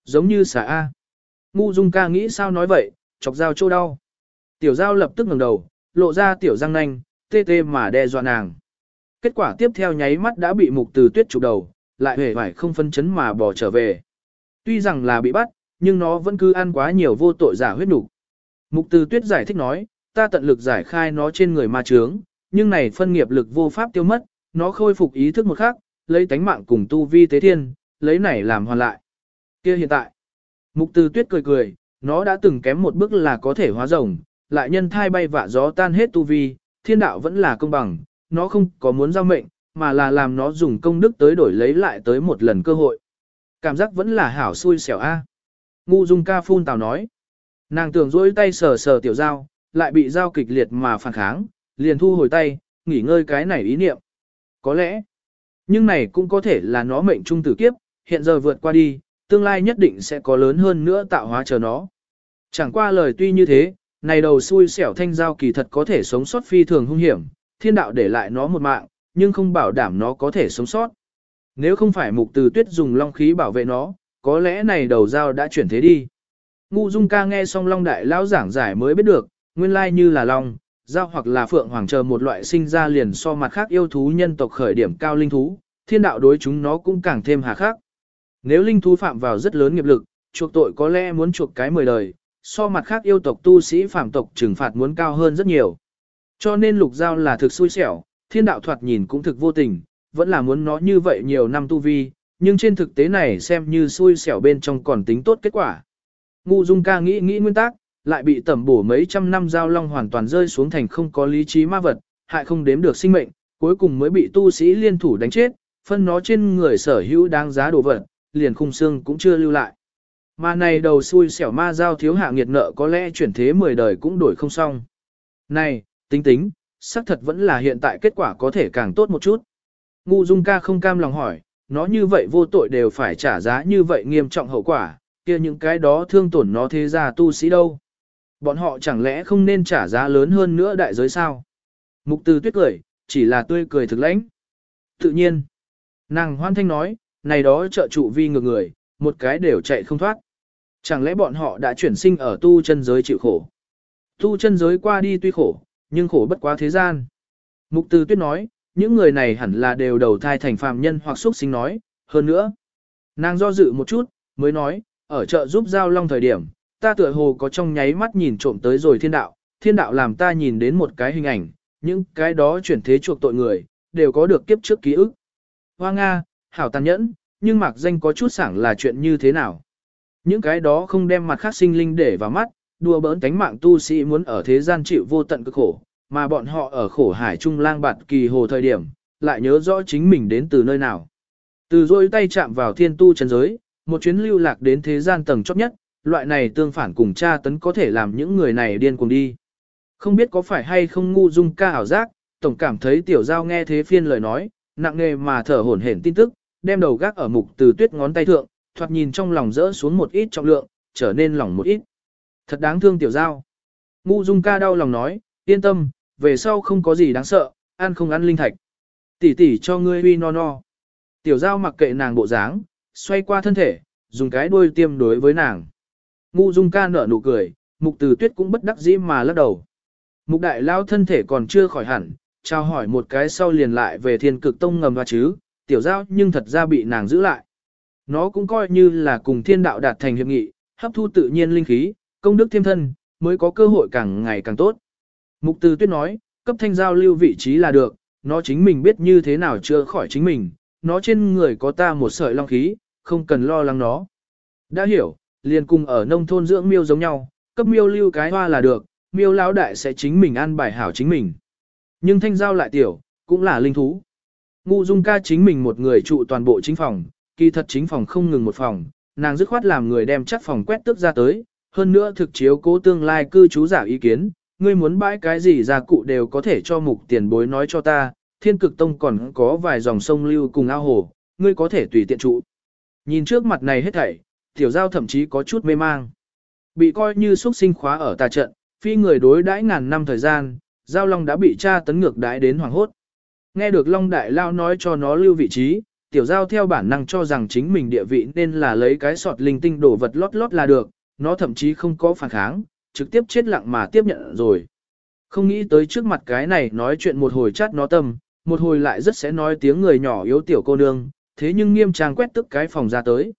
Giống như xà A. Ngu Dung ca nghĩ sao nói vậy, chọc dao chỗ đau. Tiểu dao lập tức ngẩng đầu, lộ ra tiểu răng nanh, tê tê mà đe dọa nàng. Kết quả tiếp theo nháy mắt đã bị Mục Từ Tuyết chụp đầu, lại hề phải không phân chấn mà bỏ trở về. Tuy rằng là bị bắt, nhưng nó vẫn cứ ăn quá nhiều vô tội giả huyết nục. Mục Từ Tuyết giải thích nói, ta tận lực giải khai nó trên người ma chướng, nhưng này phân nghiệp lực vô pháp tiêu mất, nó khôi phục ý thức một khác, lấy tánh mạng cùng tu vi tế thiên, lấy này làm hoàn lại. Kia hiện tại, Mục Từ Tuyết cười cười, nó đã từng kém một bước là có thể hóa rồng, lại nhân thai bay vạ gió tan hết tu vi, thiên đạo vẫn là công bằng, nó không có muốn giao mệnh, mà là làm nó dùng công đức tới đổi lấy lại tới một lần cơ hội. Cảm giác vẫn là hảo xui xẻo a. Ngu Dung ca phun tào nói. Nàng tưởng dỗi tay sờ sờ tiểu dao, lại bị dao kịch liệt mà phản kháng, liền thu hồi tay, nghỉ ngơi cái này ý niệm. Có lẽ, nhưng này cũng có thể là nó mệnh trung tử kiếp, hiện giờ vượt qua đi, tương lai nhất định sẽ có lớn hơn nữa tạo hóa chờ nó. Chẳng qua lời tuy như thế, này đầu xui xẻo thanh dao kỳ thật có thể sống sót phi thường hung hiểm, thiên đạo để lại nó một mạng, nhưng không bảo đảm nó có thể sống sót. Nếu không phải Mục Từ Tuyết dùng long khí bảo vệ nó, có lẽ này đầu dao đã chuyển thế đi. Ngu Dung ca nghe xong Long Đại Lão giảng giải mới biết được, nguyên lai như là long, dao hoặc là phượng hoàng chờ một loại sinh ra liền so mặt khác yêu thú nhân tộc khởi điểm cao linh thú, thiên đạo đối chúng nó cũng càng thêm hà khắc. Nếu linh thú phạm vào rất lớn nghiệp lực, chuộc tội có lẽ muốn chuộc cái 10 đời, so mặt khác yêu tộc tu sĩ phạm tộc trừng phạt muốn cao hơn rất nhiều. Cho nên lục dao là thực xui xẻo, thiên đạo thoạt nhìn cũng thực vô tình, vẫn là muốn nó như vậy nhiều năm tu vi, nhưng trên thực tế này xem như xui xẻo bên trong còn tính tốt kết quả. Ngu Dung ca nghĩ nguyên tắc, lại bị tẩm bổ mấy trăm năm giao long hoàn toàn rơi xuống thành không có lý trí ma vật, hại không đếm được sinh mệnh, cuối cùng mới bị tu sĩ liên thủ đánh chết, phân nó trên người sở hữu đáng giá đồ vật, liền khung xương cũng chưa lưu lại. Mà này đầu xui xẻo ma giao thiếu hạ nghiệt nợ có lẽ chuyển thế 10 đời cũng đổi không xong. Này, tính, xác thật vẫn là hiện tại kết quả có thể càng tốt một chút. Ngu Dung ca không cam lòng hỏi, nó như vậy vô tội đều phải trả giá như vậy nghiêm trọng hậu quả, kia những cái đó thương tổn nó thế ra tu sĩ đâu. Bọn họ chẳng lẽ không nên trả giá lớn hơn nữa đại giới sao? Mục Từ Tuyết cười, chỉ là tươi cười thực lãnh. Tự nhiên, nàng hoan thanh nói, này đó trợ trụ vi ngược người, một cái đều chạy không thoát. Chẳng lẽ bọn họ đã chuyển sinh ở tu chân giới chịu khổ? Tu chân giới qua đi tuy khổ, nhưng khổ bất quá thế gian. Mục Từ Tuyết nói, những người này hẳn là đều đầu thai thành phàm nhân hoặc xuất sinh nói, hơn nữa. Nàng do dự một chút, mới nói, ở chợ giúp giao long thời điểm, ta tựa hồ có trong nháy mắt nhìn trộm tới rồi thiên đạo làm ta nhìn đến một cái hình ảnh, những cái đó chuyển thế chuộc tội người, đều có được kiếp trước ký ức. Hoa Nga, hảo tàn nhẫn, nhưng mạc danh có chút sảng là chuyện như thế nào. Những cái đó không đem mặt khác sinh linh để vào mắt, đùa bỡn tánh mạng tu sĩ muốn ở thế gian chịu vô tận cực khổ, mà bọn họ ở khổ hải trung lang bạt kỳ hồ thời điểm, lại nhớ rõ chính mình đến từ nơi nào. Từ dôi tay chạm vào thiên tu chân giới, một chuyến lưu lạc đến thế gian tầng chót nhất, loại này tương phản cùng tra tấn có thể làm những người này điên cuồng đi. Không biết có phải hay không Ngu Dung ca ảo giác, tổng cảm thấy tiểu giao nghe thế phiên lời nói, nặng nề mà thở hổn hển tin tức, đem đầu gác ở Mục Từ Tuyết ngón tay thượng, thoạt nhìn trong lòng rỡ xuống một ít trọng lượng, trở nên lỏng một ít. Thật đáng thương tiểu giao. Ngu Dung ca đau lòng nói, yên tâm, về sau không có gì đáng sợ, ăn không ăn linh thạch. Tỷ tỷ cho ngươi uy no no. Tiểu giao mặc kệ nàng bộ dáng, xoay qua thân thể, dùng cái đuôi tiêm đối với nàng. Ngu Dung ca nở nụ cười, Mục Từ Tuyết cũng bất đắc dĩ mà lắc đầu. Mục đại lao thân thể còn chưa khỏi hẳn, chào hỏi một cái sau liền lại về Thiên Cực Tông ngầm và chứ, tiểu giao nhưng thật ra bị nàng giữ lại. Nó cũng coi như là cùng thiên đạo đạt thành hiệp nghị, hấp thu tự nhiên linh khí, công đức thêm thân, mới có cơ hội càng ngày càng tốt. Mục Từ Tuyết nói, cấp thanh giao lưu vị trí là được, nó chính mình biết như thế nào chữa khỏi chính mình, nó trên người có ta một sợi long khí, không cần lo lắng nó. Đã hiểu, liền cùng ở nông thôn dưỡng miêu giống nhau, cấp miêu lưu cái hoa là được, miêu lão đại sẽ chính mình ăn bài hảo chính mình. Nhưng thanh giao lại tiểu, cũng là linh thú. Ngu Dung ca chính mình một người trụ toàn bộ chính phòng, kỳ thật chính phòng không ngừng một phòng, nàng dứt khoát làm người đem chắc phòng quét tước ra tới, hơn nữa thực chiếu cố tương lai cư trú giả ý kiến, ngươi muốn bãi cái gì gia cụ đều có thể cho Mục tiền bối nói cho ta, Thiên Cực Tông còn có vài dòng sông lưu cùng ao hồ, ngươi có thể tùy tiện trụ. Nhìn trước mặt này hết thảy, tiểu giao thậm chí có chút mê mang. Bị coi như xuất sinh khóa ở tà trận, phi người đối đãi ngàn năm thời gian, giao long đã bị tra tấn ngược đãi đến hoàng hốt. Nghe được Long Đại Lao nói cho nó lưu vị trí, tiểu giao theo bản năng cho rằng chính mình địa vị nên là lấy cái sọt linh tinh đổ vật lót lót là được, nó thậm chí không có phản kháng, trực tiếp chết lặng mà tiếp nhận rồi. Không nghĩ tới trước mặt cái này nói chuyện một hồi chát nó tâm, một hồi lại rất sẽ nói tiếng người nhỏ yếu tiểu cô nương, thế nhưng nghiêm trang quét tức cái phòng ra tới.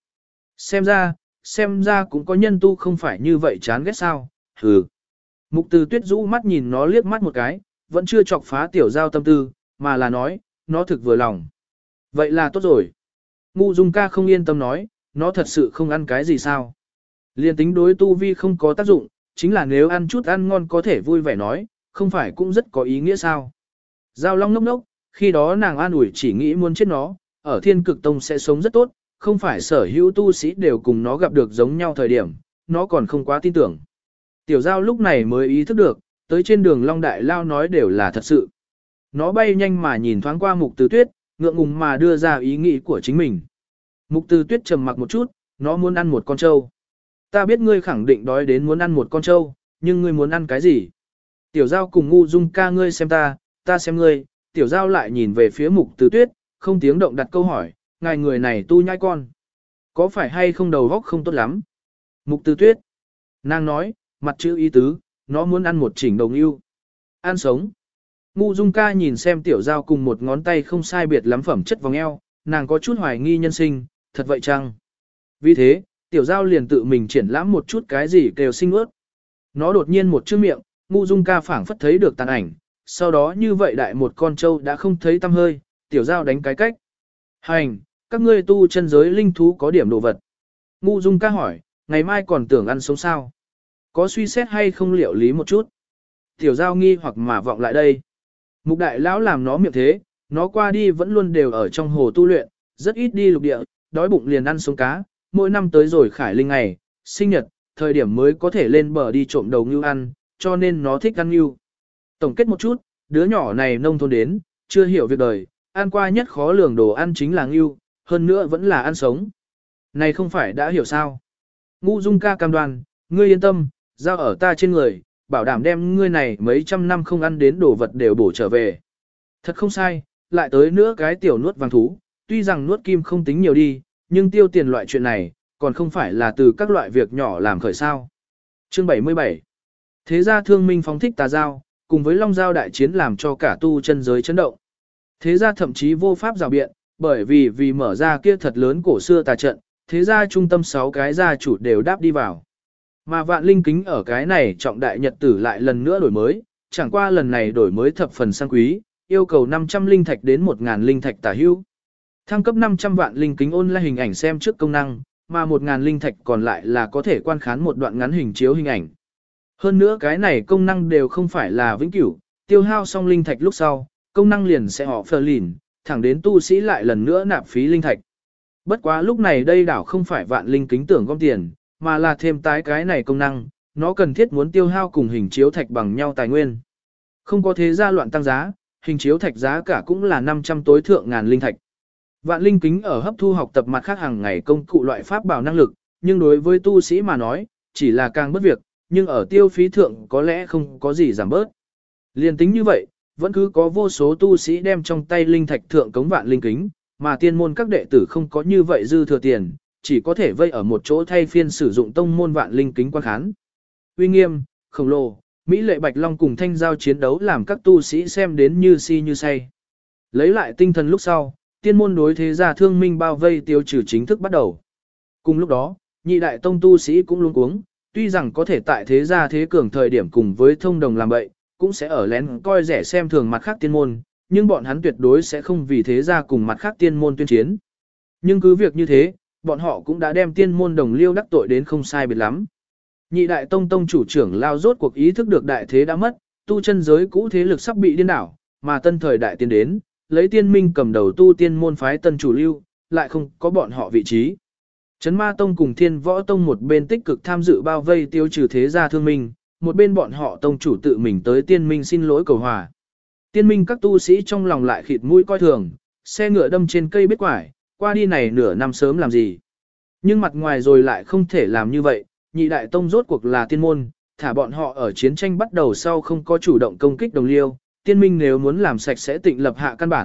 Xem ra cũng có nhân tu không phải như vậy chán ghét sao, hừ. Mục Từ Tuyết rũ mắt nhìn nó liếc mắt một cái, vẫn chưa chọc phá tiểu giao tâm tư, mà là nói, nó thực vừa lòng. Vậy là tốt rồi. Ngu Dung ca không yên tâm nói, nó thật sự không ăn cái gì sao. Liên tính đối tu vi không có tác dụng, chính là nếu ăn chút ăn ngon có thể vui vẻ nói, không phải cũng rất có ý nghĩa sao. Giao Long ngốc ngốc, khi đó nàng an ủi chỉ nghĩ muốn chết nó, ở Thiên Cực Tông sẽ sống rất tốt, không phải sở hữu tu sĩ đều cùng nó gặp được giống nhau thời điểm, nó còn không quá tin tưởng. Tiểu Giao lúc này mới ý thức được, tới trên đường Long Đại Lao nói đều là thật sự. Nó bay nhanh mà nhìn thoáng qua Mục Từ Tuyết, ngượng ngùng mà đưa ra ý nghĩ của chính mình. Mục Từ Tuyết trầm mặc một chút, nó muốn ăn một con trâu. Ta biết ngươi khẳng định đói đến muốn ăn một con trâu, nhưng ngươi muốn ăn cái gì? Tiểu Giao cùng Ngu Dung ca ngươi xem ta xem ngươi, Tiểu Giao lại nhìn về phía Mục Từ Tuyết, không tiếng động đặt câu hỏi, ngài người này tu nhai con. Có phải hay không đầu óc không tốt lắm? Mục Từ Tuyết. Nàng nói, mặt chữ ý tứ, nó muốn ăn một chỉnh đồng yêu. Ăn sống. Ngu Dung ca nhìn xem Tiểu Giao cùng một ngón tay không sai biệt lắm phẩm chất vòng eo, nàng có chút hoài nghi nhân sinh, thật vậy chăng? Vì thế, Tiểu Giao liền tự mình triển lãm một chút cái gì kêu sinh ướt. Nó đột nhiên một chữ miệng, Ngu Dung ca phảng phất thấy được tàn ảnh, sau đó như vậy đại một con trâu đã không thấy tăm hơi, Tiểu Giao đánh cái cách. Hành, các ngươi tu chân giới linh thú có điểm đồ vật. Ngu Dung ca hỏi, ngày mai còn tưởng ăn sống sao? Có suy xét hay không liệu lý một chút? Tiểu Giao nghi hoặc mà vọng lại đây. Mục Đại Lão làm nó miệng thế, nó qua đi vẫn luôn đều ở trong hồ tu luyện, rất ít đi lục địa, đói bụng liền ăn sống cá, mỗi năm tới rồi khải linh ngày, sinh nhật, thời điểm mới có thể lên bờ đi trộm đầu ngưu ăn, cho nên nó thích ăn ngưu. Tổng kết một chút, đứa nhỏ này nông thôn đến, chưa hiểu việc đời, ăn qua nhất khó lường đồ ăn chính là ngưu, hơn nữa vẫn là ăn sống. Này không phải đã hiểu sao? Ngu Dung ca cam đoan, ngươi yên tâm, giao ở ta trên người, bảo đảm đem ngươi này mấy trăm năm không ăn đến đồ vật đều bổ trở về. Thật không sai, lại tới nữa cái tiểu nuốt vàng thú, tuy rằng nuốt kim không tính nhiều đi, nhưng tiêu tiền loại chuyện này, còn không phải là từ các loại việc nhỏ làm khởi sao. Chương 77. Thế gia thương minh phóng thích tà giao, cùng với long giao đại chiến làm cho cả tu chân giới chấn động. Thế gia thậm chí vô pháp rào biện, bởi vì mở ra kia thật lớn cổ xưa tà trận, thế gia trung tâm 6 cái gia chủ đều đáp đi vào. Mà Vạn Linh Kính ở cái này trọng đại nhật tử lại lần nữa đổi mới, chẳng qua lần này đổi mới thập phần sang quý, yêu cầu 500 linh thạch đến 1000 linh thạch tả hữu. Thăng cấp 500 Vạn Linh Kính ôn lại hình ảnh xem trước công năng, mà 1000 linh thạch còn lại là có thể quan khán một đoạn ngắn hình chiếu hình ảnh. Hơn nữa cái này công năng đều không phải là vĩnh cửu, tiêu hao xong linh thạch lúc sau, công năng liền sẽ họ phờ lìn, thẳng đến tu sĩ lại lần nữa nạp phí linh thạch. Bất quá lúc này đây đảo không phải Vạn Linh Kính tưởng gom tiền, mà là thêm tái cái này công năng, nó cần thiết muốn tiêu hao cùng hình chiếu thạch bằng nhau tài nguyên. Không có thế gia loạn tăng giá, hình chiếu thạch giá cả cũng là 500 tối thượng ngàn linh thạch. Vạn Linh Kính ở hấp thu học tập mặt khác hàng ngày công cụ loại pháp bảo năng lực, nhưng đối với tu sĩ mà nói, chỉ là càng bất việc, nhưng ở tiêu phí thượng có lẽ không có gì giảm bớt. Liên tính như vậy, vẫn cứ có vô số tu sĩ đem trong tay linh thạch thượng cống Vạn Linh Kính, mà tiên môn các đệ tử không có như vậy dư thừa tiền, chỉ có thể vây ở một chỗ thay phiên sử dụng tông môn Vạn Linh Kính quan khán. Uy nghiêm, khổng lồ, Mỹ lệ Bạch Long cùng thanh giao chiến đấu làm các tu sĩ xem đến như si như say. Lấy lại tinh thần lúc sau, tiên môn đối thế gia thương minh bao vây tiêu trừ chính thức bắt đầu. Cùng lúc đó, nhị đại tông tu sĩ cũng luống cuống, tuy rằng có thể tại thế gia thế cường thời điểm cùng với thông đồng làm bậy, cũng sẽ ở lén coi rẻ xem thường mặt khác tiên môn, nhưng bọn hắn tuyệt đối sẽ không vì thế gia cùng mặt khác tiên môn tuyên chiến. Nhưng cứ việc như thế, bọn họ cũng đã đem tiên môn đồng liêu đắc tội đến không sai biệt lắm. Nhị đại tông tông chủ trưởng lao rốt cuộc ý thức được đại thế đã mất, tu chân giới cũ thế lực sắp bị điên đảo, mà tân thời đại tiến đến, lấy tiên minh cầm đầu tu tiên môn phái tân chủ lưu, lại không có bọn họ vị trí. Trấn Ma Tông cùng Thiên Võ Tông một bên tích cực tham dự bao vây tiêu trừ thế gia thương minh, một bên bọn họ tông chủ tự mình tới tiên minh xin lỗi cầu hòa. Tiên minh các tu sĩ trong lòng lại khịt mũi coi thường, xe ngựa đâm trên cây biết quải, qua đi này nửa năm sớm làm gì. Nhưng mặt ngoài rồi lại không thể làm như vậy, nhị đại tông rốt cuộc là tiên môn, thả bọn họ ở chiến tranh bắt đầu sau không có chủ động công kích đồng liêu, tiên minh nếu muốn làm sạch sẽ tịnh lập hạ căn bản,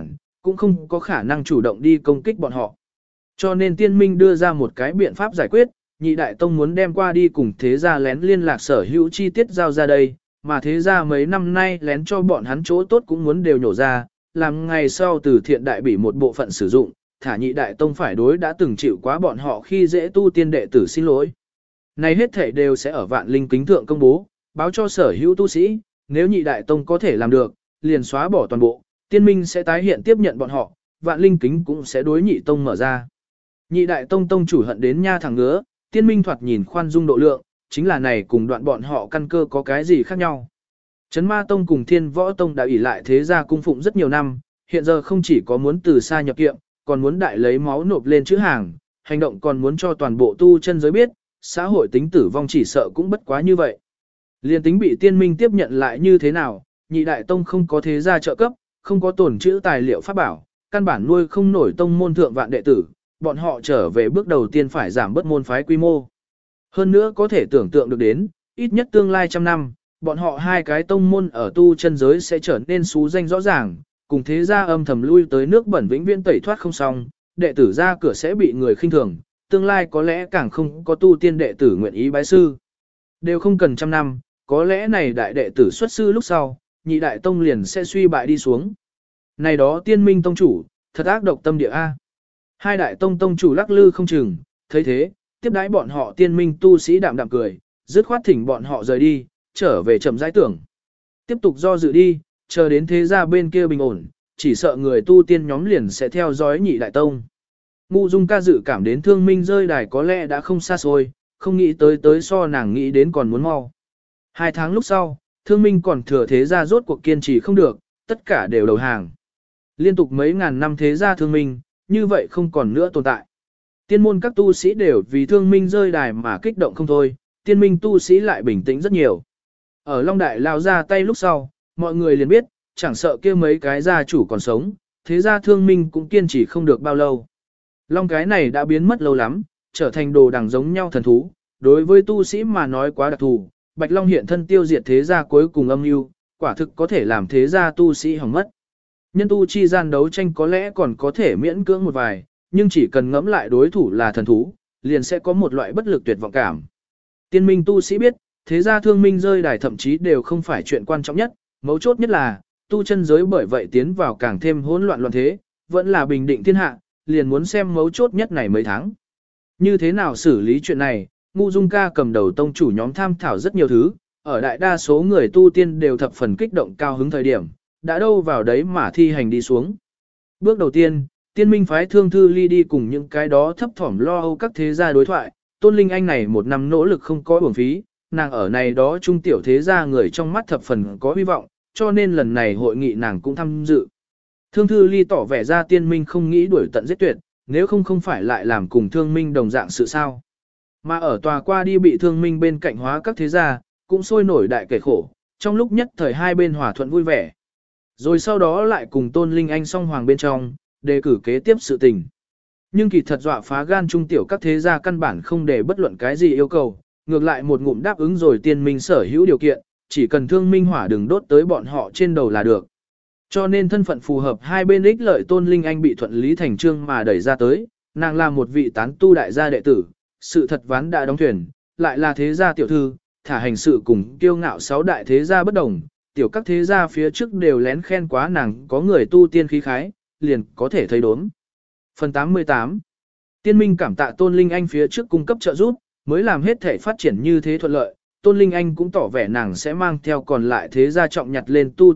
cũng không có khả năng chủ động đi công kích bọn họ. Cho nên tiên minh đưa ra một cái biện pháp giải quyết, nhị đại tông muốn đem qua đi cùng thế gia lén liên lạc sở hữu chi tiết giao ra đây, mà thế gia mấy năm nay lén cho bọn hắn chỗ tốt cũng muốn đều nhổ ra, làm ngày sau từ thiện đại bỉ một bộ phận sử dụng, thả nhị đại tông phải đối đã từng chịu quá bọn họ khi dễ tu tiên đệ tử xin lỗi. Này hết thể đều sẽ ở vạn linh kính thượng công bố, báo cho sở hữu tu sĩ, nếu nhị đại tông có thể làm được, liền xóa bỏ toàn bộ, tiên minh sẽ tái hiện tiếp nhận bọn họ, vạn linh kính cũng sẽ đối nhị tông mở ra. Nhị đại tông tông chủ hận đến nha thẳng ngứa, tiên minh thoạt nhìn khoan dung độ lượng, chính là này cùng đoạn bọn họ căn cơ có cái gì khác nhau. Trấn Ma Tông cùng Thiên Võ Tông đã ỷ lại thế gia cung phụng rất nhiều năm, hiện giờ không chỉ có muốn từ xa nhập kiệm, còn muốn đại lấy máu nộp lên chữ hàng, hành động còn muốn cho toàn bộ tu chân giới biết, xã hội tính tử vong chỉ sợ cũng bất quá như vậy. Liên tính bị tiên minh tiếp nhận lại như thế nào, nhị đại tông không có thế gia trợ cấp, không có tổn trữ tài liệu pháp bảo, căn bản nuôi không nổi tông môn thượng vạn đệ tử, bọn họ trở về bước đầu tiên phải giảm bớt môn phái quy mô. Hơn nữa có thể tưởng tượng được đến, ít nhất tương lai trăm năm, bọn họ hai cái tông môn ở tu chân giới sẽ trở nên xú danh rõ ràng, cùng thế gia âm thầm lui tới nước bẩn vĩnh viễn tẩy thoát không xong, đệ tử ra cửa sẽ bị người khinh thường, tương lai có lẽ càng không có tu tiên đệ tử nguyện ý bái sư. Đều không cần trăm năm, có lẽ này đại đệ tử xuất sư lúc sau, nhị đại tông liền sẽ suy bại đi xuống. Này đó tiên minh tông chủ, thật ác độc tâm địa A. Hai đại tông tông chủ lắc lư không chừng, thấy thế, tiếp đái bọn họ tiên minh tu sĩ đạm đạm cười, dứt khoát thỉnh bọn họ rời đi, trở về chậm rãi tưởng. Tiếp tục do dự đi, chờ đến thế gia bên kia bình ổn, chỉ sợ người tu tiên nhóm liền sẽ theo dõi nhị đại tông. Ngu Dung ca dự cảm đến thương minh rơi đài có lẽ đã không xa xôi, không nghĩ tới so nàng nghĩ đến còn muốn mau. 2 tháng lúc sau, thương minh còn thừa thế gia rốt cuộc kiên trì không được, tất cả đều đầu hàng. Liên tục mấy ngàn năm thế gia thương minh, như vậy không còn nữa tồn tại. Tiên môn các tu sĩ đều vì thương minh rơi đài mà kích động không thôi, tiên minh tu sĩ lại bình tĩnh rất nhiều. Ở Long Đại lao ra tay lúc sau, mọi người liền biết, chẳng sợ kia mấy cái gia chủ còn sống, thế gia thương minh cũng kiên trì không được bao lâu. Long cái này đã biến mất lâu lắm, trở thành đồ đằng giống nhau thần thú, đối với tu sĩ mà nói quá đặc thù, Bạch Long hiện thân tiêu diệt thế gia cuối cùng âm mưu, quả thực có thể làm thế gia tu sĩ hỏng mất. Nhân tu chi gian đấu tranh có lẽ còn có thể miễn cưỡng một vài, nhưng chỉ cần ngẫm lại đối thủ là thần thú, liền sẽ có một loại bất lực tuyệt vọng cảm. Tiên minh tu sĩ biết, thế gia thương minh rơi đài thậm chí đều không phải chuyện quan trọng nhất, mấu chốt nhất là, tu chân giới bởi vậy tiến vào càng thêm hỗn loạn loạn thế, vẫn là bình định thiên hạ, liền muốn xem mấu chốt nhất này mấy tháng. Như thế nào xử lý chuyện này, Ngu Dung ca cầm đầu tông chủ nhóm tham thảo rất nhiều thứ, ở đại đa số người tu tiên đều thập phần kích động cao hứng thời điểm, đã đâu vào đấy mà thi hành đi xuống. Bước đầu tiên, tiên minh phái Thương Thư Ly đi cùng những cái đó thấp thỏm lo âu các thế gia đối thoại, Tôn Linh Anh này một năm nỗ lực không có uổng phí, nàng ở này đó trung tiểu thế gia người trong mắt thập phần có hy vọng, cho nên lần này hội nghị nàng cũng tham dự. Thương Thư Ly tỏ vẻ ra tiên minh không nghĩ đuổi tận giết tuyệt, nếu không phải lại làm cùng thương minh đồng dạng sự sao. Mà ở tòa qua đi bị thương minh bên cạnh hóa các thế gia, cũng sôi nổi đại kể khổ, trong lúc nhất thời hai bên hòa thuận vui vẻ. Rồi sau đó lại cùng Tôn Linh Anh song hoàng bên trong, đề cử kế tiếp sự tình. Nhưng kỳ thật dọa phá gan trung tiểu các thế gia căn bản không để bất luận cái gì yêu cầu, ngược lại một ngụm đáp ứng rồi tiên minh sở hữu điều kiện, chỉ cần thương minh hỏa đừng đốt tới bọn họ trên đầu là được. Cho nên thân phận phù hợp hai bên ích lợi Tôn Linh Anh bị thuận lý thành trương mà đẩy ra tới, nàng là một vị tán tu đại gia đệ tử, sự thật ván đã đóng thuyền, lại là thế gia tiểu thư, thả hành sự cùng kiêu ngạo sáu đại thế gia bất đồng, tiểu các thế gia phía trước đều lén khen quá nàng có người tu tiên khí khái, liền có thể thấy đốm. Phần 88 Tiên minh cảm tạ Tôn Linh Anh phía trước cung cấp trợ giúp, mới làm hết thể phát triển như thế thuận lợi. Tôn Linh Anh cũng tỏ vẻ nàng sẽ mang theo còn lại thế gia trọng nhặt lên tu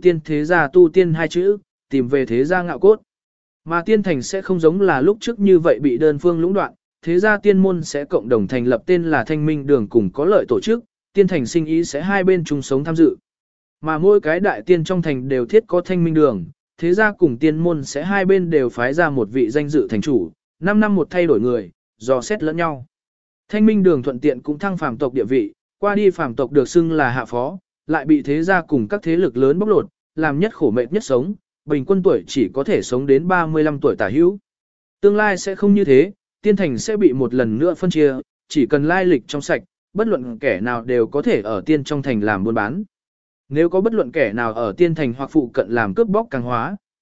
tiên hai chữ, tìm về thế gia ngạo cốt. Mà tiên thành sẽ không giống là lúc trước như vậy bị đơn phương lũng đoạn, thế gia tiên môn sẽ cộng đồng thành lập tên là Thanh Minh Đường cùng có lợi tổ chức, tiên thành sinh ý sẽ hai bên chung sống tham dự. Mà mỗi cái đại tiên trong thành đều thiết có Thanh Minh Đường, thế gia cùng tiên môn sẽ hai bên đều phái ra một vị danh dự thành chủ, 5 năm một thay đổi người, dò xét lẫn nhau. Thanh Minh Đường thuận tiện cũng thăng phàm tộc địa vị, qua đi phàm tộc được xưng là hạ phó, lại bị thế gia cùng các thế lực lớn bóc lột, làm nhất khổ mệt nhất sống, bình quân tuổi chỉ có thể sống đến 35 tuổi tả hữu. Tương lai sẽ không như thế, tiên thành sẽ bị một lần nữa phân chia, chỉ cần lai lịch trong sạch, bất luận kẻ nào đều có thể ở tiên trong thành làm buôn bán. Nếu có bất luận kẻ nào ở tiên thành hoặc phụ cận làm cướp bóc càng hóa,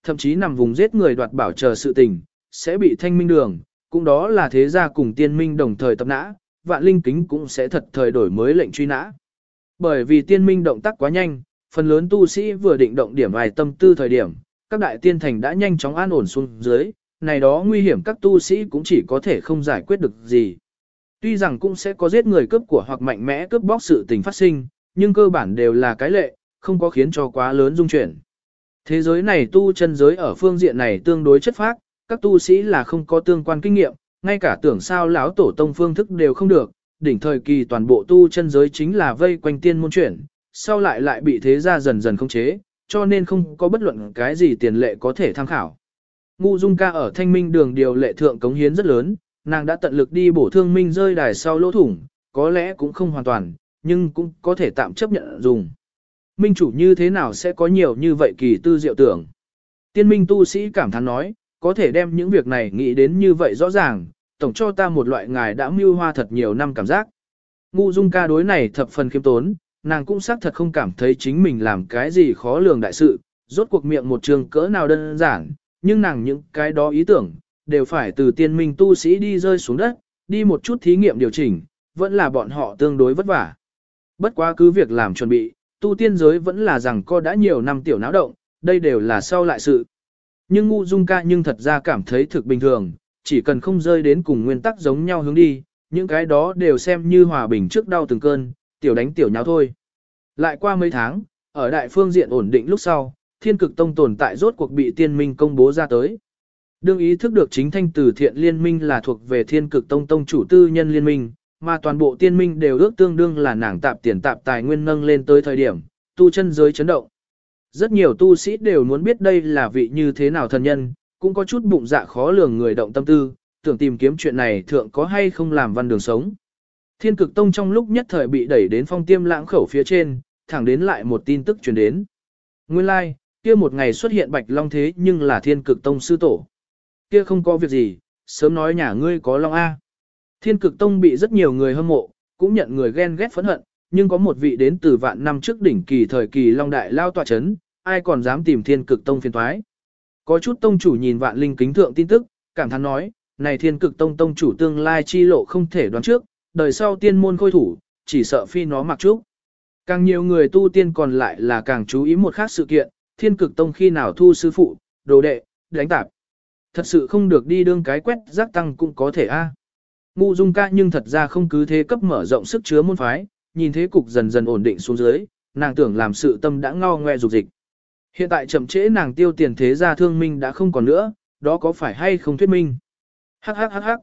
thậm chí nằm vùng giết người đoạt bảo chờ sự tình, sẽ bị thanh minh đường, cũng đó là thế gia cùng tiên minh đồng thời tập nã, vạn linh kính cũng sẽ thật thời đổi mới lệnh truy nã. Bởi vì tiên minh động tác quá nhanh, phần lớn tu sĩ vừa định động điểm vài tâm tư thời điểm, các đại tiên thành đã nhanh chóng an ổn xuống dưới, này đó nguy hiểm các tu sĩ cũng chỉ có thể không giải quyết được gì. Tuy rằng cũng sẽ có giết người cướp của hoặc mạnh mẽ cướp bóc sự tình phát sinh, nhưng cơ bản đều là cái lệ, không có khiến cho quá lớn dung chuyển. Thế giới này tu chân giới ở phương diện này tương đối chất phác, các tu sĩ là không có tương quan kinh nghiệm, ngay cả tưởng sao lão tổ tông phương thức đều không được, đỉnh thời kỳ toàn bộ tu chân giới chính là vây quanh tiên môn chuyển, sau lại bị thế gia dần dần khống chế, cho nên không có bất luận cái gì tiền lệ có thể tham khảo. Ngũ Dung Ca ở Thanh Minh Đường điều lệ thượng cống hiến rất lớn, nàng đã tận lực đi bổ thương minh rơi đài sau lỗ thủng, có lẽ cũng không hoàn toàn, nhưng cũng có thể tạm chấp nhận dùng. Minh chủ như thế nào sẽ có nhiều như vậy kỳ tư diệu tưởng. Tiên minh tu sĩ cảm thán nói, có thể đem những việc này nghĩ đến như vậy rõ ràng, tổng cho ta một loại ngài đã mưu hoa thật nhiều năm cảm giác. Ngũ Dung Ca đối này thập phần khiêm tốn, nàng cũng xác thật không cảm thấy chính mình làm cái gì khó lường đại sự, rốt cuộc miệng một trường cỡ nào đơn giản, nhưng nàng những cái đó ý tưởng, đều phải từ tiên minh tu sĩ đi rơi xuống đất, đi một chút thí nghiệm điều chỉnh, vẫn là bọn họ tương đối vất vả. Bất quá cứ việc làm chuẩn bị, tu tiên giới vẫn là rằng có đã nhiều năm tiểu náo động, đây đều là sau lại sự. Nhưng Ngũ Dung Ca nhưng thật ra cảm thấy thực bình thường, chỉ cần không rơi đến cùng nguyên tắc giống nhau hướng đi, những cái đó đều xem như hòa bình trước đau từng cơn, tiểu đánh tiểu nháo thôi. Lại qua mấy tháng, ở đại phương diện ổn định lúc sau, Thiên Cực Tông tồn tại rốt cuộc bị tiên minh công bố ra tới. Đương ý thức được chính thanh từ thiện liên minh là thuộc về Thiên Cực Tông tông chủ tư nhân liên minh, mà toàn bộ tiên minh đều ước tương đương là nàng tạp tiền tạp tài nguyên nâng lên tới thời điểm, tu chân giới chấn động. Rất nhiều tu sĩ đều muốn biết đây là vị như thế nào thần nhân, cũng có chút bụng dạ khó lường người động tâm tư, tưởng tìm kiếm chuyện này thượng có hay không làm văn đường sống. Thiên Cực Tông trong lúc nhất thời bị đẩy đến phong tiêm lãng khẩu phía trên, thẳng đến lại một tin tức truyền đến. Nguyên lai, like, kia một ngày xuất hiện Bạch Long thế nhưng là Thiên Cực Tông sư tổ. Kia không có việc gì, sớm nói nhà ngươi có Long A. Thiên Cực Tông bị rất nhiều người hâm mộ, cũng nhận người ghen ghét phẫn hận, nhưng có một vị đến từ vạn năm trước đỉnh kỳ thời kỳ Long Đại lao tọa chấn, ai còn dám tìm Thiên Cực Tông phiền toái. Có chút tông chủ nhìn vạn linh kính thượng tin tức, cảm thán nói, này Thiên Cực Tông tông chủ tương lai chi lộ không thể đoán trước, đời sau tiên môn khôi thủ, chỉ sợ phi nó mặc trúc. Càng nhiều người tu tiên còn lại là càng chú ý một khác sự kiện, Thiên Cực Tông khi nào thu sư phụ, đồ đệ, đánh tạp. Thật sự không được đi đương cái quét rác tăng cũng có thể a. Ngũ Dung Ca nhưng thật ra không cứ thế cấp mở rộng sức chứa môn phái, nhìn thế cục dần dần ổn định xuống dưới, nàng tưởng làm sự tâm đã ngao ngoe dục dịch. Hiện tại chậm trễ nàng tiêu tiền thế gia thương minh đã không còn nữa, đó có phải hay không thuyết minh? Hắc hắc hắc hắc.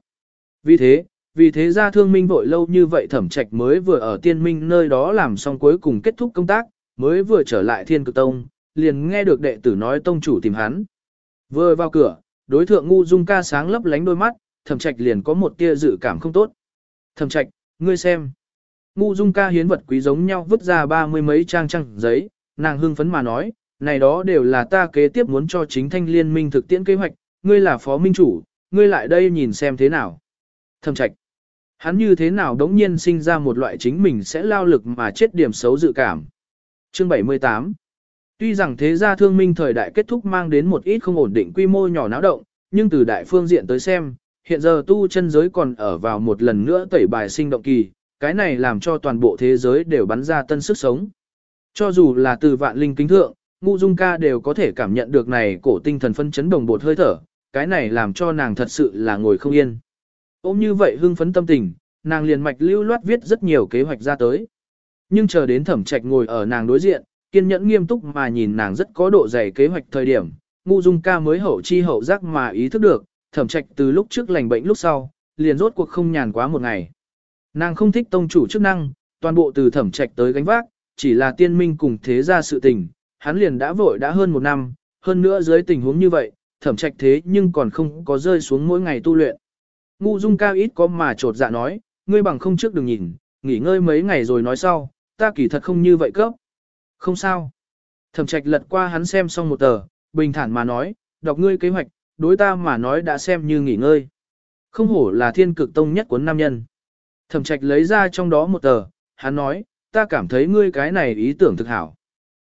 Vì thế gia thương minh vội lâu như vậy Thẩm Trạch mới vừa ở tiên minh nơi đó làm xong cuối cùng kết thúc công tác, mới vừa trở lại Thiên Cực Tông, liền nghe được đệ tử nói tông chủ tìm hắn. Vừa vào cửa, đối thượng Ngũ Dung Ca sáng lấp lánh đôi mắt, Thẩm Trạch liền có một tia dự cảm không tốt. Thẩm Trạch, ngươi xem. Ngũ Dung Ca hiến vật quý giống nhau vứt ra 30 mấy trang giấy, nàng hưng phấn mà nói, này đó đều là ta kế tiếp muốn cho chính thanh liên minh thực tiễn kế hoạch, ngươi là phó minh chủ, ngươi lại đây nhìn xem thế nào. Thẩm Trạch, hắn như thế nào đống nhiên sinh ra một loại chính mình sẽ lao lực mà chết điểm xấu dự cảm. Chương 78. Tuy rằng thế gia thương minh thời đại kết thúc mang đến một ít không ổn định quy mô nhỏ náo động, nhưng từ đại phương diện tới xem, hiện giờ tu chân giới còn ở vào một lần nữa tẩy bài sinh động kỳ, cái này làm cho toàn bộ thế giới đều bắn ra tân sức sống. Cho dù là từ vạn linh kính thượng, Ngũ Dung Ca đều có thể cảm nhận được này cổ tinh thần phân chấn đồng bột hơi thở, cái này làm cho nàng thật sự là ngồi không yên. Ôm như vậy hưng phấn tâm tình, nàng liền mạch lưu loát viết rất nhiều kế hoạch ra tới. Nhưng chờ đến Thẩm Trạch ngồi ở nàng đối diện, kiên nhẫn nghiêm túc mà nhìn nàng rất có độ dày kế hoạch thời điểm, Ngũ Dung Ca mới hậu chi hậu giác mà ý thức được, Thẩm Trạch từ lúc trước lành bệnh lúc sau, liền rốt cuộc không nhàn quá một ngày. Nàng không thích tông chủ chức năng, toàn bộ từ Thẩm Trạch tới gánh vác, chỉ là tiên minh cùng thế gia sự tình, hắn liền đã vội đã hơn một năm, hơn nữa dưới tình huống như vậy, Thẩm Trạch thế nhưng còn không có rơi xuống mỗi ngày tu luyện. Ngũ Dung Ca ít có mà trột dạ nói, ngươi bằng không trước đừng nhìn, nghỉ ngơi mấy ngày rồi nói sau, ta kỳ thật không như vậy cấp. Không sao. Thẩm Trạch lật qua hắn xem xong một tờ, bình thản mà nói, đọc ngươi kế hoạch, đối ta mà nói đã xem như nghỉ ngơi. Không hổ là Thiên Cực Tông nhất cuốn nam nhân. Thẩm Trạch lấy ra trong đó một tờ, hắn nói, ta cảm thấy ngươi cái này ý tưởng thực hảo.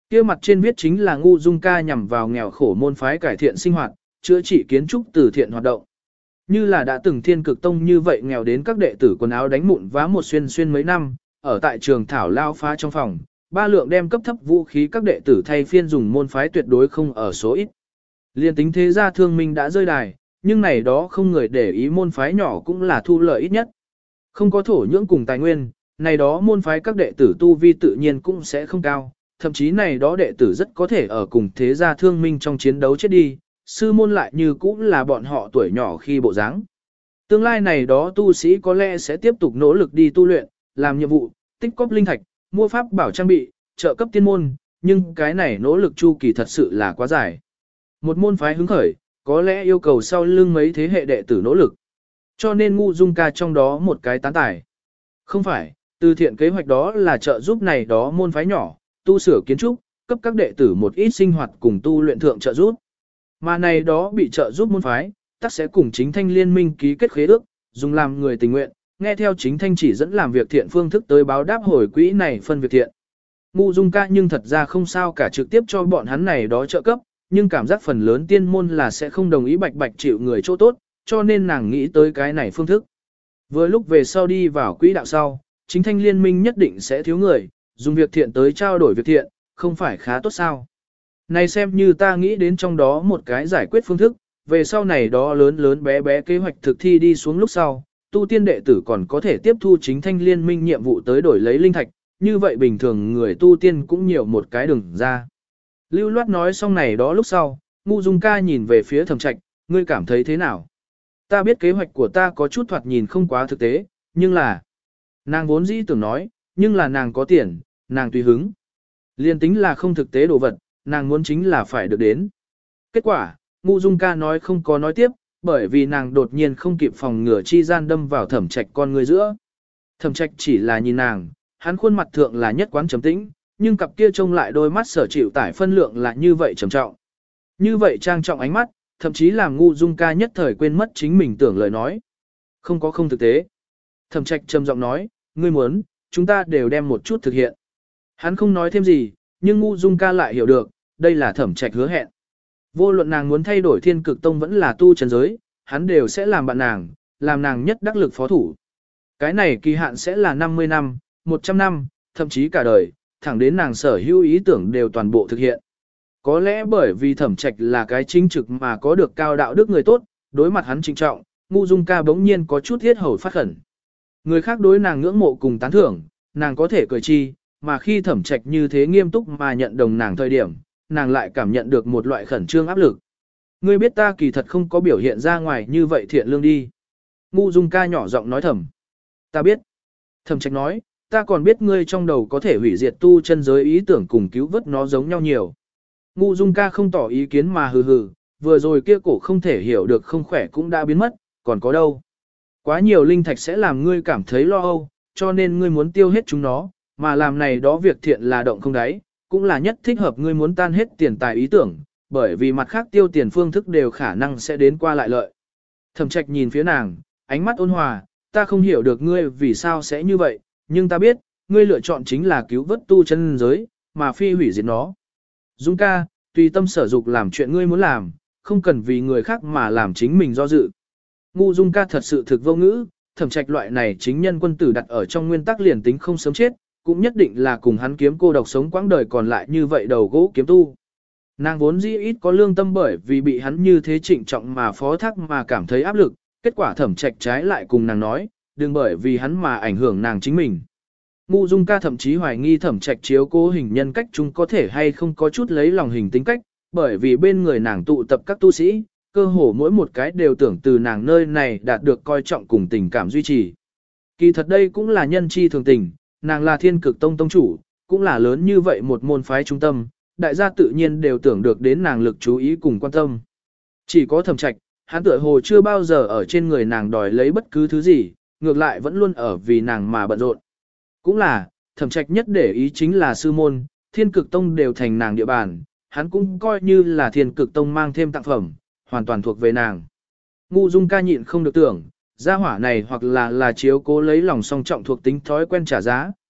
Kia mặt trên viết chính là Ngu Dung Ca nhằm vào nghèo khổ môn phái cải thiện sinh hoạt, chữa trị kiến trúc từ thiện hoạt động. Như là đã từng Thiên Cực Tông như vậy nghèo đến các đệ tử quần áo đánh mụn vá một xuyên xuyên mấy năm, ở tại trường thảo lao phá trong phòng, ba lượng đem cấp thấp vũ khí các đệ tử thay phiên dùng môn phái tuyệt đối không ở số ít. Liên tính thế gia thương minh đã rơi đài, nhưng này đó không người để ý môn phái nhỏ cũng là thu lợi ít nhất. Không có thổ nhưỡng cùng tài nguyên, này đó môn phái các đệ tử tu vi tự nhiên cũng sẽ không cao, thậm chí này đó đệ tử rất có thể ở cùng thế gia thương minh trong chiến đấu chết đi, sư môn lại như cũng là bọn họ tuổi nhỏ khi bộ dáng. Tương lai này đó tu sĩ có lẽ sẽ tiếp tục nỗ lực đi tu luyện, làm nhiệm vụ, tích cóp linh thạch, mua pháp bảo trang bị, trợ cấp tiên môn, nhưng cái này nỗ lực chu kỳ thật sự là quá dài. Một môn phái hứng khởi, có lẽ yêu cầu sau lưng mấy thế hệ đệ tử nỗ lực. Cho nên Ngu Dung Ca trong đó một cái tán tài. Không phải, từ thiện kế hoạch đó là trợ giúp này đó môn phái nhỏ, tu sửa kiến trúc, cấp các đệ tử một ít sinh hoạt cùng tu luyện thượng trợ giúp. Mà này đó bị trợ giúp môn phái, tắc sẽ cùng chính thanh liên minh ký kết khế ước, dùng làm người tình nguyện, nghe theo chính thanh chỉ dẫn làm việc thiện phương thức tới báo đáp hồi quỹ này phân việc thiện. Ngu Dung Ca nhưng thật ra không sao cả trực tiếp cho bọn hắn này đó trợ cấp, nhưng cảm giác phần lớn tiên môn là sẽ không đồng ý bạch bạch chịu người chỗ tốt, cho nên nàng nghĩ tới cái này phương thức. Vừa lúc về sau đi vào quỹ đạo sau, chính thanh liên minh nhất định sẽ thiếu người, dùng việc thiện tới trao đổi việc thiện, không phải khá tốt sao. Này xem như ta nghĩ đến trong đó một cái giải quyết phương thức, về sau này đó lớn lớn bé bé kế hoạch thực thi đi xuống lúc sau, tu tiên đệ tử còn có thể tiếp thu chính thanh liên minh nhiệm vụ tới đổi lấy linh thạch, như vậy bình thường người tu tiên cũng nhiều một cái đường ra. Lưu loát nói xong này đó lúc sau, Ngu Dung Ca nhìn về phía Thẩm Trạch, ngươi cảm thấy thế nào? Ta biết kế hoạch của ta có chút thoạt nhìn không quá thực tế, nhưng là... Nàng vốn dĩ tưởng nói, nhưng là nàng có tiền, nàng tùy hứng. Liên tính là không thực tế đồ vật, nàng muốn chính là phải được đến. Kết quả, Ngu Dung Ca nói không có nói tiếp, bởi vì nàng đột nhiên không kịp phòng ngừa chi gian đâm vào Thẩm Trạch con người giữa. Thẩm Trạch chỉ là nhìn nàng, hắn khuôn mặt thượng là nhất quán trầm tĩnh, nhưng cặp kia trông lại đôi mắt sở chịu tải phân lượng là như vậy trầm trọng. Như vậy trang trọng ánh mắt, thậm chí làm Ngu Dung Ca nhất thời quên mất chính mình tưởng lời nói. Không có không thực tế. Thẩm Trạch trầm giọng nói, ngươi muốn, chúng ta đều đem một chút thực hiện. Hắn không nói thêm gì, nhưng Ngu Dung Ca lại hiểu được, đây là Thẩm Trạch hứa hẹn. Vô luận nàng muốn thay đổi Thiên Cực Tông vẫn là tu chân giới, hắn đều sẽ làm bạn nàng, làm nàng nhất đắc lực phó thủ. Cái này kỳ hạn sẽ là 50 năm, 100 năm, thậm chí cả đời, thẳng đến nàng sở hữu ý tưởng đều toàn bộ thực hiện. Có lẽ bởi vì Thẩm Trạch là cái chính trực mà có được cao đạo đức người tốt, đối mặt hắn trịnh trọng, Ngu Dung Ca bỗng nhiên có chút thiết hầu phát khẩn. Người khác đối nàng ngưỡng mộ cùng tán thưởng, nàng có thể cười chi, mà khi Thẩm Trạch như thế nghiêm túc mà nhận đồng nàng thời điểm, nàng lại cảm nhận được một loại khẩn trương áp lực. Ngươi biết ta kỳ thật không có biểu hiện ra ngoài như vậy thiện lương đi. Ngu Dung Ca nhỏ giọng nói thầm. Ta biết. Thẩm Trạch nói, ta còn biết ngươi trong đầu có thể hủy diệt tu chân giới ý tưởng cùng cứu vớt nó giống nhau nhiều. Ngu Dung Ca không tỏ ý kiến mà hừ hừ, vừa rồi kia cổ không thể hiểu được không khỏe cũng đã biến mất, còn có đâu. Quá nhiều linh thạch sẽ làm ngươi cảm thấy lo âu, cho nên ngươi muốn tiêu hết chúng nó, mà làm này đó việc thiện là động không đáy, cũng là nhất thích hợp ngươi muốn tan hết tiền tài ý tưởng, bởi vì mặt khác tiêu tiền phương thức đều khả năng sẽ đến qua lại lợi. Thẩm Trạch nhìn phía nàng, ánh mắt ôn hòa, ta không hiểu được ngươi vì sao sẽ như vậy, nhưng ta biết, ngươi lựa chọn chính là cứu vớt tu chân giới, mà phi hủy diệt nó. Dung Ca, tùy tâm sở dục làm chuyện ngươi muốn làm, không cần vì người khác mà làm chính mình do dự. Ngu Dung Ca thật sự thực vô ngữ, Thẩm Trạch loại này chính nhân quân tử đặt ở trong nguyên tắc liền tính không sớm chết, cũng nhất định là cùng hắn kiếm cô độc sống quãng đời còn lại như vậy đầu gỗ kiếm tu. Nàng vốn dĩ ít có lương tâm bởi vì bị hắn như thế trịnh trọng mà phó thác mà cảm thấy áp lực, kết quả Thẩm Trạch trái lại cùng nàng nói, đừng bởi vì hắn mà ảnh hưởng nàng chính mình. Ngu Dung Ca thậm chí hoài nghi Thẩm Trạch chiếu cố hình nhân cách chúng có thể hay không có chút lấy lòng hình tính cách, bởi vì bên người nàng tụ tập các tu sĩ, cơ hồ mỗi một cái đều tưởng từ nàng nơi này đạt được coi trọng cùng tình cảm duy trì. Kỳ thật đây cũng là nhân chi thường tình, nàng là Thiên Cực Tông tông chủ, cũng là lớn như vậy một môn phái trung tâm, đại gia tự nhiên đều tưởng được đến nàng lực chú ý cùng quan tâm. Chỉ có Thẩm Trạch, hắn tựa hồ chưa bao giờ ở trên người nàng đòi lấy bất cứ thứ gì, ngược lại vẫn luôn ở vì nàng mà bận rộn. Cũng là, Thẩm Trạch nhất để ý chính là sư môn, Thiên Cực Tông đều thành nàng địa bàn, hắn cũng coi như là Thiên Cực Tông mang thêm tặng phẩm, hoàn toàn thuộc về nàng. Ngu Dung Ca nhịn không được tưởng, gia hỏa này hoặc là chiếu cố lấy lòng song trọng thuộc tính thói quen trả giá,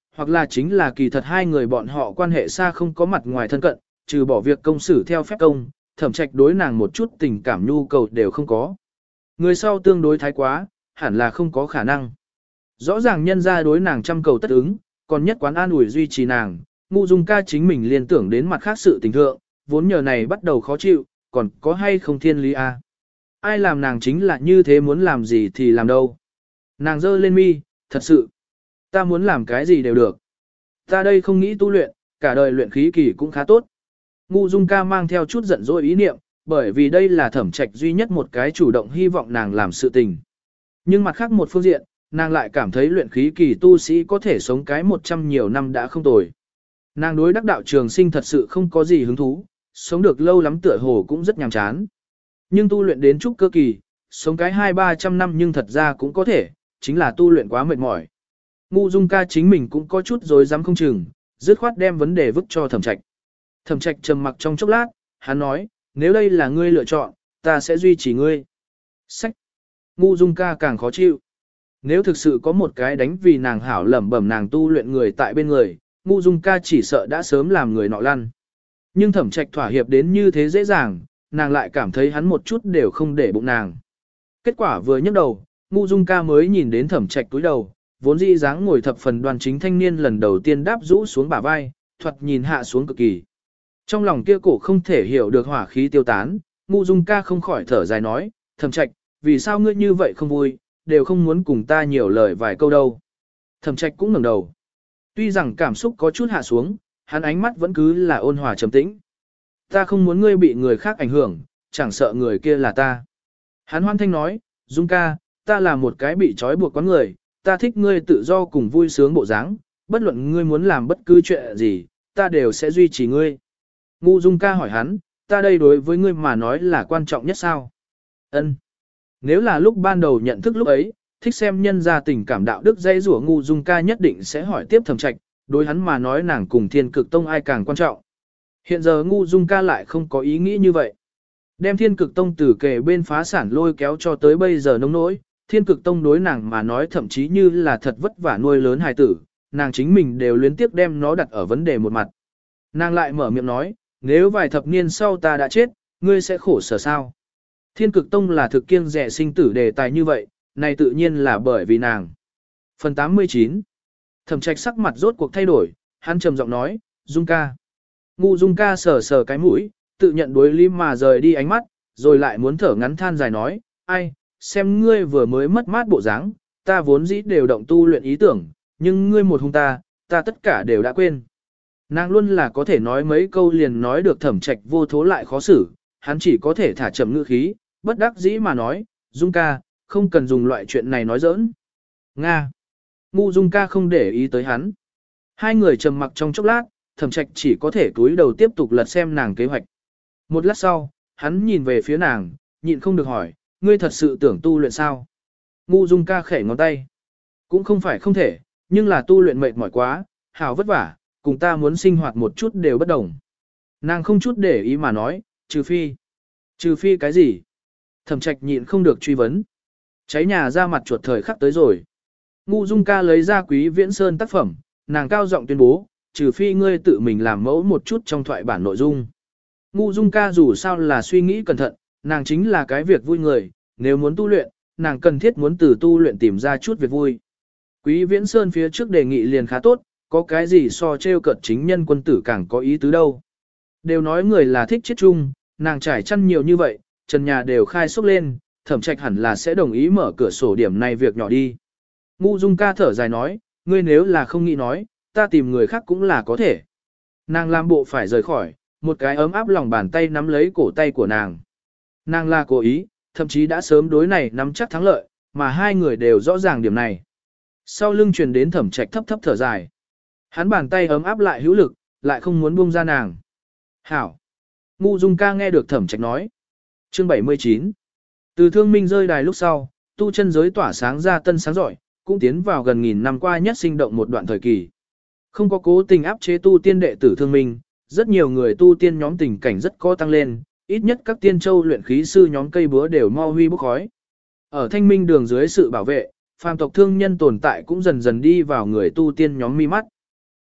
hoặc là chính là kỳ thật hai người bọn họ quan hệ xa không có mặt ngoài thân cận, trừ bỏ việc công xử theo phép công, Thẩm Trạch đối nàng một chút tình cảm nhu cầu đều không có. Người sau tương đối thái quá, hẳn là không có khả năng. Rõ ràng nhân ra đối nàng trăm cầu tất ứng, còn nhất quán an ủi duy trì nàng, Ngũ Dung ca chính mình liên tưởng đến mặt khác sự tình thượng, vốn nhờ này bắt đầu khó chịu, còn có hay không thiên lý a? Ai làm nàng chính là như thế, muốn làm gì thì làm đâu. Nàng giơ lên mi, thật sự, ta muốn làm cái gì đều được. Ta đây không nghĩ tu luyện, cả đời luyện khí kỳ cũng khá tốt. Ngũ Dung ca mang theo chút giận dỗi ý niệm, bởi vì đây là Thẩm Trạch duy nhất một cái chủ động hy vọng nàng làm sự tình. Nhưng mặt khác một phương diện, nàng lại cảm thấy luyện khí kỳ tu sĩ có thể sống cái 100 nhiều năm đã không tồi. Nàng đối đắc đạo trường sinh thật sự không có gì hứng thú, sống được lâu lắm tựa hồ cũng rất nhàm chán. Nhưng tu luyện đến trúc cơ kỳ, sống cái 200-300 năm nhưng thật ra cũng có thể, chính là tu luyện quá mệt mỏi. Ngũ Dung ca chính mình cũng có chút rối rắm không chừng, dứt khoát đem vấn đề vứt cho Thẩm Trạch. Thẩm Trạch trầm mặc trong chốc lát, hắn nói, nếu đây là ngươi lựa chọn, ta sẽ duy trì ngươi. Sách! Ngũ Dung ca càng khó chịu. Nếu thực sự có một cái đánh vì nàng hảo lẩm bẩm nàng tu luyện người tại bên người, Ngũ Dung ca chỉ sợ đã sớm làm người nọ lăn. Nhưng Thẩm Trạch thỏa hiệp đến như thế dễ dàng, nàng lại cảm thấy hắn một chút đều không để bụng nàng. Kết quả vừa nhấc đầu, Ngũ Dung ca mới nhìn đến Thẩm Trạch túi đầu, vốn dĩ dáng ngồi thập phần đoan chính thanh niên lần đầu tiên đáp rũ xuống bả vai, thoạt nhìn hạ xuống cực kỳ. Trong lòng kia cổ không thể hiểu được hỏa khí tiêu tán, Ngũ Dung ca không khỏi thở dài nói, Thẩm Trạch, vì sao ngươi như vậy không vui, đều không muốn cùng ta nhiều lời vài câu đâu. Thẩm Trạch cũng ngẩng đầu. Tuy rằng cảm xúc có chút hạ xuống, hắn ánh mắt vẫn cứ là ôn hòa trầm tĩnh. Ta không muốn ngươi bị người khác ảnh hưởng, chẳng sợ người kia là ta. Hắn hoan thanh nói, Dung ca, ta là một cái bị trói buộc con người, ta thích ngươi tự do cùng vui sướng bộ dáng, bất luận ngươi muốn làm bất cứ chuyện gì, ta đều sẽ duy trì ngươi. Ngũ Dung ca hỏi hắn, ta đây đối với ngươi mà nói là quan trọng nhất sao? Ân. Nếu là lúc ban đầu nhận thức lúc ấy, thích xem nhân ra tình cảm đạo đức dây rủa, Ngũ Dung ca nhất định sẽ hỏi tiếp Thẩm Trạch, đối hắn mà nói nàng cùng Thiên Cực Tông ai càng quan trọng. Hiện giờ Ngũ Dung ca lại không có ý nghĩ như vậy. Đem Thiên Cực Tông từ kề bên phá sản lôi kéo cho tới bây giờ nông nỗi, Thiên Cực Tông đối nàng mà nói thậm chí như là thật vất vả nuôi lớn hài tử, nàng chính mình đều luyến tiếc đem nó đặt ở vấn đề một mặt. Nàng lại mở miệng nói, nếu vài thập niên sau ta đã chết, ngươi sẽ khổ sở sao? Thiên Cực Tông là thực kiêng rẻ sinh tử đề tài như vậy, này tự nhiên là bởi vì nàng. Phần 89. Thẩm Trạch sắc mặt rốt cuộc thay đổi, hắn trầm giọng nói, Dung ca. Ngũ Dung ca sờ sờ cái mũi, tự nhận đối lý mà rời đi ánh mắt, rồi lại muốn thở ngắn than dài nói, ai, xem ngươi vừa mới mất mát bộ dáng, ta vốn dĩ đều động tu luyện ý tưởng, nhưng ngươi một hung ta tất cả đều đã quên. Nàng luôn là có thể nói mấy câu liền nói được Thẩm Trạch vô thố lại khó xử, hắn chỉ có thể thả chậm ngữ khí, bất đắc dĩ mà nói, Dung ca, không cần dùng loại chuyện này nói giỡn. Nga. Ngũ Dung ca không để ý tới hắn. Hai người trầm mặc trong chốc lát, Thẩm Trạch chỉ có thể cúi đầu tiếp tục lật xem nàng kế hoạch. Một lát sau, hắn nhìn về phía nàng, nhịn không được hỏi, ngươi thật sự tưởng tu luyện sao? Ngũ Dung ca khẽ ngón tay. Cũng không phải không thể, nhưng là tu luyện mệt mỏi quá, hào vất vả, cùng ta muốn sinh hoạt một chút đều bất đồng. Nàng không chút để ý mà nói, trừ phi. Trừ phi cái gì? Thẩm Trạch nhịn không được truy vấn. Cháy nhà ra mặt chuột thời khắc tới rồi. Ngũ Dung ca lấy ra Quý Viễn Sơn tác phẩm, nàng cao giọng tuyên bố, trừ phi ngươi tự mình làm mẫu một chút trong thoại bản nội dung. Ngũ Dung ca dù sao là suy nghĩ cẩn thận, nàng chính là cái việc vui người, nếu muốn tu luyện, nàng cần thiết muốn từ tu luyện tìm ra chút việc vui. Quý Viễn Sơn phía trước đề nghị liền khá tốt, có cái gì so trêu cợt chính nhân quân tử càng có ý tứ đâu. Đều nói người là thích chết chung, nàng trải chăn nhiều như vậy, trần nhà đều khai sốc lên, Thẩm Trạch hẳn là sẽ đồng ý mở cửa sổ điểm này việc nhỏ đi. Ngũ Dung ca thở dài nói, ngươi nếu là không nghĩ nói, ta tìm người khác cũng là có thể. Nàng làm bộ phải rời khỏi, một cái ấm áp lòng bàn tay nắm lấy cổ tay của nàng. Nàng là cố ý, thậm chí đã sớm đối này nắm chắc thắng lợi, mà hai người đều rõ ràng điểm này. Sau lưng truyền đến Thẩm Trạch thấp thấp thở dài. Hắn bàn tay ấm áp lại hữu lực, lại không muốn buông ra nàng. Hảo. Ngũ Dung ca nghe được Thẩm Trạch nói. Chương 79. Từ thương minh rơi đài lúc sau, tu chân giới tỏa sáng ra tân sáng giỏi, cũng tiến vào gần nghìn năm qua nhất sinh động một đoạn thời kỳ. Không có cố tình áp chế tu tiên đệ tử thương minh, rất nhiều người tu tiên nhóm tình cảnh rất có tăng lên, ít nhất các tiên châu luyện khí sư nhóm cây búa đều mo huy bốc khói. Ở thanh minh đường dưới sự bảo vệ, phàm tộc thương nhân tồn tại cũng dần dần đi vào người tu tiên nhóm mi mắt.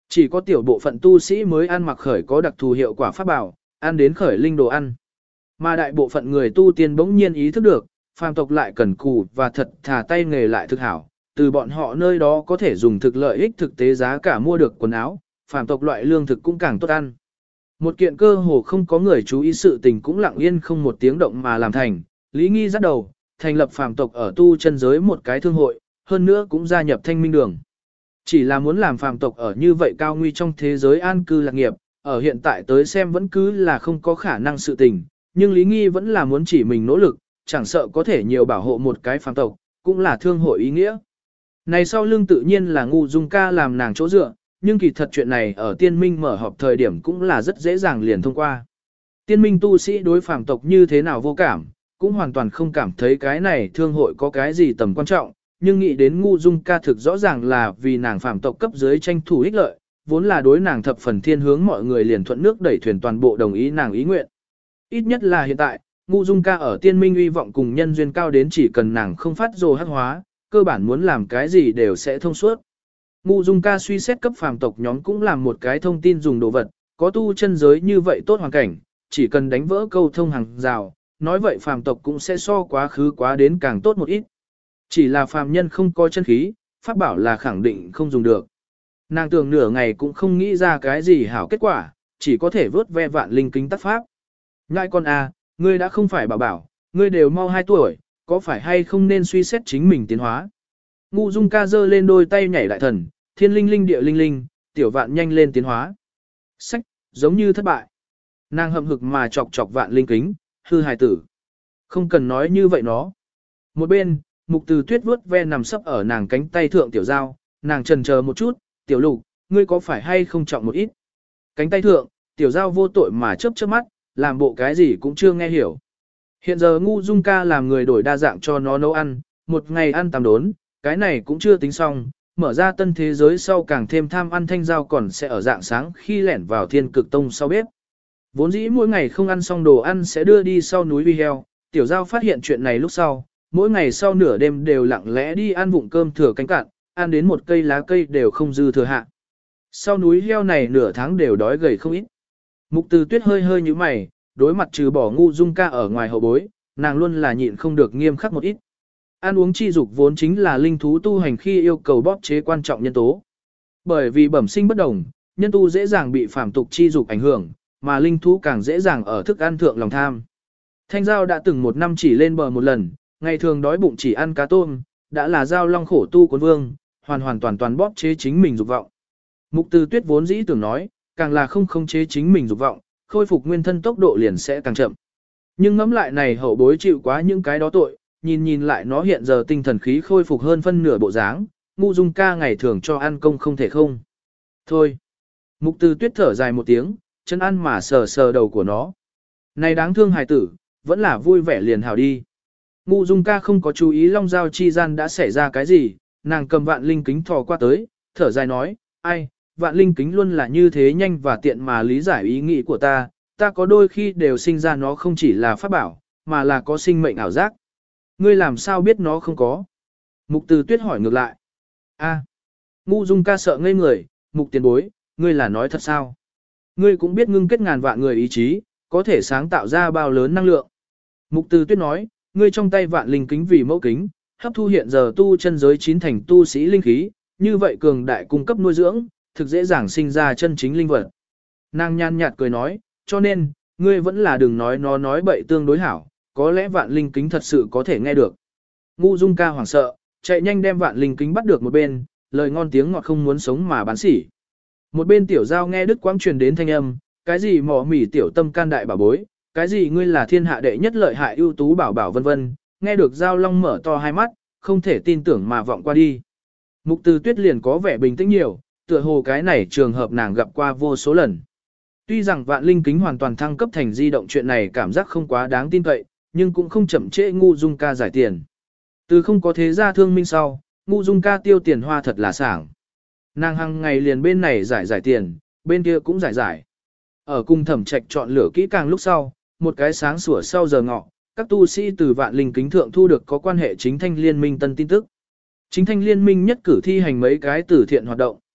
Chỉ có tiểu bộ phận tu sĩ mới ăn mặc khởi có đặc thù hiệu quả pháp bảo, ăn đến khởi linh đồ ăn. Mà đại bộ phận người tu tiên bỗng nhiên ý thức được, phàm tộc lại cần cù và thật thà tay nghề lại thực hảo, từ bọn họ nơi đó có thể dùng thực lợi ích thực tế giá cả mua được quần áo, phàm tộc loại lương thực cũng càng tốt ăn. Một kiện cơ hồ không có người chú ý sự tình cũng lặng yên không một tiếng động mà làm thành, Lý Nghi dắt đầu, thành lập phàm tộc ở tu chân giới một cái thương hội, hơn nữa cũng gia nhập thanh minh đường. Chỉ là muốn làm phàm tộc ở như vậy cao nguy trong thế giới an cư lạc nghiệp, ở hiện tại tới xem vẫn cứ là không có khả năng sự tình, nhưng Lý Nghi vẫn là muốn chỉ mình nỗ lực, chẳng sợ có thể nhiều bảo hộ một cái phàm tộc, cũng là thương hội ý nghĩa. Này sau lưng tự nhiên là Ngu Dung Ca làm nàng chỗ dựa, nhưng kỳ thật chuyện này ở tiên minh mở họp thời điểm cũng là rất dễ dàng liền thông qua. Tiên minh tu sĩ đối phàm tộc như thế nào vô cảm, cũng hoàn toàn không cảm thấy cái này thương hội có cái gì tầm quan trọng, nhưng nghĩ đến Ngu Dung Ca thực rõ ràng là vì nàng phàm tộc cấp dưới tranh thủ ích lợi, vốn là đối nàng thập phần thiên hướng mọi người liền thuận nước đẩy thuyền toàn bộ đồng ý nàng ý nguyện. Ít nhất là hiện tại, Ngu Dung Ca ở tiên minh uy vọng cùng nhân duyên cao đến chỉ cần nàng không phát rồ hắc hóa, cơ bản muốn làm cái gì đều sẽ thông suốt. Ngu Dung Ca suy xét cấp phàm tộc nhóm cũng làm một cái thông tin dùng đồ vật, có tu chân giới như vậy tốt hoàn cảnh, chỉ cần đánh vỡ câu thông hàng rào, nói vậy phàm tộc cũng sẽ so quá khứ quá đến càng tốt một ít. Chỉ là phàm nhân không có chân khí, pháp bảo là khẳng định không dùng được. Nàng tưởng nửa ngày cũng không nghĩ ra cái gì hảo kết quả, chỉ có thể vớt ve vạn linh kính tắt pháp. Ngại con à, ngươi đã không phải bảo bảo, ngươi đều mau 2 tuổi, có phải hay không nên suy xét chính mình tiến hóa. Ngu Dung Ca giơ lên đôi tay nhảy đại thần, thiên linh linh địa linh linh, tiểu vạn nhanh lên tiến hóa. Sách, giống như thất bại. Nàng hậm hực mà chọc chọc vạn linh kính, hư hài tử. Không cần nói như vậy nó. Một bên, Mục Từ Tuyết vuốt ve nằm sấp ở nàng cánh tay thượng tiểu giao, nàng chần chờ một chút, tiểu lục, ngươi có phải hay không trọng một ít. Cánh tay thượng, tiểu giao vô tội mà chớp chớp mắt, làm bộ cái gì cũng chưa nghe hiểu. Hiện giờ Ngu Dung Ca làm người đổi đa dạng cho nó nấu ăn, một ngày ăn 8 đốn, cái này cũng chưa tính xong, mở ra tân thế giới sau càng thêm tham ăn thanh giao còn sẽ ở dạng sáng khi lẻn vào thiên cực tông sau bếp. Vốn dĩ mỗi ngày không ăn xong đồ ăn sẽ đưa đi sau núi vi heo, tiểu giao phát hiện chuyện này lúc sau, mỗi ngày sau nửa đêm đều lặng lẽ đi ăn vụng cơm thừa cánh cạn, ăn đến một cây lá cây đều không dư thừa hạ. Sau núi heo này nửa tháng đều đói gầy không ít. Mục Từ Tuyết hơi hơi như mày, đối mặt trừ bỏ Ngu Dung Ca ở ngoài hậu bối, nàng luôn là nhịn không được nghiêm khắc một ít. Ăn uống chi dục vốn chính là linh thú tu hành khi yêu cầu bóp chế quan trọng nhân tố. Bởi vì bẩm sinh bất đồng, nhân tu dễ dàng bị phàm tục chi dục ảnh hưởng, mà linh thú càng dễ dàng ở thức ăn thượng lòng tham. Thanh Giao đã từng 1 năm chỉ lên bờ một lần, ngày thường đói bụng chỉ ăn cá tôm, đã là Giao Long khổ tu cuốn vương, hoàn toàn bóp chế chính mình dục vọng. Mục Từ Tuyết vốn dĩ tưởng nói, càng là không khống chế chính mình dục vọng, khôi phục nguyên thân tốc độ liền sẽ càng chậm. Nhưng ngẫm lại này hậu bối chịu quá những cái đó tội, nhìn lại nó hiện giờ tinh thần khí khôi phục hơn phân nửa bộ dáng, Ngu Dung Ca ngày thường cho ăn công không thể không. Thôi. Mục Từ Tuyết thở dài một tiếng, chân ăn mà sờ sờ đầu của nó. Này đáng thương hài tử, vẫn là vui vẻ liền hào đi. Ngu Dung Ca không có chú ý Long Giao chi gian đã xảy ra cái gì, nàng cầm vạn linh kính thò qua tới, thở dài nói, ai, vạn linh kính luôn là như thế nhanh và tiện mà lý giải ý nghĩ của ta có đôi khi đều sinh ra nó không chỉ là pháp bảo, mà là có sinh mệnh ảo giác. Ngươi làm sao biết nó không có? Mục Từ Tuyết hỏi ngược lại. A, Ngu Dung Ca sợ ngây người, Mục tiền bối, ngươi là nói thật sao? Ngươi cũng biết ngưng kết ngàn vạn người ý chí, có thể sáng tạo ra bao lớn năng lượng. Mục Từ Tuyết nói, ngươi trong tay vạn linh kính vì mẫu kính, hấp thu hiện giờ tu chân giới 9 thành tu sĩ linh khí, như vậy cường đại cung cấp nuôi dưỡng, thực dễ dàng sinh ra chân chính linh vật. Nàng nhàn nhạt cười nói, cho nên, ngươi vẫn là đừng nói nó nói bậy tương đối hảo, có lẽ vạn linh kính thật sự có thể nghe được. Ngu Dung Ca hoảng sợ, chạy nhanh đem vạn linh kính bắt được một bên, lời ngon tiếng ngọt không muốn sống mà bán sỉ. Một bên tiểu giao nghe đức quang truyền đến thanh âm, cái gì mỏ mỉ tiểu tâm can đại bảo bối, cái gì ngươi là thiên hạ đệ nhất lợi hại ưu tú bảo bảo vân vân, nghe được Giao Long mở to hai mắt, không thể tin tưởng mà vọng qua đi. Mục Từ Tuyết liền có vẻ bình tĩnh nhiều, tựa hồ cái này trường hợp nàng gặp qua vô số lần. Tuy rằng vạn linh kính hoàn toàn thăng cấp thành di động chuyện này cảm giác không quá đáng tin cậy, nhưng cũng không chậm trễ Ngu Dung Ca giải tiền. Từ không có thế gia thương minh sau, Ngu Dung Ca tiêu tiền hoa thật là sảng. Nàng hàng ngày liền bên này giải tiền, bên kia cũng giải. Ở cung Thẩm Trạch chọn lựa kỹ càng lúc sau, một cái sáng sủa sau giờ ngọ, các tu sĩ từ vạn linh kính thượng thu được có quan hệ chính thanh liên minh tân tin tức. Chính thanh liên minh nhất cử thi hành mấy cái từ thiện hoạt động.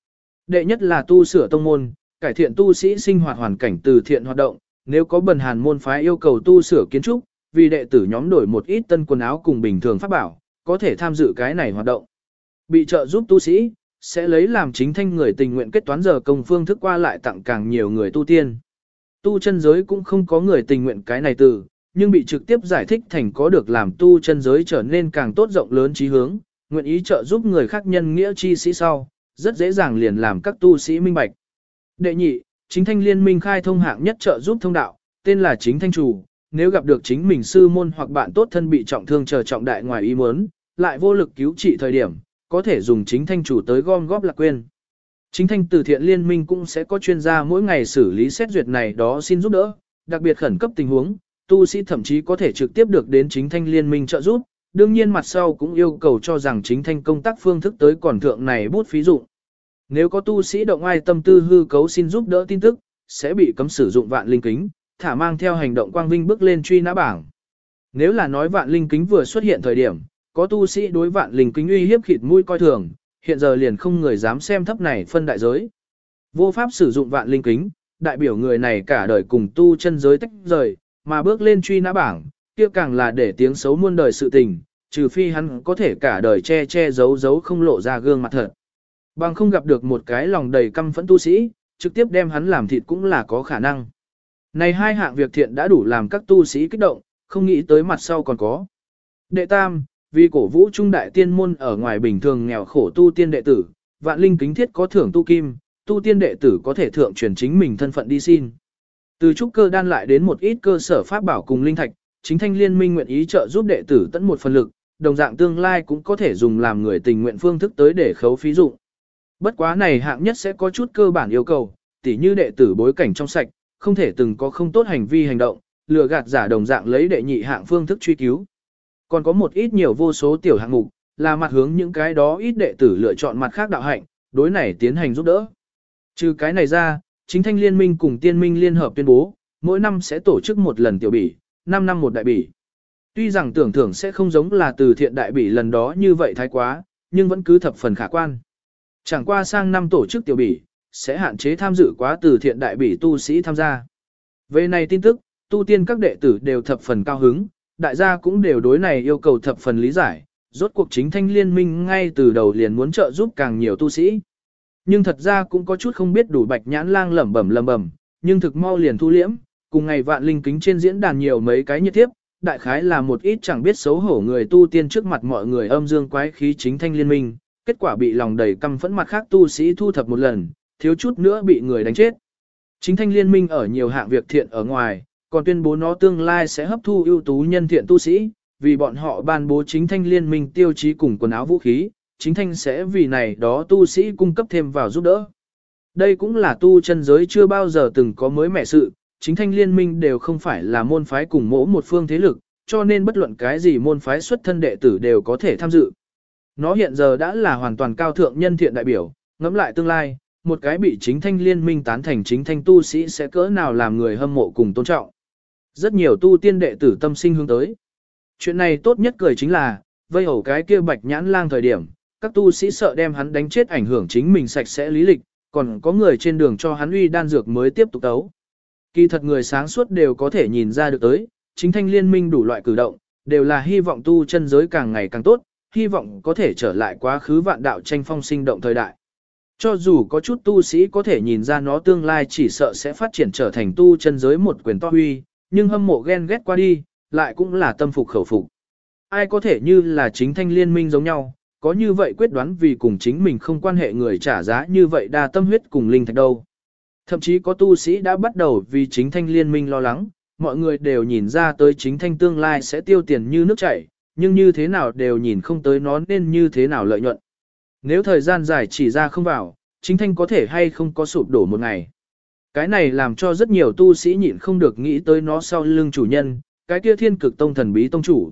Đệ nhất là tu sửa tông môn, cải thiện tu sĩ sinh hoạt hoàn cảnh từ thiện hoạt động, nếu có bần hàn môn phái yêu cầu tu sửa kiến trúc, vì đệ tử nhóm đổi một ít tân quần áo cùng bình thường pháp bảo, có thể tham dự cái này hoạt động. Bị trợ giúp tu sĩ, sẽ lấy làm chính thanh người tình nguyện kết toán giờ công phương thức qua lại tặng càng nhiều người tu tiên. Tu chân giới cũng không có người tình nguyện cái này từ, nhưng bị trực tiếp giải thích thành có được làm tu chân giới trở nên càng tốt rộng lớn chí hướng, nguyện ý trợ giúp người khác nhân nghĩa chi sĩ sau, rất dễ dàng liền làm các tu sĩ minh bạch. Đệ nhị, chính thanh liên minh khai thông hạng nhất trợ giúp thông đạo, tên là chính thanh chủ, nếu gặp được chính mình sư môn hoặc bạn tốt thân bị trọng thương chờ trọng đại ngoài ý muốn, lại vô lực cứu trị thời điểm, có thể dùng chính thanh chủ tới gom góp lạc quên. Chính thanh từ thiện liên minh cũng sẽ có chuyên gia mỗi ngày xử lý xét duyệt này đó xin giúp đỡ, đặc biệt khẩn cấp tình huống, tu sĩ thậm chí có thể trực tiếp được đến chính thanh liên minh trợ giúp, đương nhiên mặt sau cũng yêu cầu cho rằng chính thanh công tác phương thức tới còn thượng này bút phí dụng. Nếu có tu sĩ động ai tâm tư hư cấu xin giúp đỡ tin tức, sẽ bị cấm sử dụng vạn linh kính, thả mang theo hành động quang vinh bước lên truy nã bảng. Nếu là nói vạn linh kính vừa xuất hiện thời điểm, có tu sĩ đối vạn linh kính uy hiếp khịt mũi coi thường, hiện giờ liền không người dám xem thấp này phân đại giới. Vô pháp sử dụng vạn linh kính, đại biểu người này cả đời cùng tu chân giới tách rời, mà bước lên truy nã bảng, kia càng là để tiếng xấu muôn đời sự tình, trừ phi hắn có thể cả đời che che giấu giấu không lộ ra gương mặt thật. Bằng không gặp được một cái lòng đầy căm phẫn tu sĩ, trực tiếp đem hắn làm thịt cũng là có khả năng. Này hai hạng việc thiện đã đủ làm các tu sĩ kích động, không nghĩ tới mặt sau còn có. Đệ tam, vì cổ vũ trung đại tiên môn ở ngoài bình thường nghèo khổ tu tiên đệ tử, vạn linh kính thiết có thưởng tu kim, tu tiên đệ tử có thể thượng truyền chính mình thân phận đi xin. Từ trúc cơ đan lại đến một ít cơ sở pháp bảo cùng linh thạch, chính thanh liên minh nguyện ý trợ giúp đệ tử tận một phần lực, đồng dạng tương lai cũng có thể dùng làm người tình nguyện phương thức tới để khấu phí dụng. Bất quá này hạng nhất sẽ có chút cơ bản yêu cầu, tỉ như đệ tử bối cảnh trong sạch, không thể từng có không tốt hành vi hành động, lừa gạt giả đồng dạng lấy đệ nhị hạng phương thức truy cứu. Còn có một ít nhiều vô số tiểu hạng mục, là mặt hướng những cái đó ít đệ tử lựa chọn mặt khác đạo hạnh, đối này tiến hành giúp đỡ. Trừ cái này ra, chính thanh liên minh cùng tiên minh liên hợp tuyên bố, mỗi năm sẽ tổ chức một lần tiểu bỉ, 5 năm một đại bỉ. Tuy rằng tưởng thưởng sẽ không giống là từ thiện đại bỉ lần đó như vậy thái quá, nhưng vẫn cứ thập phần khả quan. Chẳng qua sang năm tổ chức tiểu bỉ, sẽ hạn chế tham dự quá từ thiện đại bỉ tu sĩ tham gia. Về này tin tức, tu tiên các đệ tử đều thập phần cao hứng, đại gia cũng đều đối này yêu cầu thập phần lý giải, rốt cuộc chính thanh liên minh ngay từ đầu liền muốn trợ giúp càng nhiều tu sĩ. Nhưng thật ra cũng có chút không biết đủ bạch nhãn lang lẩm bẩm, nhưng thực mau liền thu liễm, cùng ngày vạn linh kính trên diễn đàn nhiều mấy cái nhiệt tiếp, đại khái là một ít chẳng biết xấu hổ người tu tiên trước mặt mọi người âm dương quái khí chính thanh liên minh, kết quả bị lòng đầy căm phẫn mặt khác tu sĩ thu thập một lần, thiếu chút nữa bị người đánh chết. Chính thanh liên minh ở nhiều hạng việc thiện ở ngoài, còn tuyên bố nó tương lai sẽ hấp thu ưu tú nhân thiện tu sĩ, vì bọn họ ban bố chính thanh liên minh tiêu chí cùng quần áo vũ khí, chính thanh sẽ vì này đó tu sĩ cung cấp thêm vào giúp đỡ. Đây cũng là tu chân giới chưa bao giờ từng có mới mẻ sự, chính thanh liên minh đều không phải là môn phái cùng mỗi một phương thế lực, cho nên bất luận cái gì môn phái xuất thân đệ tử đều có thể tham dự. Nó hiện giờ đã là hoàn toàn cao thượng nhân thiện đại biểu, ngẫm lại tương lai, một cái bị chính thanh liên minh tán thành chính thanh tu sĩ sẽ cỡ nào làm người hâm mộ cùng tôn trọng. Rất nhiều tu tiên đệ tử tâm sinh hướng tới. Chuyện này tốt nhất cười chính là, vây hầu cái kia bạch nhãn lang thời điểm, các tu sĩ sợ đem hắn đánh chết ảnh hưởng chính mình sạch sẽ lý lịch, còn có người trên đường cho hắn uy đan dược mới tiếp tục tấu. Kỳ thật người sáng suốt đều có thể nhìn ra được tới, chính thanh liên minh đủ loại cử động, đều là hy vọng tu chân giới càng ngày càng tốt, hy vọng có thể trở lại quá khứ vạn đạo tranh phong sinh động thời đại. Cho dù có chút tu sĩ có thể nhìn ra nó tương lai chỉ sợ sẽ phát triển trở thành tu chân giới một quyền to huy, nhưng hâm mộ ghen ghét qua đi, lại cũng là tâm phục khẩu phục. Ai có thể như là chính thanh liên minh giống nhau, có như vậy quyết đoán vì cùng chính mình không quan hệ người trả giá như vậy đa tâm huyết cùng linh thạch đâu. Thậm chí có tu sĩ đã bắt đầu vì chính thanh liên minh lo lắng, mọi người đều nhìn ra tới chính thanh tương lai sẽ tiêu tiền như nước chảy, nhưng như thế nào đều nhìn không tới nó nên như thế nào lợi nhuận. Nếu thời gian dài chỉ ra không vào, chính thanh có thể hay không có sụp đổ một ngày. Cái này làm cho rất nhiều tu sĩ nhịn không được nghĩ tới nó sau lưng chủ nhân, cái kia thiên cực tông thần bí tông chủ.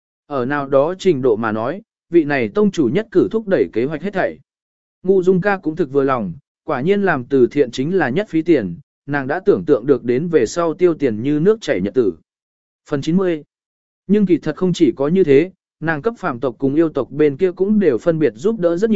Ở nào đó trình độ mà nói, vị này tông chủ nhất cử thúc đẩy kế hoạch hết thảy. Ngu Dung ca cũng thực vừa lòng, quả nhiên làm từ thiện chính là nhất phí tiền, nàng đã tưởng tượng được đến về sau tiêu tiền như nước chảy nhật tử. Phần 90. Nhưng kỳ thật không chỉ có như thế, nàng cấp phàm tộc cùng yêu tộc bên kia cũng đều phân biệt giúp đỡ rất nhiều,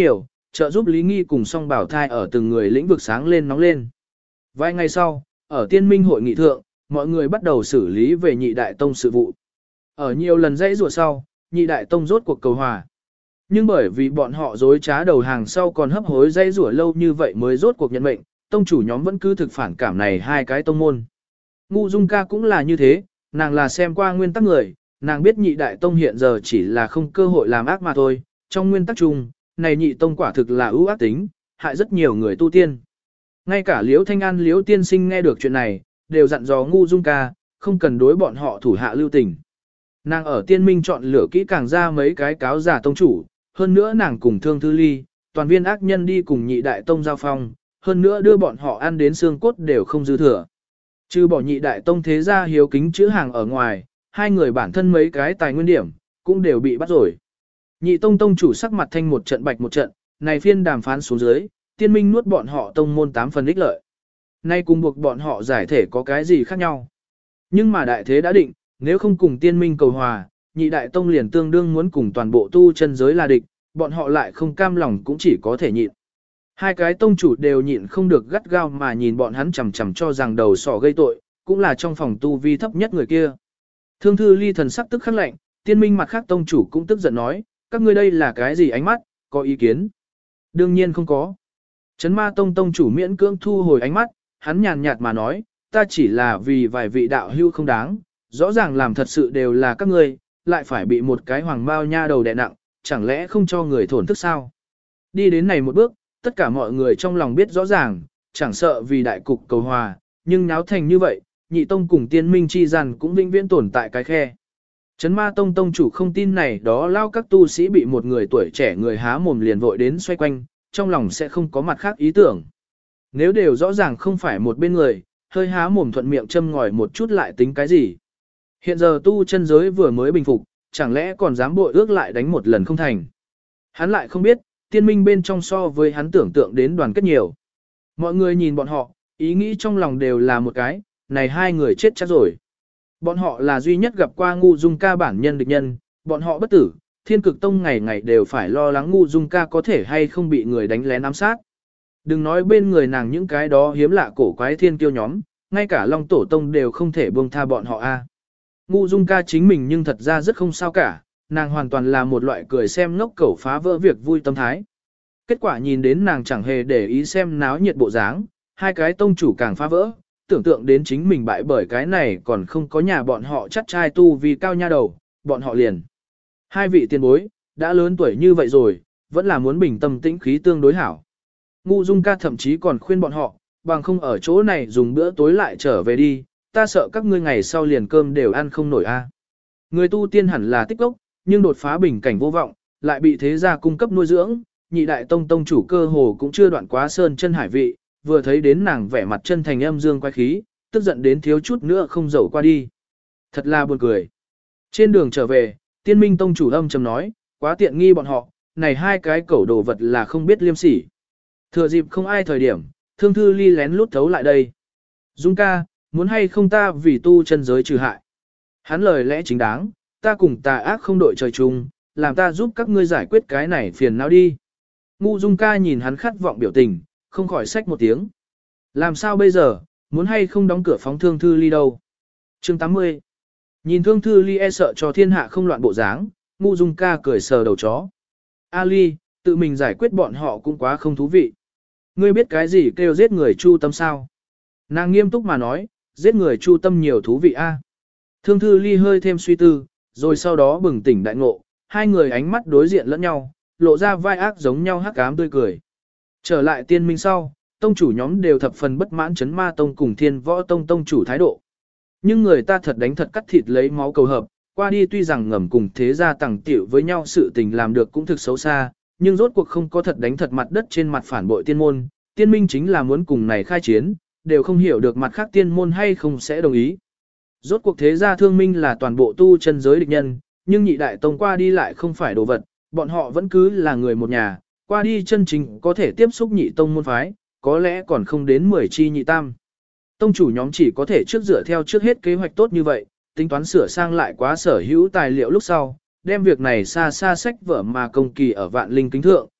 trợ giúp Lý Nghi cùng song bảo thai ở từng người lĩnh vực sáng lên nóng lên. Vài ngày sau, ở tiên minh hội nghị thượng, mọi người bắt đầu xử lý về nhị đại tông sự vụ. Ở nhiều lần dãy rủa sau, nhị đại tông rốt cuộc cầu hòa. Nhưng bởi vì bọn họ dối trá đầu hàng sau còn hấp hối dãy rủa lâu như vậy mới rốt cuộc nhận mệnh, tông chủ nhóm vẫn cứ thực phản cảm này hai cái tông môn. Ngu Dung Ca cũng là như thế, nàng là xem qua nguyên tắc người, nàng biết nhị đại tông hiện giờ chỉ là không cơ hội làm ác mà thôi, trong nguyên tắc chung, này nhị tông quả thực là ưu ác tính, hại rất nhiều người tu tiên. Ngay cả Liễu Thanh An Liễu tiên sinh nghe được chuyện này, đều dặn dò Ngu Dung Ca, không cần đối bọn họ thủ hạ lưu tình. Nàng ở tiên minh chọn lựa kỹ càng ra mấy cái cáo giả tông chủ, hơn nữa nàng cùng Thương Thư Ly, toàn viên ác nhân đi cùng nhị đại tông giao phong, hơn nữa đưa bọn họ ăn đến xương cốt đều không dư thừa. Trừ bỏ nhị đại tông thế gia hiếu kính chữ hàng ở ngoài, hai người bản thân mấy cái tài nguyên điểm, cũng đều bị bắt rồi. Nhị tông tông chủ sắc mặt thanh một trận bạch một trận, này phiên đàm phán xuống dưới, tiên minh nuốt bọn họ tông môn 8 phần ích lợi. Nay cùng buộc bọn họ giải thể có cái gì khác nhau. Nhưng mà đại thế đã định, nếu không cùng tiên minh cầu hòa, nhị đại tông liền tương đương muốn cùng toàn bộ tu chân giới là địch, bọn họ lại không cam lòng cũng chỉ có thể nhịn. Hai cái tông chủ đều nhịn không được gắt gao mà nhìn bọn hắn chằm chằm cho rằng đầu sỏ gây tội, cũng là trong phòng tu vi thấp nhất người kia. Thương Thư Ly thần sắc tức khắc lạnh, tiên minh mặt khác tông chủ cũng tức giận nói, các ngươi đây là cái gì ánh mắt, có ý kiến? Đương nhiên không có. Chấn Ma Tông tông chủ miễn cưỡng thu hồi ánh mắt, hắn nhàn nhạt mà nói, ta chỉ là vì vài vị đạo hưu không đáng, rõ ràng làm thật sự đều là các ngươi, lại phải bị một cái hoàng bao nha đầu đè nặng, chẳng lẽ không cho người thổn thức sao? Đi đến này một bước, tất cả mọi người trong lòng biết rõ ràng, chẳng sợ vì đại cục cầu hòa, nhưng náo thành như vậy, nhị tông cùng tiên minh chi gian cũng vĩnh viễn tồn tại cái khe. Chấn Ma Tông tông chủ không tin này đó lao các tu sĩ bị một người tuổi trẻ người há mồm liền vội đến xoay quanh, trong lòng sẽ không có mặt khác ý tưởng. Nếu đều rõ ràng không phải một bên người, hơi há mồm thuận miệng châm ngòi một chút lại tính cái gì. Hiện giờ tu chân giới vừa mới bình phục, chẳng lẽ còn dám bội ước lại đánh một lần không thành. Hắn lại không biết, tiên minh bên trong so với hắn tưởng tượng đến đoàn kết nhiều. Mọi người nhìn bọn họ, ý nghĩ trong lòng đều là một cái, này hai người chết chắc rồi. Bọn họ là duy nhất gặp qua Ngu Dung Ca bản nhân địch nhân, bọn họ bất tử, Thiên Cực Tông ngày ngày đều phải lo lắng Ngu Dung Ca có thể hay không bị người đánh lén ám sát. Đừng nói bên người nàng những cái đó hiếm lạ cổ quái thiên kiêu nhóm, ngay cả Long Tổ Tông đều không thể buông tha bọn họ a. Ngu Dung Ca chính mình nhưng thật ra rất không sao cả, nàng hoàn toàn là một loại cười xem ngốc cẩu phá vỡ việc vui tâm thái. Kết quả nhìn đến nàng chẳng hề để ý xem náo nhiệt bộ dáng, hai cái tông chủ càng phá vỡ, tưởng tượng đến chính mình bại bởi cái này còn không có nhà bọn họ chắc trai tu vì cao nha đầu, bọn họ liền. Hai vị tiền bối, đã lớn tuổi như vậy rồi, vẫn là muốn bình tâm tĩnh khí tương đối hảo. Ngu Dung Ca thậm chí còn khuyên bọn họ, bằng không ở chỗ này dùng bữa tối lại trở về đi, ta sợ các ngươi ngày sau liền cơm đều ăn không nổi a. Người tu tiên hẳn là tích gốc, nhưng đột phá bình cảnh vô vọng, lại bị thế gia cung cấp nuôi dưỡng, nhị đại tông tông chủ cơ hồ cũng chưa đoạn quá sơn chân hải vị, vừa thấy đến nàng vẻ mặt chân thành âm dương quái khí, tức giận đến thiếu chút nữa không dậu qua đi. Thật là buồn cười. Trên đường trở về, tiên minh tông chủ âm trầm nói, quá tiện nghi bọn họ, này hai cái cẩu đồ vật là không biết liêm sỉ. Thừa dịp không ai thời điểm, Thương Thư Ly lén lút thấu lại đây. Dung ca, muốn hay không ta vì tu chân giới trừ hại. Hắn lời lẽ chính đáng, ta cùng tà ác không đội trời chung, làm ta giúp các ngươi giải quyết cái này phiền não đi. Ngu Dung ca nhìn hắn khát vọng biểu tình, không khỏi xách một tiếng. Làm sao bây giờ, muốn hay không đóng cửa phóng Thương Thư Ly đâu. Chương 80. Nhìn Thương Thư Ly e sợ cho thiên hạ không loạn bộ dáng, Ngu Dung ca cười sờ đầu chó. A Ly, tự mình giải quyết bọn họ cũng quá không thú vị. Ngươi biết cái gì kêu giết người chu tâm sao? Nàng nghiêm túc mà nói, giết người chu tâm nhiều thú vị a. Thương Thư Ly hơi thêm suy tư, rồi sau đó bừng tỉnh đại ngộ, hai người ánh mắt đối diện lẫn nhau, lộ ra vai ác giống nhau hắc ám tươi cười. Trở lại tiên minh sau, tông chủ nhóm đều thập phần bất mãn Chấn Ma Tông cùng Thiên Võ Tông tông chủ thái độ. Nhưng người ta thật đánh thật cắt thịt lấy máu cầu hợp, qua đi tuy rằng ngầm cùng thế gia tàng tiểu với nhau sự tình làm được cũng thực xấu xa, nhưng rốt cuộc không có thật đánh thật mặt đất trên mặt phản bội tiên môn, tiên minh chính là muốn cùng này khai chiến, đều không hiểu được mặt khác tiên môn hay không sẽ đồng ý. Rốt cuộc thế gia thương minh là toàn bộ tu chân giới địch nhân, nhưng nhị đại tông qua đi lại không phải đồ vật, bọn họ vẫn cứ là người một nhà, qua đi chân chính có thể tiếp xúc nhị tông môn phái, có lẽ còn không đến 10 chi nhị tam. Tông chủ nhóm chỉ có thể trước dựa theo trước hết kế hoạch tốt như vậy, tính toán sửa sang lại quá sở hữu tài liệu lúc sau, đem việc này xa xa sách vở mà công kỳ ở vạn linh kính thượng,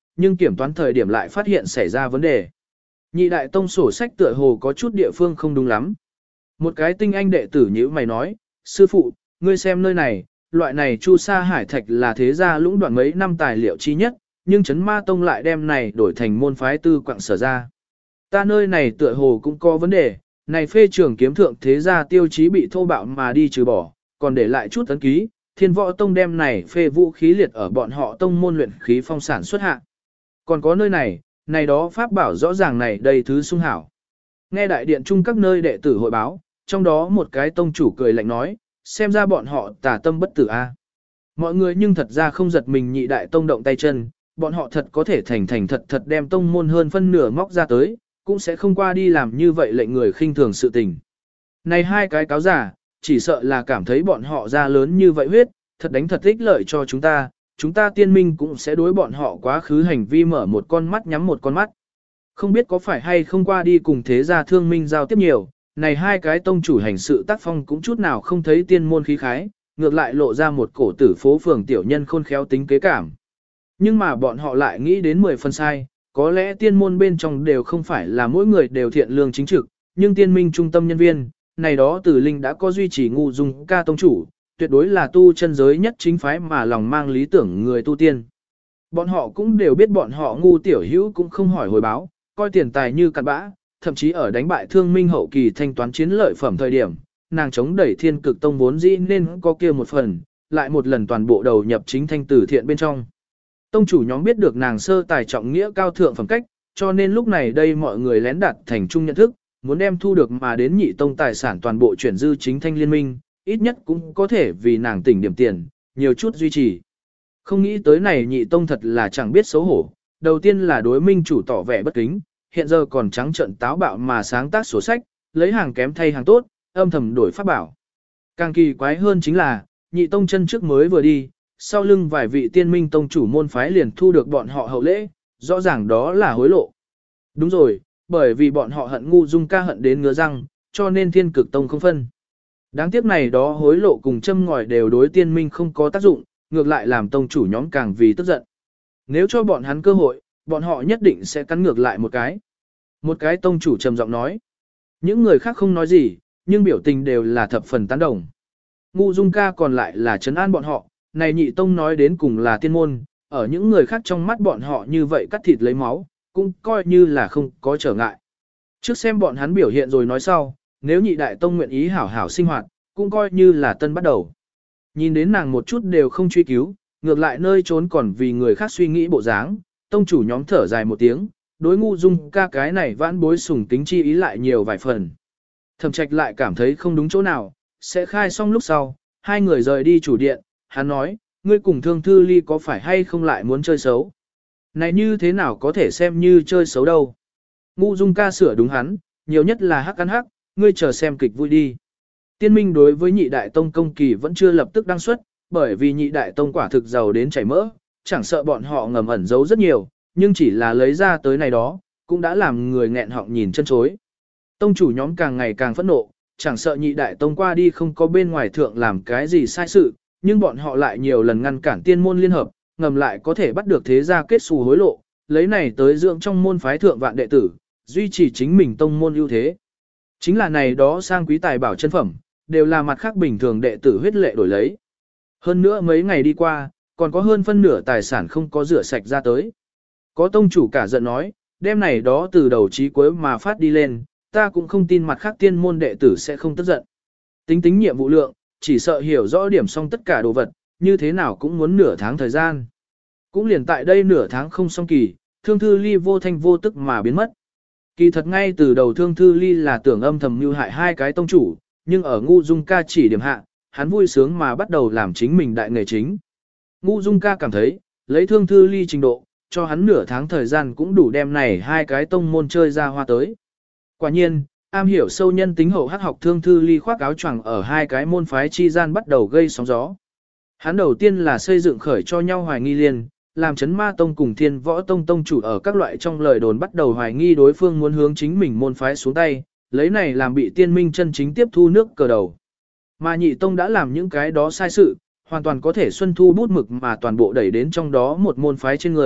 nhưng kiểm toán thời điểm lại phát hiện xảy ra vấn đề. Nhị đại tông sổ sách tựa hồ có chút địa phương không đúng lắm. Một cái tinh anh đệ tử nhíu mày nói, sư phụ, ngươi xem nơi này, loại này chu sa hải thạch là thế gia lũng đoạn mấy năm tài liệu chi nhất, nhưng chấn ma tông lại đem này đổi thành môn phái tư quạng sở ra. Ta nơi này tựa hồ cũng có vấn đề, này phê trường kiếm thượng thế gia tiêu chí bị thô bạo mà đi trừ bỏ, còn để lại chút ấn ký, thiên võ tông đem này phê vũ khí liệt ở bọn họ tông môn luyện khí phong sản xuất hạ. Còn có nơi này đó pháp bảo rõ ràng này đầy thứ sung hảo. Nghe đại điện chung các nơi đệ tử hội báo, trong đó một cái tông chủ cười lạnh nói, xem ra bọn họ tà tâm bất tử a. Mọi người nhưng thật ra không giật mình nhị đại tông động tay chân, bọn họ thật có thể thành thật đem tông môn hơn phân nửa móc ra tới, cũng sẽ không qua đi làm như vậy lệnh người khinh thường sự tình. Này hai cái cáo giả, chỉ sợ là cảm thấy bọn họ ra lớn như vậy huyết, thật đánh thật ích lợi cho chúng ta tiên minh cũng sẽ đối bọn họ quá khứ hành vi mở một con mắt nhắm một con mắt. Không biết có phải hay không qua đi cùng thế gia thương minh giao tiếp nhiều, này hai cái tông chủ hành sự tác phong cũng chút nào không thấy tiên môn khí khái, ngược lại lộ ra một cổ tử phố phường tiểu nhân khôn khéo tính kế cảm. Nhưng mà bọn họ lại nghĩ đến 10 phần sai, có lẽ tiên môn bên trong đều không phải là mỗi người đều thiện lương chính trực, nhưng tiên minh trung tâm nhân viên, này đó tử linh đã có duy trì ngu dung ca tông chủ, tuyệt đối là tu chân giới nhất chính phái mà lòng mang lý tưởng người tu tiên. Bọn họ cũng đều biết bọn họ ngu tiểu hữu cũng không hỏi hồi báo, coi tiền tài như cặn bã, thậm chí ở đánh bại thương minh hậu kỳ thanh toán chiến lợi phẩm thời điểm, nàng chống đẩy thiên cực tông vốn dĩ nên có kia một phần, lại một lần toàn bộ đầu nhập chính thanh tử thiện bên trong. Tông chủ nhóm biết được nàng sơ tài trọng nghĩa cao thượng phẩm cách, cho nên lúc này đây mọi người lén đặt thành chung nhận thức, muốn đem thu được mà đến nhị tông tài sản toàn bộ chuyển dư chính thanh liên minh, ít nhất cũng có thể vì nàng tỉnh điểm tiền, nhiều chút duy trì. Không nghĩ tới này nhị tông thật là chẳng biết xấu hổ, đầu tiên là đối minh chủ tỏ vẻ bất kính, hiện giờ còn trắng trợn táo bạo mà sáng tác sổ sách, lấy hàng kém thay hàng tốt, âm thầm đổi pháp bảo. Càng kỳ quái hơn chính là, nhị tông chân trước mới vừa đi, sau lưng vài vị tiên minh tông chủ môn phái liền thu được bọn họ hậu lễ, rõ ràng đó là hối lộ. Đúng rồi, bởi vì bọn họ hận ngu dung ca hận đến ngứa răng, cho nên thiên cực tông không phân. Đáng tiếc này đó hối lộ cùng châm ngòi đều đối tiên minh không có tác dụng, ngược lại làm tông chủ nhóm càng vì tức giận. Nếu cho bọn hắn cơ hội, bọn họ nhất định sẽ cắn ngược lại một cái. Một cái tông chủ trầm giọng nói. Những người khác không nói gì, nhưng biểu tình đều là thập phần tán đồng. Ngu dung ca còn lại là trấn an bọn họ, này nhị tông nói đến cùng là tiên môn, ở những người khác trong mắt bọn họ như vậy cắt thịt lấy máu, cũng coi như là không có trở ngại. Trước xem bọn hắn biểu hiện rồi nói sau, nếu nhị đại tông nguyện ý hảo hảo sinh hoạt, cũng coi như là tân bắt đầu. Nhìn đến nàng một chút đều không truy cứu, ngược lại nơi trốn còn vì người khác suy nghĩ bộ dáng, tông chủ nhóm thở dài một tiếng, đối ngu dung ca cái này vãn bối sủng tính chi ý lại nhiều vài phần. Thẩm Trạch lại cảm thấy không đúng chỗ nào, sẽ khai xong lúc sau, hai người rời đi chủ điện, hắn nói, ngươi cùng Thương Thư Ly có phải hay không lại muốn chơi xấu? Này như thế nào có thể xem như chơi xấu đâu? Ngu dung ca sửa đúng hắn, nhiều nhất là hắc ăn hắc, ngươi chờ xem kịch vui đi. Tiên minh đối với nhị đại tông công kỳ vẫn chưa lập tức đăng xuất, bởi vì nhị đại tông quả thực giàu đến chảy mỡ, chẳng sợ bọn họ ngầm ẩn giấu rất nhiều, nhưng chỉ là lấy ra tới này đó, cũng đã làm người nghẹn họng nhìn chân chối. Tông chủ nhóm càng ngày càng phẫn nộ, chẳng sợ nhị đại tông qua đi không có bên ngoài thượng làm cái gì sai sự, nhưng bọn họ lại nhiều lần ngăn cản tiên môn liên hợp, ngầm lại có thể bắt được thế gia kết xù hối lộ, lấy này tới dưỡng trong môn phái thượng vạn đệ tử, duy trì chính mình tông môn ưu thế. Chính là này đó sang quý tài bảo chân phẩm, đều là mặt khác bình thường đệ tử huyết lệ đổi lấy. Hơn nữa mấy ngày đi qua, còn có hơn phân nửa tài sản không có rửa sạch ra tới. Có tông chủ cả giận nói, đêm này đó từ đầu chí cuối mà phát đi lên, ta cũng không tin mặt khác tiên môn đệ tử sẽ không tức giận. Tính nhiệm vụ lượng, chỉ sợ hiểu rõ điểm xong tất cả đồ vật, như thế nào cũng muốn nửa tháng thời gian. Cũng liền tại đây nửa tháng không xong kỳ, Thương Thư Ly vô thanh vô tức mà biến mất. Kỳ thật ngay từ đầu Thương Thư Ly là tưởng âm thầm mưu hại hai cái tông chủ, nhưng ở ngu dung ca chỉ điểm hạ, hắn vui sướng mà bắt đầu làm chính mình đại nghề chính. Ngu dung ca cảm thấy, lấy Thương Thư Ly trình độ, cho hắn nửa tháng thời gian cũng đủ đem này hai cái tông môn chơi ra hoa tới. Quả nhiên, am hiểu sâu nhân tính hậu hắc học Thương Thư Ly khoác áo choàng ở hai cái môn phái chi gian bắt đầu gây sóng gió. Hắn đầu tiên là xây dựng khởi cho nhau hoài nghi liên, làm chấn ma tông cùng thiên võ tông tông chủ ở các loại trong lời đồn bắt đầu hoài nghi đối phương muốn hướng chính mình môn phái xuống tay, lấy này làm bị tiên minh chân chính tiếp thu nước cờ đầu. Mà nhị tông đã làm những cái đó sai sự, hoàn toàn có thể xuân thu bút mực mà toàn bộ đẩy đến trong đó một môn phái trên người,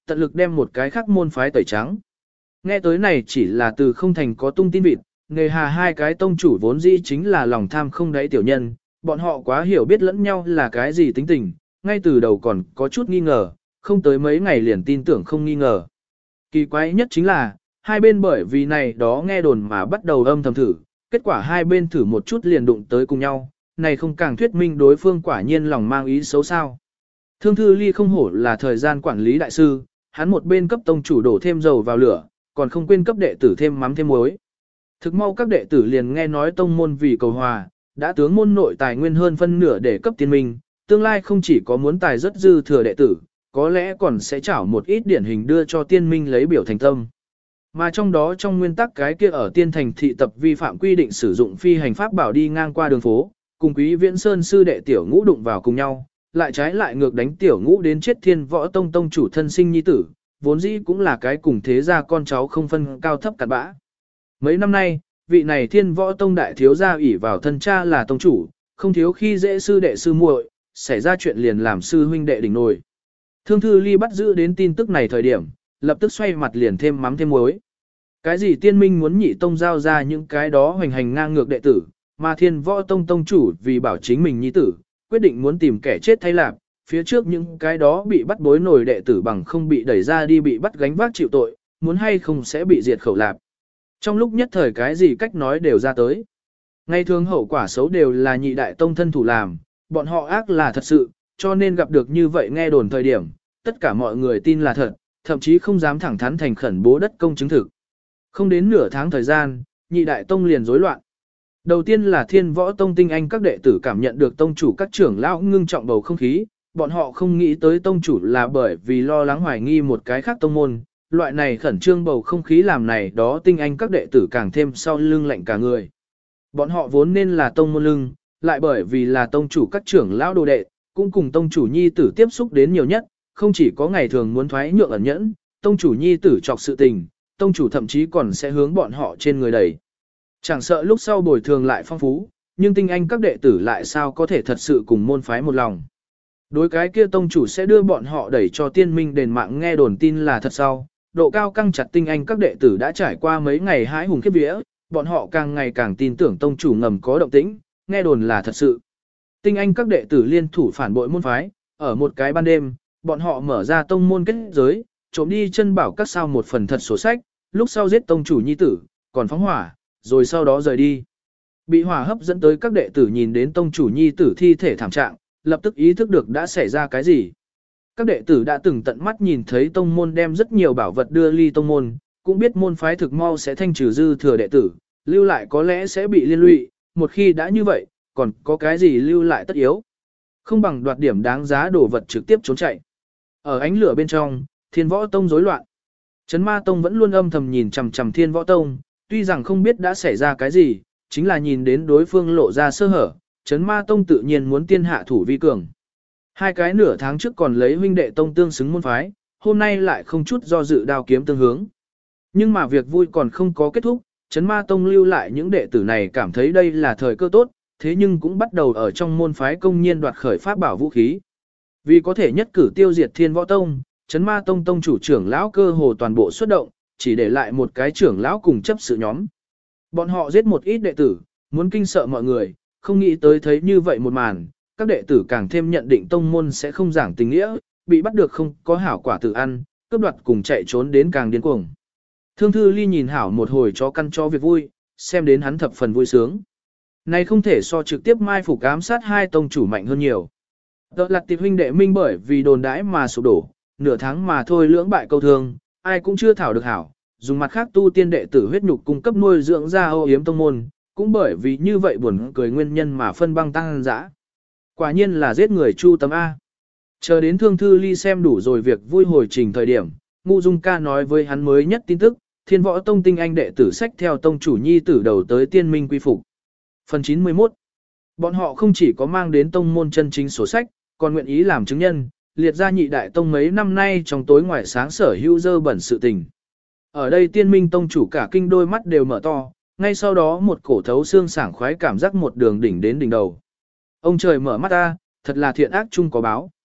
tận lực đem một cái khác môn phái tẩy trắng. Nghe tới này chỉ là từ không thành có tung tin vịt, nghề hà hai cái tông chủ vốn dĩ chính là lòng tham không đáy tiểu nhân, bọn họ quá hiểu biết lẫn nhau là cái gì tính tình, ngay từ đầu còn có chút nghi ngờ, không tới mấy ngày liền tin tưởng không nghi ngờ. Kỳ quái nhất chính là, hai bên bởi vì này đó nghe đồn mà bắt đầu âm thầm thử, kết quả hai bên thử một chút liền đụng tới cùng nhau, này không càng thuyết minh đối phương quả nhiên lòng mang ý xấu sao. Thương Thư Ly không hổ là thời gian quản lý đại sư, hắn một bên cấp tông chủ đổ thêm dầu vào lửa, còn không quên cấp đệ tử thêm mắm thêm muối. Thực mau các đệ tử liền nghe nói tông môn vì cầu hòa, đã tướng môn nội tài nguyên hơn phân nửa để cấp tiên minh, tương lai không chỉ có muốn tài rất dư thừa đệ tử, có lẽ còn sẽ chảo một ít điển hình đưa cho tiên minh lấy biểu thành tâm. Mà trong đó trong nguyên tắc cái kia ở tiên thành thị tập vi phạm quy định sử dụng phi hành pháp bảo đi ngang qua đường phố, cùng Quý Viễn Sơn sư đệ tiểu ngũ đụng vào cùng nhau, lại trái lại ngược đánh tiểu ngũ đến chết Thiên Võ Tông tông chủ thân sinh nhi tử, vốn dĩ cũng là cái cùng thế gia con cháu không phân cao thấp cặn bã. Mấy năm nay, vị này Thiên Võ Tông đại thiếu gia ủy vào thân cha là tông chủ, không thiếu khi dễ sư đệ sư muội, xảy ra chuyện liền làm sư huynh đệ đỉnh nổi. Thương Thư Ly bắt giữ đến tin tức này thời điểm, lập tức xoay mặt liền thêm mắm thêm muối. Cái gì tiên minh muốn nhị tông giao ra những cái đó hoành hành ngang ngược đệ tử, mà Thiên Võ Tông tông chủ vì bảo chính mình nhi tử, quyết định muốn tìm kẻ chết thay lạc, phía trước những cái đó bị bắt bối nổi đệ tử bằng không bị đẩy ra đi bị bắt gánh vác chịu tội, muốn hay không sẽ bị diệt khẩu lạp. Trong lúc nhất thời cái gì cách nói đều ra tới. Ngày thường hậu quả xấu đều là nhị đại tông thân thủ làm, bọn họ ác là thật sự, cho nên gặp được như vậy nghe đồn thời điểm, tất cả mọi người tin là thật, thậm chí không dám thẳng thắn thành khẩn bố đất công chứng thực. Không đến nửa tháng thời gian, nhị đại tông liền rối loạn. Đầu tiên là Thiên Võ Tông tinh anh các đệ tử cảm nhận được tông chủ các trưởng lão ngưng trọng bầu không khí, bọn họ không nghĩ tới tông chủ là bởi vì lo lắng hoài nghi một cái khác tông môn, loại này khẩn trương bầu không khí làm này đó tinh anh các đệ tử càng thêm sau lưng lạnh cả người. Bọn họ vốn nên là tông môn lưng, lại bởi vì là tông chủ các trưởng lão đồ đệ, cũng cùng tông chủ nhi tử tiếp xúc đến nhiều nhất, không chỉ có ngày thường muốn thoái nhượng ẩn nhẫn, tông chủ nhi tử chọc sự tình, tông chủ thậm chí còn sẽ hướng bọn họ trên người đẩy. Chẳng sợ lúc sau bồi thường lại phong phú, nhưng tinh anh các đệ tử lại sao có thể thật sự cùng môn phái một lòng. Đối cái kia tông chủ sẽ đưa bọn họ đẩy cho tiên minh đền mạng nghe đồn tin là thật sau, độ cao căng chặt tinh anh các đệ tử đã trải qua mấy ngày hái hùng khiếp vía, bọn họ càng ngày càng tin tưởng tông chủ ngầm có động tĩnh, nghe đồn là thật sự. Tinh anh các đệ tử liên thủ phản bội môn phái, ở một cái ban đêm, bọn họ mở ra tông môn kết giới, trộm đi chân bảo các sao một phần thật sổ sách, lúc sau giết tông chủ nhi tử, còn phóng hỏa, rồi sau đó rời đi. Bị hỏa hấp dẫn tới các đệ tử nhìn đến tông chủ nhi tử thi thể thảm trạng, lập tức ý thức được đã xảy ra cái gì. Các đệ tử đã từng tận mắt nhìn thấy tông môn đem rất nhiều bảo vật đưa ly tông môn, cũng biết môn phái thực mau sẽ thanh trừ dư thừa đệ tử, lưu lại có lẽ sẽ bị liên lụy, một khi đã như vậy, còn có cái gì lưu lại tất yếu. Không bằng đoạt điểm đáng giá đồ vật trực tiếp trốn chạy. Ở ánh lửa bên trong, Thiên Võ Tông rối loạn. Trấn Ma Tông vẫn luôn âm thầm nhìn chằm chằm Thiên Võ Tông, tuy rằng không biết đã xảy ra cái gì, chính là nhìn đến đối phương lộ ra sơ hở, Trấn Ma Tông tự nhiên muốn tiên hạ thủ vi cường. Hai cái nửa tháng trước còn lấy huynh đệ tông tương xứng môn phái, hôm nay lại không chút do dự đao kiếm tương hướng. Nhưng mà việc vui còn không có kết thúc, Trấn Ma Tông lưu lại những đệ tử này cảm thấy đây là thời cơ tốt, thế nhưng cũng bắt đầu ở trong môn phái công nhiên đoạt khởi pháp bảo vũ khí. Vì có thể nhất cử tiêu diệt Thiên Võ Tông, Trấn Ma Tông tông chủ trưởng lão cơ hồ toàn bộ xuất động, chỉ để lại một cái trưởng lão cùng chấp sự nhóm. Bọn họ giết một ít đệ tử, muốn kinh sợ mọi người, không nghĩ tới thấy như vậy một màn, các đệ tử càng thêm nhận định tông môn sẽ không giảng tình nghĩa, bị bắt được không có hảo quả tự ăn, cướp đoạt cùng chạy trốn đến càng điên cuồng. Thương Thư Ly nhìn hảo một hồi cho căn cho việc vui, xem đến hắn thập phần vui sướng. Này không thể so trực tiếp mai phục ám sát hai tông chủ mạnh hơn nhiều. Đợt lạc tiệp huynh đệ minh bởi vì đồn đãi mà sụp đổ, nửa tháng mà thôi lưỡng bại câu thương, ai cũng chưa thảo được hảo, dùng mặt khác tu tiên đệ tử huyết nhục cung cấp nuôi dưỡng ra ô yếm tông môn, cũng bởi vì như vậy buồn cười nguyên nhân mà phân băng tăng dã. Quả nhiên là giết người chu tấm A. Chờ đến Thương Thư Ly xem đủ rồi việc vui hồi trình thời điểm, Ngũ Dung ca nói với hắn mới nhất tin tức, Thiên Võ Tông tinh anh đệ tử sách theo tông chủ nhi tử đầu tới tiên minh quy phục. Phần 91. Bọn họ không chỉ có mang đến tông môn chân chính sổ sách, còn nguyện ý làm chứng nhân, liệt ra nhị đại tông mấy năm nay trong tối ngoài sáng sở hữu dơ bẩn sự tình. Ở đây tiên minh tông chủ cả kinh đôi mắt đều mở to, ngay sau đó một cổ thấu xương sảng khoái cảm giác một đường đỉnh đến đỉnh đầu. Ông trời mở mắt ta, thật là thiện ác chung có báo.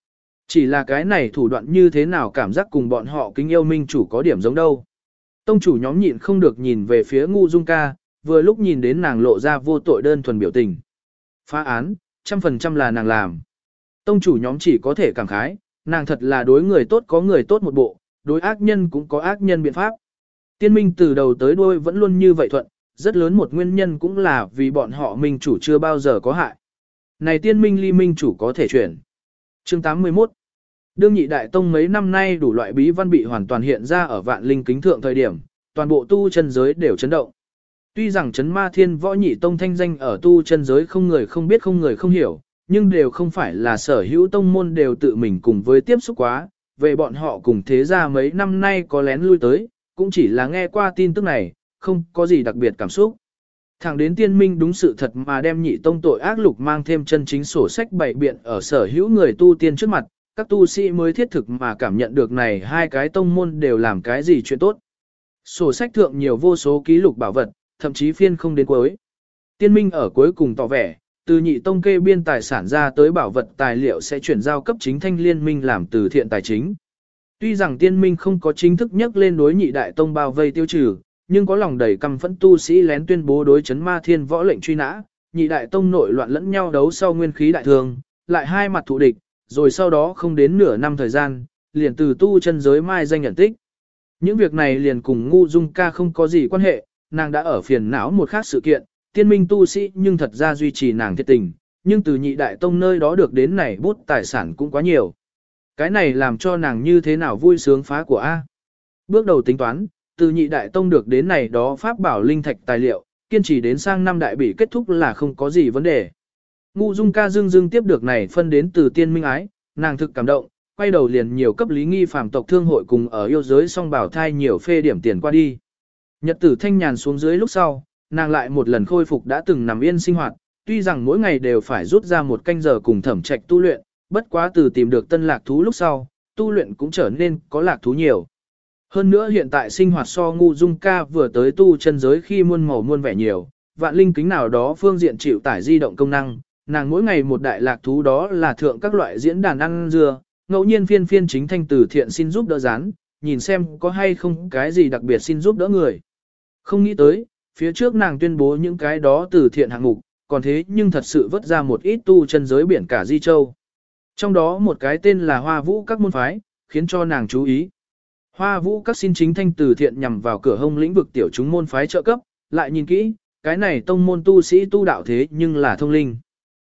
Chỉ là cái này thủ đoạn như thế nào cảm giác cùng bọn họ kính yêu minh chủ có điểm giống đâu. Tông chủ nhóm nhịn không được nhìn về phía Ngu Dung Ca, vừa lúc nhìn đến nàng lộ ra vô tội đơn thuần biểu tình. Phá án, 100% là nàng làm. Tông chủ nhóm chỉ có thể cảm khái, nàng thật là đối người tốt có người tốt một bộ, đối ác nhân cũng có ác nhân biện pháp. Tiên minh từ đầu tới đuôi vẫn luôn như vậy thuận, rất lớn một nguyên nhân cũng là vì bọn họ minh chủ chưa bao giờ có hại. Này tiên minh ly minh chủ có thể chuyển. Chương 81. Đương nhị đại tông mấy năm nay đủ loại bí văn bị hoàn toàn hiện ra ở vạn linh kính thượng thời điểm, toàn bộ tu chân giới đều chấn động. Tuy rằng chấn ma thiên võ nhị tông thanh danh ở tu chân giới không người không biết không người không hiểu, nhưng đều không phải là sở hữu tông môn đều tự mình cùng với tiếp xúc quá, về bọn họ cùng thế gia mấy năm nay có lén lui tới, cũng chỉ là nghe qua tin tức này, không có gì đặc biệt cảm xúc. Thẳng đến tiên minh đúng sự thật mà đem nhị tông tội ác lục mang thêm chân chính sổ sách bày biện ở sở hữu người tu tiên trước mặt, các tu sĩ mới thiết thực mà cảm nhận được này hai cái tông môn đều làm cái gì chuyện tốt. Sổ sách thượng nhiều vô số ký lục bảo vật, thậm chí phiên không đến cuối. Tiên minh ở cuối cùng tỏ vẻ, từ nhị tông kê biên tài sản ra tới bảo vật tài liệu sẽ chuyển giao cấp chính thanh liên minh làm từ thiện tài chính. Tuy rằng tiên minh không có chính thức nhắc lên đối nhị đại tông bao vây tiêu trừ, nhưng có lòng đầy căm phẫn tu sĩ lén tuyên bố đối chấn ma thiên võ lệnh truy nã, nhị đại tông nội loạn lẫn nhau đấu sau nguyên khí đại thường, lại hai mặt thù địch, rồi sau đó không đến nửa năm thời gian, liền từ tu chân giới mai danh nhận tích. Những việc này liền cùng Ngu Dung Ca không có gì quan hệ, nàng đã ở phiền não một khác sự kiện, tiên minh tu sĩ nhưng thật ra duy trì nàng thiệt tình, nhưng từ nhị đại tông nơi đó được đến này bút tài sản cũng quá nhiều. Cái này làm cho nàng như thế nào vui sướng phá của A. Bước đầu tính toán, từ nhị đại tông được đến này đó pháp bảo linh thạch tài liệu, kiên trì đến sang năm đại bị kết thúc là không có gì vấn đề. Ngu Dung Ca dưng tiếp được này phân đến từ tiên minh ái, nàng thực cảm động, quay đầu liền nhiều cấp lý nghi phàm tộc thương hội cùng ở yêu giới song bảo thai nhiều phê điểm tiền qua đi. Nhật tử thanh nhàn xuống dưới lúc sau, nàng lại một lần khôi phục đã từng nằm yên sinh hoạt, tuy rằng mỗi ngày đều phải rút ra một canh giờ cùng thẩm trạch tu luyện, bất quá từ tìm được tân lạc thú lúc sau, tu luyện cũng trở nên có lạc thú nhiều. Hơn nữa hiện tại sinh hoạt so Ngu Dung Ca vừa tới tu chân giới khi muôn màu muôn vẻ nhiều, vạn linh kính nào đó phương diện chịu tải di động công năng, nàng mỗi ngày một đại lạc thú đó là thượng các loại diễn đàn ăn dưa, ngẫu nhiên phiên chính thanh từ thiện xin giúp đỡ rán, nhìn xem có hay không cái gì đặc biệt xin giúp đỡ người. Không nghĩ tới, phía trước nàng tuyên bố những cái đó từ thiện hạng mục, còn thế nhưng thật sự vớt ra một ít tu chân giới biển cả Di Châu. Trong đó một cái tên là Hoa Vũ các môn phái, khiến cho nàng chú ý. Hoa Vũ các xin chính thanh từ thiện nhằm vào cửa hông lĩnh vực tiểu chúng môn phái trợ cấp, lại nhìn kỹ, cái này tông môn tu sĩ tu đạo thế nhưng là thông linh.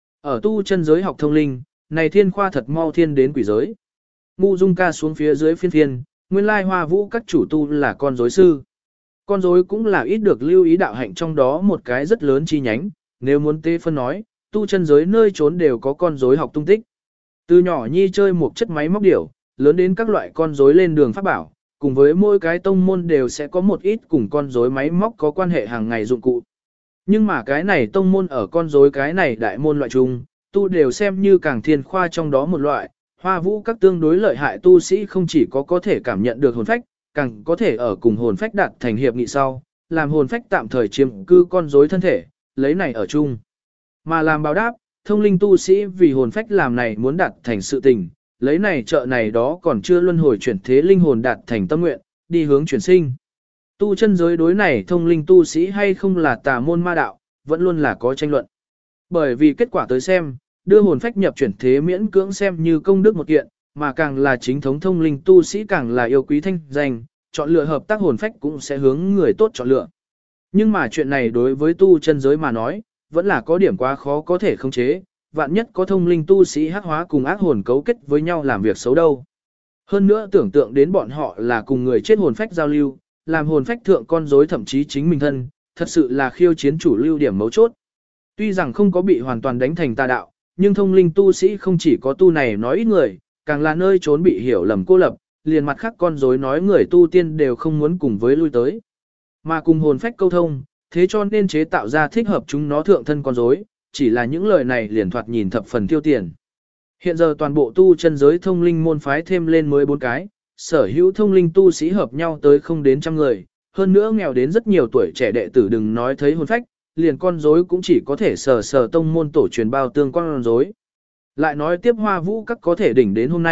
Ở tu chân giới học thông linh, này thiên khoa thật mau thiên đến quỷ giới. Ngu Dung Ca xuống phía dưới phiên, nguyên lai Hoa Vũ các chủ tu là con rối sư. Con rối cũng là ít được lưu ý đạo hạnh trong đó một cái rất lớn chi nhánh, nếu muốn tế phân nói, tu chân giới nơi trốn đều có con rối học tung tích. Từ nhỏ nhi chơi một chất máy móc điểu, lớn đến các loại con rối lên đường pháp bảo, cùng với mỗi cái tông môn đều sẽ có một ít cùng con rối máy móc có quan hệ hàng ngày dụng cụ. Nhưng mà cái này tông môn ở con rối cái này đại môn loại chung, tu đều xem như càng thiên khoa trong đó một loại, Hoa Vũ các tương đối lợi hại tu sĩ không chỉ có thể cảm nhận được hồn phách, càng có thể ở cùng hồn phách đạt thành hiệp nghị sau, làm hồn phách tạm thời chiếm cư con rối thân thể, lấy này ở chung. Mà làm báo đáp, thông linh tu sĩ vì hồn phách làm này muốn đạt thành sự tình, lấy này trợ này đó còn chưa luân hồi chuyển thế linh hồn đạt thành tâm nguyện, đi hướng chuyển sinh. Tu chân giới đối này thông linh tu sĩ hay không là tà môn ma đạo, vẫn luôn là có tranh luận. Bởi vì kết quả tới xem, đưa hồn phách nhập chuyển thế miễn cưỡng xem như công đức một kiện, mà càng là chính thống thông linh tu sĩ càng là yêu quý thanh danh, chọn lựa hợp tác hồn phách cũng sẽ hướng người tốt chọn lựa. Nhưng mà chuyện này đối với tu chân giới mà nói, vẫn là có điểm quá khó có thể khống chế, vạn nhất có thông linh tu sĩ hắc hóa cùng ác hồn cấu kết với nhau làm việc xấu đâu. Hơn nữa tưởng tượng đến bọn họ là cùng người chết hồn phách giao lưu, làm hồn phách thượng con rối thậm chí chính mình thân, thật sự là khiêu chiến chủ lưu điểm mấu chốt. Tuy rằng không có bị hoàn toàn đánh thành tà đạo, nhưng thông linh tu sĩ không chỉ có tu này nói ít người, càng là nơi trốn bị hiểu lầm cô lập, liền mặt khác con rối nói người tu tiên đều không muốn cùng với lui tới. Mà cùng hồn phách câu thông, thế cho nên chế tạo ra thích hợp chúng nó thượng thân con rối, chỉ là những lời này liền thoạt nhìn thập phần tiêu tiền. Hiện giờ toàn bộ tu chân giới thông linh môn phái thêm lên mới 4 cái, sở hữu thông linh tu sĩ hợp nhau tới không đến trăm người, hơn nữa nghèo đến rất nhiều tuổi trẻ đệ tử đừng nói thấy hồn phách, liền con rối cũng chỉ có thể sờ tông môn tổ truyền bao tương con rối. Lại nói tiếp Hoa Vũ các có thể đỉnh đến hôm nay,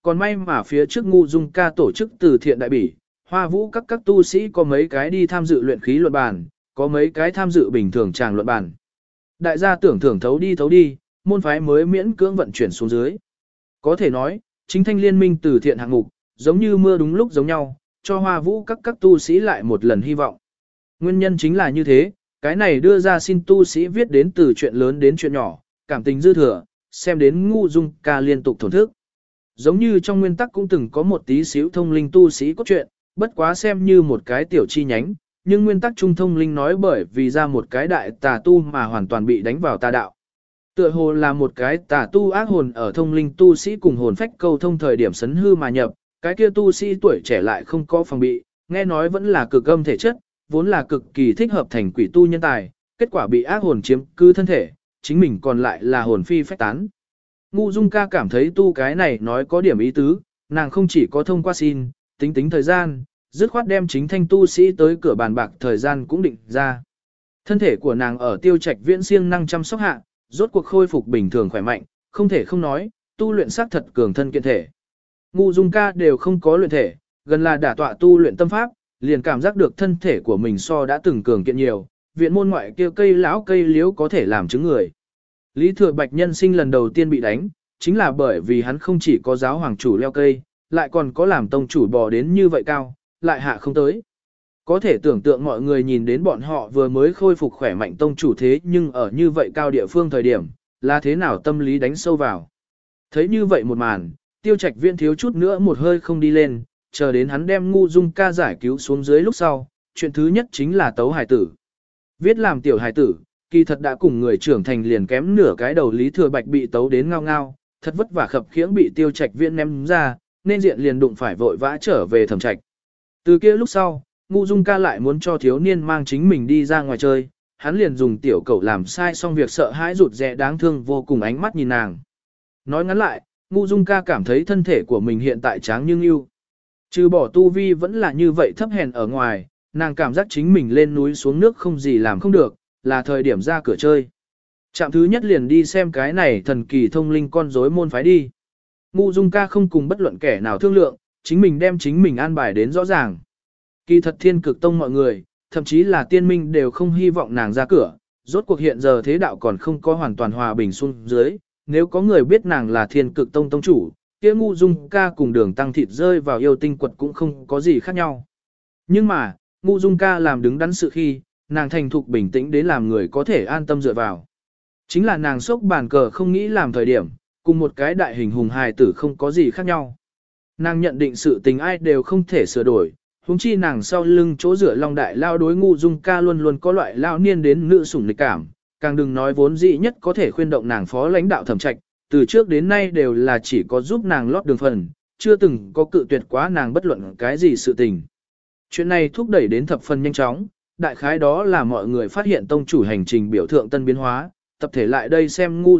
còn may mà phía trước Ngu Dung ca tổ chức từ thiện đại bỉ, Hoa Vũ các tu sĩ có mấy cái đi tham dự luyện khí luận bàn, có mấy cái tham dự bình thường tràng luận bàn. Đại gia tưởng thưởng thấu đi, môn phái mới miễn cưỡng vận chuyển xuống dưới. Có thể nói, chính thanh liên minh từ thiện hạng mục, giống như mưa đúng lúc giống nhau, cho Hoa Vũ các tu sĩ lại một lần hy vọng. Nguyên nhân chính là như thế, cái này đưa ra xin tu sĩ viết đến từ chuyện lớn đến chuyện nhỏ, cảm tình dư thừa, xem đến Ngu Dung ca liên tục thổn thức. Giống như trong nguyên tắc cũng từng có một tí xíu thông linh tu sĩ cốt truyện, bất quá xem như một cái tiểu chi nhánh, nhưng nguyên tắc trung thông linh nói bởi vì ra một cái đại tà tu mà hoàn toàn bị đánh vào tà đạo. Tựa hồ là một cái tà tu ác hồn ở thông linh tu sĩ cùng hồn phách câu thông thời điểm sấn hư mà nhập, cái kia tu sĩ tuổi trẻ lại không có phòng bị, nghe nói vẫn là cực âm thể chất, vốn là cực kỳ thích hợp thành quỷ tu nhân tài, kết quả bị ác hồn chiếm cứ thân thể, chính mình còn lại là hồn phi phách tán. Ngu Dung ca cảm thấy tu cái này nói có điểm ý tứ, nàng không chỉ có thông qua xin, tính thời gian, dứt khoát đem chính thanh tu sĩ tới cửa bàn bạc thời gian cũng định ra. Thân thể của nàng ở Tiêu Trạch Viễn siêng năng chăm sóc hạ, rốt cuộc khôi phục bình thường khỏe mạnh, không thể không nói, tu luyện xác thật cường thân kiện thể. Ngu Dung ca đều không có luyện thể, gần là đả tọa tu luyện tâm pháp, liền cảm giác được thân thể của mình so đã từng cường kiện nhiều, viện môn ngoại kia cây lão cây liễu có thể làm chứng người. Lý Thừa Bạch nhân sinh lần đầu tiên bị đánh, chính là bởi vì hắn không chỉ có giáo hoàng chủ leo cây, lại còn có làm tông chủ bò đến như vậy cao, lại hạ không tới. Có thể tưởng tượng mọi người nhìn đến bọn họ vừa mới khôi phục khỏe mạnh tông chủ thế nhưng ở như vậy cao địa phương thời điểm, là thế nào tâm lý đánh sâu vào. Thấy như vậy một màn, Tiêu Trạch Viễn thiếu chút nữa một hơi không đi lên, chờ đến hắn đem Ngu Dung ca giải cứu xuống dưới lúc sau, chuyện thứ nhất chính là tấu hài tử. Viết làm tiểu hài tử, kỳ thật đã cùng người trưởng thành liền kém nửa cái đầu Lý Thừa Bạch bị tấu đến ngao ngao, thật vất vả khập khiễng bị Tiêu Trạch Viễn ném ra, nên diện liền đụng phải vội vã trở về Thẩm Trạch. Từ kia lúc sau, Ngu Dung ca lại muốn cho thiếu niên mang chính mình đi ra ngoài chơi, hắn liền dùng tiểu cẩu làm sai xong việc sợ hãi rụt rè đáng thương vô cùng ánh mắt nhìn nàng. Nói ngắn lại, Ngu Dung ca cảm thấy thân thể của mình hiện tại tráng nhưng yêu. Trừ bỏ tu vi vẫn là như vậy thấp hèn ở ngoài, nàng cảm giác chính mình lên núi xuống nước không gì làm không được, là thời điểm ra cửa chơi. Trạm thứ nhất liền đi xem cái này thần kỳ thông linh con rối môn phái đi. Ngu Dung ca không cùng bất luận kẻ nào thương lượng, chính mình đem chính mình an bài đến rõ ràng. Kỳ thật Thiên Cực Tông mọi người, thậm chí là tiên minh đều không hy vọng nàng ra cửa, rốt cuộc hiện giờ thế đạo còn không có hoàn toàn hòa bình xuống dưới, nếu có người biết nàng là Thiên Cực Tông tông chủ, kia Ngu Dung ca cùng Đường Tăng thịt rơi vào yêu tinh quật cũng không có gì khác nhau. Nhưng mà, Ngu Dung ca làm đứng đắn sự khi, nàng thành thục bình tĩnh đến làm người có thể an tâm dựa vào. Chính là nàng sốc bàn cờ không nghĩ làm thời điểm, cùng một cái đại hình hùng hài tử không có gì khác nhau. Nàng nhận định sự tình ai đều không thể sửa đổi, huống chi nàng sau lưng chỗ rửa Long Đại Lao đối Ngu Dung ca luôn luôn có loại lao niên đến nữ sủng lịch cảm, càng đừng nói vốn dĩ nhất có thể khuyên động nàng phó lãnh đạo Thẩm Trạch, từ trước đến nay đều là chỉ có giúp nàng lót đường phần, chưa từng có cự tuyệt quá nàng bất luận cái gì sự tình. Chuyện này thúc đẩy đến thập phần nhanh chóng, đại khái đó là mọi người phát hiện tông chủ hành trình biểu thượng tân biến hóa, tập thể lại đây xem Ngu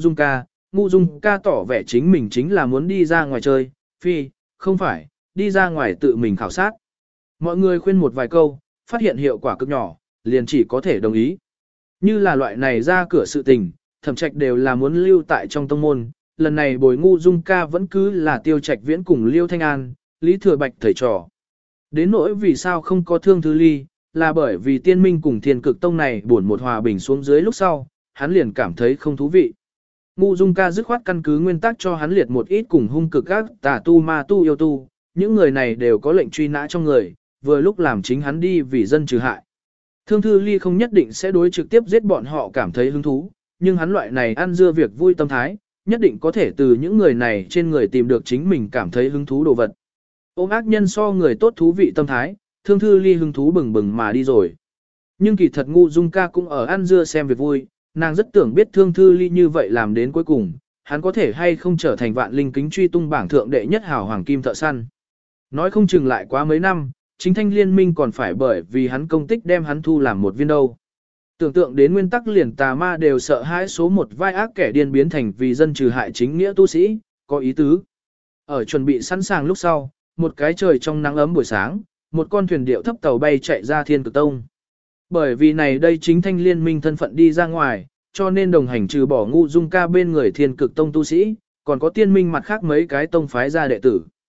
Dung ca tỏ vẻ chính mình chính là muốn đi ra ngoài chơi, phi, không phải, đi ra ngoài tự mình khảo sát. Mọi người khuyên một vài câu, phát hiện hiệu quả cực nhỏ, liền chỉ có thể đồng ý. Như là loại này ra cửa sự tình, Thẩm Trạch đều là muốn lưu tại trong tông môn, lần này bồi Ngu Dung ca vẫn cứ là Tiêu Trạch Viễn cùng Liêu Thanh An, Lý Thừa Bạch thầy trò. Đến nỗi vì sao không có Thương Thư Ly, là bởi vì tiên minh cùng Thiên Cực Tông này buồn một hòa bình xuống dưới lúc sau, hắn liền cảm thấy không thú vị. Ngu Dung ca dứt khoát căn cứ nguyên tắc cho hắn liệt một ít cùng hung cực các tà tu ma tu yêu tu, những người này đều có lệnh truy nã trong người, vừa lúc làm chính hắn đi vì dân trừ hại. Thương Thư Ly không nhất định sẽ đối trực tiếp giết bọn họ cảm thấy hứng thú, nhưng hắn loại này ăn dưa việc vui tâm thái, nhất định có thể từ những người này trên người tìm được chính mình cảm thấy hứng thú đồ vật. Ôm ác nhân so người tốt thú vị tâm thái, Thương Thư Ly hứng thú bừng bừng mà đi rồi. Nhưng kỳ thật Ngu Dung ca cũng ở ăn dưa xem việc vui, nàng rất tưởng biết Thương Thư Ly như vậy làm đến cuối cùng, hắn có thể hay không trở thành vạn linh kính truy tung bảng thượng đệ nhất hào hoàng kim thợ săn. Nói không chừng lại quá mấy năm, chính thanh liên minh còn phải bởi vì hắn công tích đem hắn thu làm một viên đâu. Tưởng tượng đến nguyên tắc liền tà ma đều sợ hãi số một vai ác kẻ điên biến thành vì dân trừ hại chính nghĩa tu sĩ, có ý tứ. Ở chuẩn bị sẵn sàng lúc sau, một cái trời trong nắng ấm buổi sáng, một con thuyền điệu thấp tàu bay chạy ra Thiên Cực Tông. Bởi vì này đây chính thanh liên minh thân phận đi ra ngoài, cho nên đồng hành trừ bỏ Ngu Dung ca bên người Thiên Cực Tông tu sĩ, còn có tiên minh mặt khác mấy cái tông phái ra đệ tử.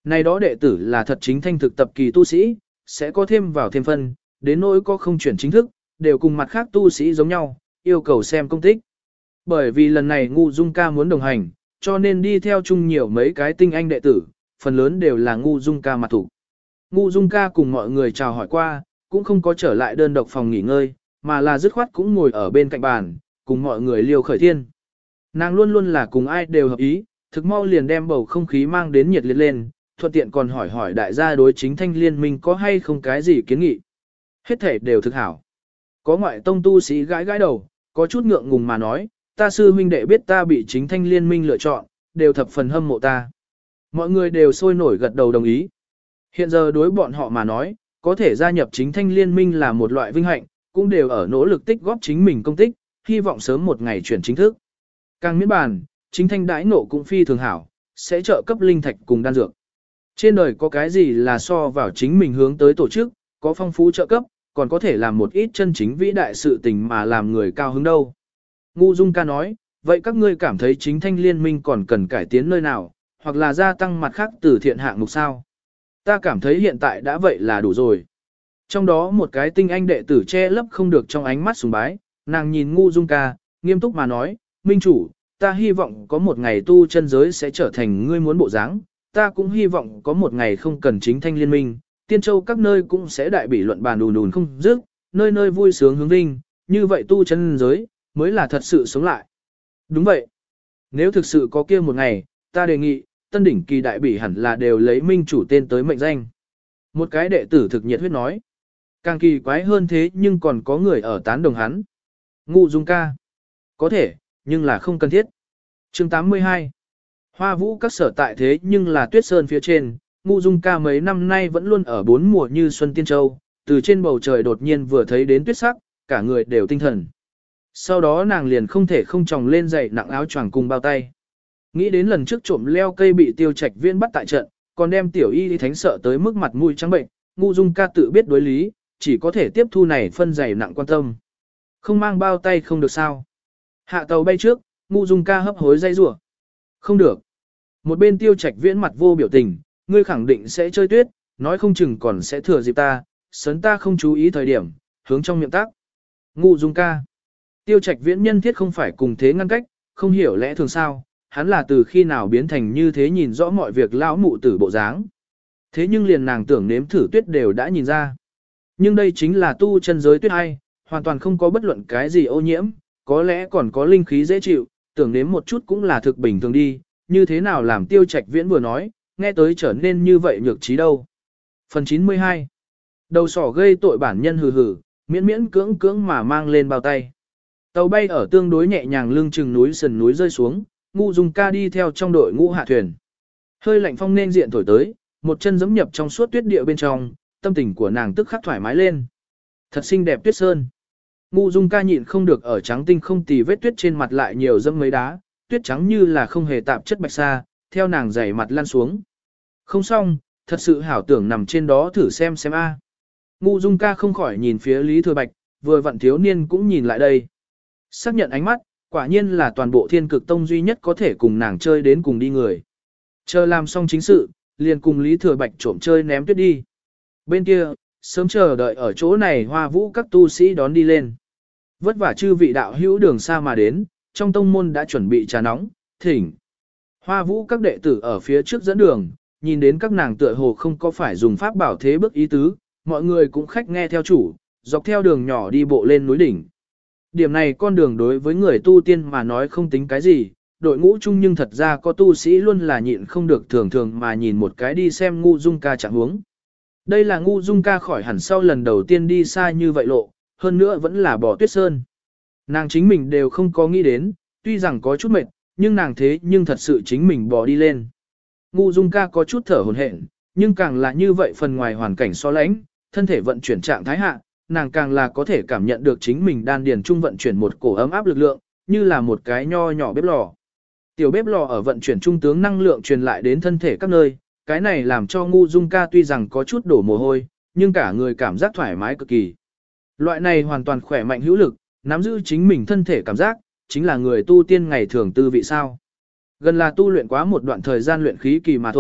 Này đó đệ tử là thật chính thanh thực tập kỳ tu sĩ, sẽ có thêm vào thêm phân, đến nỗi có không chuyển chính thức, đều cùng mặt khác tu sĩ giống nhau, yêu cầu xem công tích. Bởi vì lần này Ngu Dung ca muốn đồng hành, cho nên đi theo chung nhiều mấy cái tinh anh đệ tử, phần lớn đều là Ngu Dung ca mặt thủ. Ngu Dung ca cùng mọi người chào hỏi qua, cũng không có trở lại đơn độc phòng nghỉ ngơi, mà là dứt khoát cũng ngồi ở bên cạnh bàn, cùng mọi người liều khởi thiên. Nàng luôn luôn là cùng ai đều hợp ý, thực mau liền đem bầu không khí mang đến nhiệt liệt lên, thuận tiện còn hỏi hỏi đại gia đối chính thanh liên minh có hay không cái gì kiến nghị. Hết thể đều thực hảo. Có ngoại tông tu sĩ gãi gãi đầu, có chút ngượng ngùng mà nói, ta sư huynh đệ biết ta bị chính thanh liên minh lựa chọn, đều thập phần hâm mộ ta. Mọi người đều sôi nổi gật đầu đồng ý. Hiện giờ đối bọn họ mà nói, có thể gia nhập chính thanh liên minh là một loại vinh hạnh, cũng đều ở nỗ lực tích góp chính mình công tích, hy vọng sớm một ngày chuyển chính thức. Càng miễn bàn, chính thanh đãi ngộ cũng phi thường hảo, sẽ trợ cấp linh thạch cùng đan dược. Trên đời có cái gì là so vào chính mình hướng tới tổ chức, có phong phú trợ cấp, còn có thể làm một ít chân chính vĩ đại sự tình mà làm người cao hứng đâu. Ngu Dung ca nói, vậy các ngươi cảm thấy chính thanh liên minh còn cần cải tiến nơi nào, hoặc là gia tăng mặt khác từ thiện hạng mục sao? Ta cảm thấy hiện tại đã vậy là đủ rồi. Trong đó một cái tinh anh đệ tử che lấp không được trong ánh mắt sùng bái, nàng nhìn Ngu Dung ca, nghiêm túc mà nói, minh chủ, ta hy vọng có một ngày tu chân giới sẽ trở thành ngươi muốn bộ dáng, ta cũng hy vọng có một ngày không cần chính thanh liên minh, tiên châu các nơi cũng sẽ đại bị luận bàn đùn đùn không dứt, nơi nơi vui sướng hướng vinh, như vậy tu chân giới mới là thật sự sống lại. Đúng vậy. Nếu thực sự có kia một ngày, ta đề nghị, tân đỉnh kỳ đại bỉ hẳn là đều lấy minh chủ tên tới mệnh danh. Một cái đệ tử thực nhiệt huyết nói. Càng kỳ quái hơn thế nhưng còn có người ở tán đồng hắn. Ngu Dung ca. Có thể, nhưng là không cần thiết. Chương 82. Hoa vũ các sở tại thế nhưng là tuyết sơn phía trên, Ngu Dung ca mấy năm nay vẫn luôn ở bốn mùa như xuân tiên châu, từ trên bầu trời đột nhiên vừa thấy đến tuyết sắc, cả người đều tinh thần. Sau đó nàng liền không thể không tròng lên dậy nặng áo choàng cùng bao tay. Nghĩ đến lần trước trộm leo cây bị Tiêu Trạch Viễn bắt tại trận, còn đem tiểu y thánh sợ tới mức mặt mũi trắng bệnh, Ngu Dung ca tự biết đối lý, chỉ có thể tiếp thu này phân dày nặng quan tâm. Không mang bao tay không được sao? Hạ tàu bay trước, Ngu Dung ca hấp hối dây rủa. Không được. Một bên Tiêu Trạch Viễn mặt vô biểu tình, ngươi khẳng định sẽ chơi tuyết, nói không chừng còn sẽ thừa dịp ta, sớn ta không chú ý thời điểm, hướng trong miệng tác. Ngu Dung ca. Tiêu Trạch Viễn nhân thiết không phải cùng thế ngăn cách, không hiểu lẽ thường sao, hắn là từ khi nào biến thành như thế nhìn rõ mọi việc lão mụ tử bộ dáng. Thế nhưng liền nàng tưởng nếm thử tuyết đều đã nhìn ra. Nhưng đây chính là tu chân giới tuyết hay, hoàn toàn không có bất luận cái gì ô nhiễm, có lẽ còn có linh khí dễ chịu, tưởng nếm một chút cũng là thực bình thường đi, như thế nào làm Tiêu Trạch Viễn vừa nói, nghe tới trở nên như vậy nhược trí đâu. Phần 92. Đầu sỏ gây tội bản nhân hừ hừ, miễn miễn cưỡng cưỡng mà mang lên bao tay. Tàu bay ở tương đối nhẹ nhàng lưng chừng núi sườn núi rơi xuống, Ngu Dung ca đi theo trong đội ngũ hạ thuyền. Hơi lạnh phong nên diện thổi tới, một chân giẫm nhập trong suốt tuyết địa bên trong, tâm tình của nàng tức khắc thoải mái lên. Thật xinh đẹp tuyết sơn. Ngu Dung ca nhịn không được ở trắng tinh không tì vết tuyết trên mặt lại nhiều dẫm mấy đá, tuyết trắng như là không hề tạp chất bạch sa, theo nàng dày mặt lăn xuống. Không xong, thật sự hảo tưởng nằm trên đó thử xem a. Ngu Dung ca không khỏi nhìn phía Lý Thừa Bạch, vừa vặn thiếu niên cũng nhìn lại đây. Xác nhận ánh mắt, quả nhiên là toàn bộ Thiên Cực Tông duy nhất có thể cùng nàng chơi đến cùng đi người. Chờ làm xong chính sự, liền cùng Lý Thừa Bạch trộm chơi ném tuyết đi. Bên kia, sớm chờ đợi ở chỗ này Hoa Vũ các tu sĩ đón đi lên. Vất vả chư vị đạo hữu đường xa mà đến, trong tông môn đã chuẩn bị trà nóng, thỉnh. Hoa Vũ các đệ tử ở phía trước dẫn đường, nhìn đến các nàng tựa hồ không có phải dùng pháp bảo thế bước ý tứ, mọi người cũng khách nghe theo chủ, dọc theo đường nhỏ đi bộ lên núi đỉnh. Điểm này con đường đối với người tu tiên mà nói không tính cái gì, đội ngũ chung nhưng thật ra có tu sĩ luôn là nhịn không được thường thường mà nhìn một cái đi xem Ngu Dung ca trạng huống. Đây là Ngu Dung ca khỏi hẳn sau lần đầu tiên đi xa như vậy lộ, hơn nữa vẫn là bỏ tuyết sơn. Nàng chính mình đều không có nghĩ đến, tuy rằng có chút mệt, nhưng nàng thế nhưng thật sự chính mình bỏ đi lên. Ngu Dung ca có chút thở hổn hển, nhưng càng là như vậy phần ngoài hoàn cảnh so lãnh, thân thể vận chuyển trạng thái hạ, nàng càng là có thể cảm nhận được chính mình đan điền trung vận chuyển một cổ ấm áp lực lượng, như là một cái nho nhỏ bếp lò. Tiểu bếp lò ở vận chuyển trung tướng năng lượng truyền lại đến thân thể các nơi, cái này làm cho Ngu Dung ca tuy rằng có chút đổ mồ hôi, nhưng cả người cảm giác thoải mái cực kỳ. Loại này hoàn toàn khỏe mạnh hữu lực, nắm giữ chính mình thân thể cảm giác, chính là người tu tiên ngày thường tư vị sao. Gần là tu luyện quá một đoạn thời gian luyện khí kỳ mà thôi,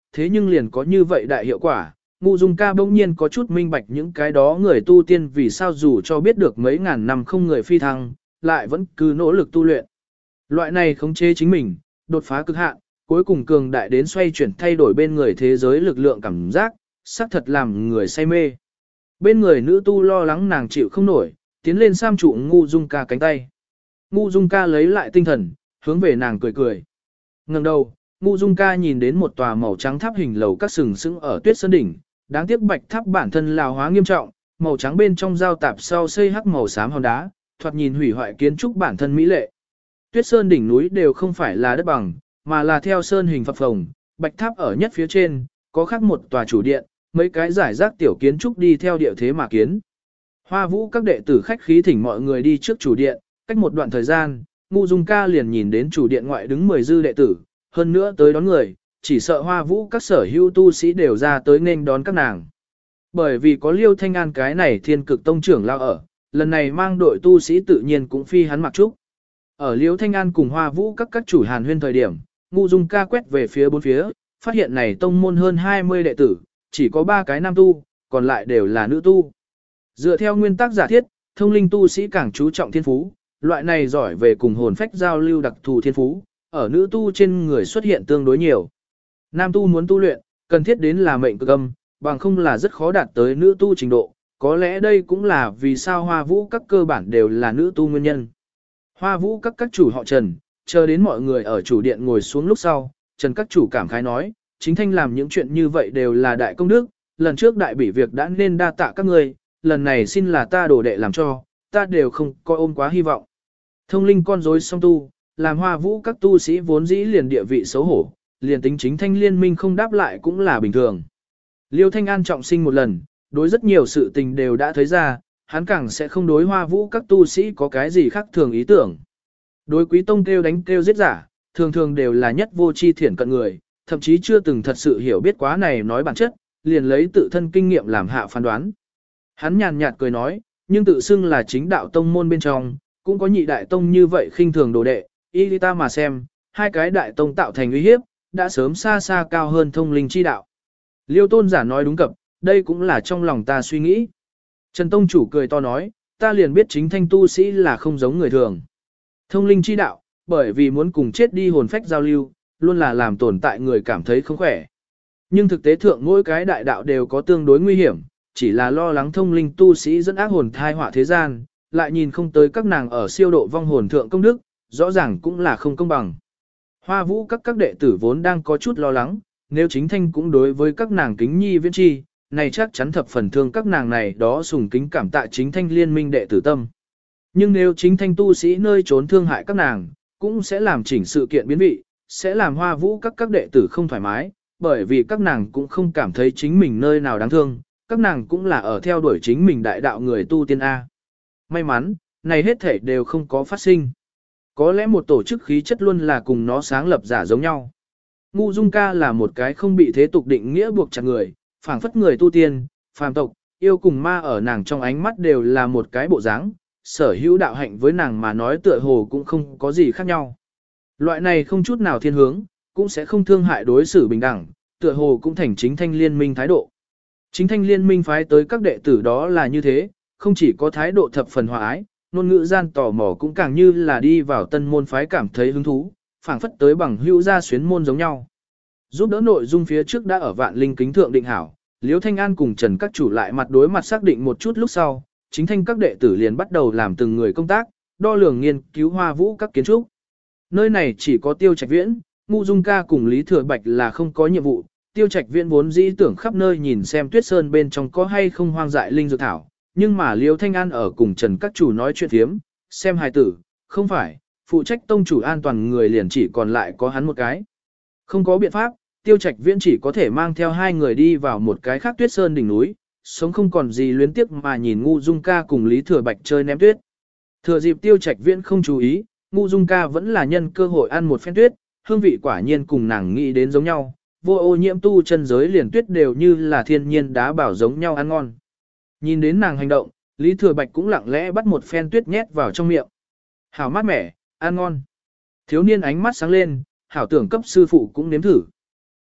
thế nhưng liền có như vậy đại hiệu quả. Ngũ Dung ca bỗng nhiên có chút minh bạch những cái đó người tu tiên vì sao dù cho biết được mấy ngàn năm không người phi thăng, lại vẫn cứ nỗ lực tu luyện. Loại này khống chế chính mình, đột phá cực hạn, cuối cùng cường đại đến xoay chuyển thay đổi bên người thế giới lực lượng cảm giác, xác thật làm người say mê. Bên người nữ tu lo lắng nàng chịu không nổi, tiến lên sam trụ Ngũ Dung ca cánh tay. Ngũ Dung ca lấy lại tinh thần, hướng về nàng cười cười. Ngẩng đầu, Ngũ Dung ca nhìn đến một tòa màu trắng tháp hình lầu các sừng sững ở Tuyết Sơn đỉnh, đáng tiếc bạch tháp bản thân lào hóa nghiêm trọng, màu trắng bên trong giao tạp sau xây hắc màu xám hòn đá, thoạt nhìn hủy hoại kiến trúc bản thân mỹ lệ. Tuyết Sơn đỉnh núi đều không phải là đất bằng, mà là theo sơn hình phập phồng, bạch tháp ở nhất phía trên, có khắc một tòa chủ điện, mấy cái giải rác tiểu kiến trúc đi theo địa thế mà kiến. Hoa Vũ các đệ tử khách khí thỉnh mọi người đi trước chủ điện, cách một đoạn thời gian, Ngũ Dung ca liền nhìn đến chủ điện ngoại đứng 10 dư đệ tử, hơn nữa tới đón người, chỉ sợ Hoa Vũ các sở hữu tu sĩ đều ra tới nên đón các nàng. Bởi vì có Liêu Thanh An cái này Thiên Cực tông trưởng lao ở, lần này mang đội tu sĩ tự nhiên cũng phi hắn mặc trúc. Ở Liêu Thanh An cùng Hoa Vũ các chủ hàn huyên thời điểm, Ngũ Dung ca quét về phía bốn phía, phát hiện này tông môn hơn 20 đệ tử, chỉ có 3 cái nam tu, còn lại đều là nữ tu. Dựa theo nguyên tắc giả thiết, thông linh tu sĩ càng chú trọng thiên phú, loại này giỏi về cùng hồn phách giao lưu đặc thù thiên phú, ở nữ tu trên người xuất hiện tương đối nhiều. Nam tu muốn tu luyện, cần thiết đến là mệnh cực âm, bằng không là rất khó đạt tới nữ tu trình độ, có lẽ đây cũng là vì sao Hoa Vũ các cơ bản đều là nữ tu nguyên nhân. Hoa Vũ các chủ họ Trần, chờ đến mọi người ở chủ điện ngồi xuống lúc sau, Trần các chủ cảm khái nói, chính thanh làm những chuyện như vậy đều là đại công đức, lần trước đại bỉ việc đã nên đa tạ các người, lần này xin là ta đổ đệ làm cho, ta đều không có ôm quá hy vọng. Thông linh con rối song tu, làm Hoa Vũ các tu sĩ vốn dĩ liền địa vị xấu hổ, liền tính chính thanh liên minh không đáp lại cũng là bình thường. Liêu Thanh An trọng sinh một lần, đối rất nhiều sự tình đều đã thấy ra, hắn càng sẽ không đối Hoa Vũ các tu sĩ có cái gì khác thường ý tưởng. Đối Quý Tông kêu đánh kêu giết giả, thường thường đều là nhất vô chi thiển cận người, thậm chí chưa từng thật sự hiểu biết quá này nói bản chất, liền lấy tự thân kinh nghiệm làm hạ phán đoán. Hắn nhàn nhạt cười nói, nhưng tự xưng là chính đạo tông môn bên trong, cũng có nhị đại tông như vậy khinh thường đồ đệ, y ta mà xem, hai cái đại tông tạo thành uy hiếp, đã sớm xa xa cao hơn thông linh chi đạo. Liêu tôn giả nói đúng cập, đây cũng là trong lòng ta suy nghĩ. Trần tông chủ cười to nói, ta liền biết chính thanh tu sĩ là không giống người thường. Thông linh chi đạo, bởi vì muốn cùng chết đi hồn phách giao lưu, luôn là làm tồn tại người cảm thấy không khỏe. Nhưng thực tế thượng mỗi cái đại đạo đều có tương đối nguy hiểm, chỉ là lo lắng thông linh tu sĩ dẫn ác hồn thai họa thế gian, lại nhìn không tới các nàng ở siêu độ vong hồn thượng công đức, rõ ràng cũng là không công bằng. Hoa Vũ các đệ tử vốn đang có chút lo lắng, nếu chính thanh cũng đối với các nàng kính nhi viễn chi, này chắc chắn thập phần thương các nàng này đó sùng kính cảm tạ chính thanh liên minh đệ tử tâm. Nhưng nếu chính thanh tu sĩ nơi trốn thương hại các nàng, cũng sẽ làm chỉnh sự kiện biến vị, sẽ làm Hoa Vũ các đệ tử không thoải mái, bởi vì các nàng cũng không cảm thấy chính mình nơi nào đáng thương, các nàng cũng là ở theo đuổi chính mình đại đạo người tu tiên A. May mắn, này hết thể đều không có phát sinh. Có lẽ một tổ chức khí chất luôn là cùng nó sáng lập giả giống nhau. Ngũ Dung ca là một cái không bị thế tục định nghĩa buộc chặt người, phảng phất người tu tiên, phàm tộc, yêu cùng ma ở nàng trong ánh mắt đều là một cái bộ dáng, sở hữu đạo hạnh với nàng mà nói tựa hồ cũng không có gì khác nhau. Loại này không chút nào thiên hướng, cũng sẽ không thương hại đối xử bình đẳng, tựa hồ cũng thành chính thanh liên minh thái độ. Chính thanh liên minh phái tới các đệ tử đó là như thế, không chỉ có thái độ thập phần hòa ái, ngôn ngữ gian tò mò cũng càng như là đi vào tân môn phái cảm thấy hứng thú, phảng phất tới bằng hữu gia xuyến môn giống nhau. Giúp đỡ nội dung phía trước đã ở Vạn Linh kính thượng định hảo, Liễu Thanh An cùng Trần các chủ lại mặt đối mặt xác định một chút lúc sau, chính thanh các đệ tử liền bắt đầu làm từng người công tác, đo lường nghiên cứu Hoa Vũ các kiến trúc. Nơi này chỉ có Tiêu Trạch Viễn, Ngũ Dung ca cùng Lý Thừa Bạch là không có nhiệm vụ, Tiêu Trạch Viễn vốn dĩ tưởng khắp nơi nhìn xem Tuyết Sơn bên trong có hay không hoang dại linh dược thảo, nhưng mà Liễu Thanh An ở cùng Trần các chủ nói chuyện thiếm, xem hài tử, không phải, phụ trách tông chủ an toàn người liền chỉ còn lại có hắn một cái. Không có biện pháp, Tiêu Trạch Viễn chỉ có thể mang theo hai người đi vào một cái khác Tuyết Sơn đỉnh núi, sống không còn gì luyến tiếc mà nhìn Ngũ Dung ca cùng Lý Thừa Bạch chơi ném tuyết. Thừa dịp Tiêu Trạch Viễn không chú ý, Ngũ Dung ca vẫn là nhân cơ hội ăn một phen tuyết, hương vị quả nhiên cùng nàng nghĩ đến giống nhau, vô ô nhiễm tu chân giới liền tuyết đều như là thiên nhiên đá bảo giống nhau ăn ngon. Nhìn đến nàng hành động, Lý Thừa Bạch cũng lặng lẽ bắt một phen tuyết nhét vào trong miệng. Hảo mát mẻ, ăn ngon. Thiếu niên ánh mắt sáng lên, hảo tưởng cấp sư phụ cũng nếm thử.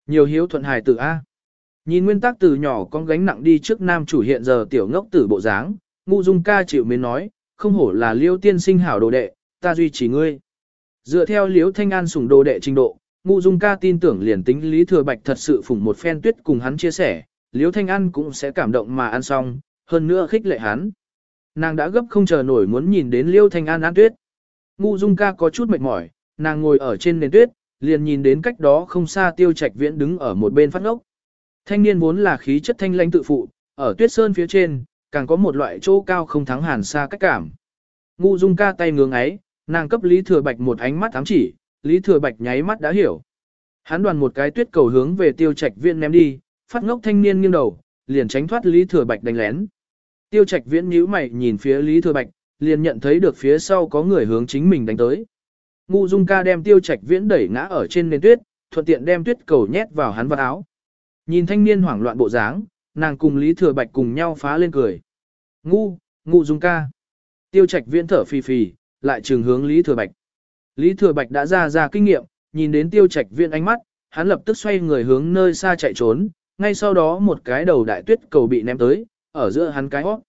Nhiều hiếu thuận hài tử A. Nhìn nguyên tắc từ nhỏ con gánh nặng đi trước nam chủ hiện giờ tiểu ngốc tử bộ dáng, Ngu Dung ca chịu mến nói, không hổ là Liêu tiên sinh hảo đồ đệ, ta duy trì ngươi. Dựa theo Liêu Thanh An sủng đồ đệ trình độ, Ngu Dung ca tin tưởng liền tính Lý Thừa Bạch thật sự phủng một phen tuyết cùng hắn chia sẻ, Liêu Thanh An cũng sẽ cảm động mà ăn xong, hơn nữa khích lệ hắn. Nàng đã gấp không chờ nổi muốn nhìn đến Liêu Thanh An ăn tuyết. Ngu Dung ca có chút mệt mỏi, nàng ngồi ở trên nền tuyết, liền nhìn đến cách đó không xa Tiêu Trạch Viễn đứng ở một bên phát ngốc. Thanh niên vốn là khí chất thanh lãnh tự phụ, ở tuyết sơn phía trên, càng có một loại chỗ cao không thắng hàn xa cách cảm. Ngu Dung ca tay ngưỡng ấy, nàng cấp Lý Thừa Bạch một ánh mắt ám chỉ, Lý Thừa Bạch nháy mắt đã hiểu. Hắn đoàn một cái tuyết cầu hướng về Tiêu Trạch Viễn ném đi, phát ngốc thanh niên nghiêng đầu, liền tránh thoát Lý Thừa Bạch đánh lén. Tiêu Trạch Viễn nhíu mày nhìn phía Lý Thừa Bạch, liền nhận thấy được phía sau có người hướng chính mình đánh tới. Ngu Dung ca đem Tiêu Trạch Viễn đẩy ngã ở trên nền tuyết, thuận tiện đem tuyết cầu nhét vào hắn vào áo. Nhìn thanh niên hoảng loạn bộ dáng, nàng cùng Lý Thừa Bạch cùng nhau phá lên cười. Ngu Dung ca. Tiêu Trạch Viễn thở phì phì, lại trường hướng Lý Thừa Bạch. Lý Thừa Bạch đã ra kinh nghiệm, nhìn đến Tiêu Trạch Viễn ánh mắt, hắn lập tức xoay người hướng nơi xa chạy trốn, ngay sau đó một cái đầu đại tuyết cầu bị ném tới, ở giữa hắn cái hót.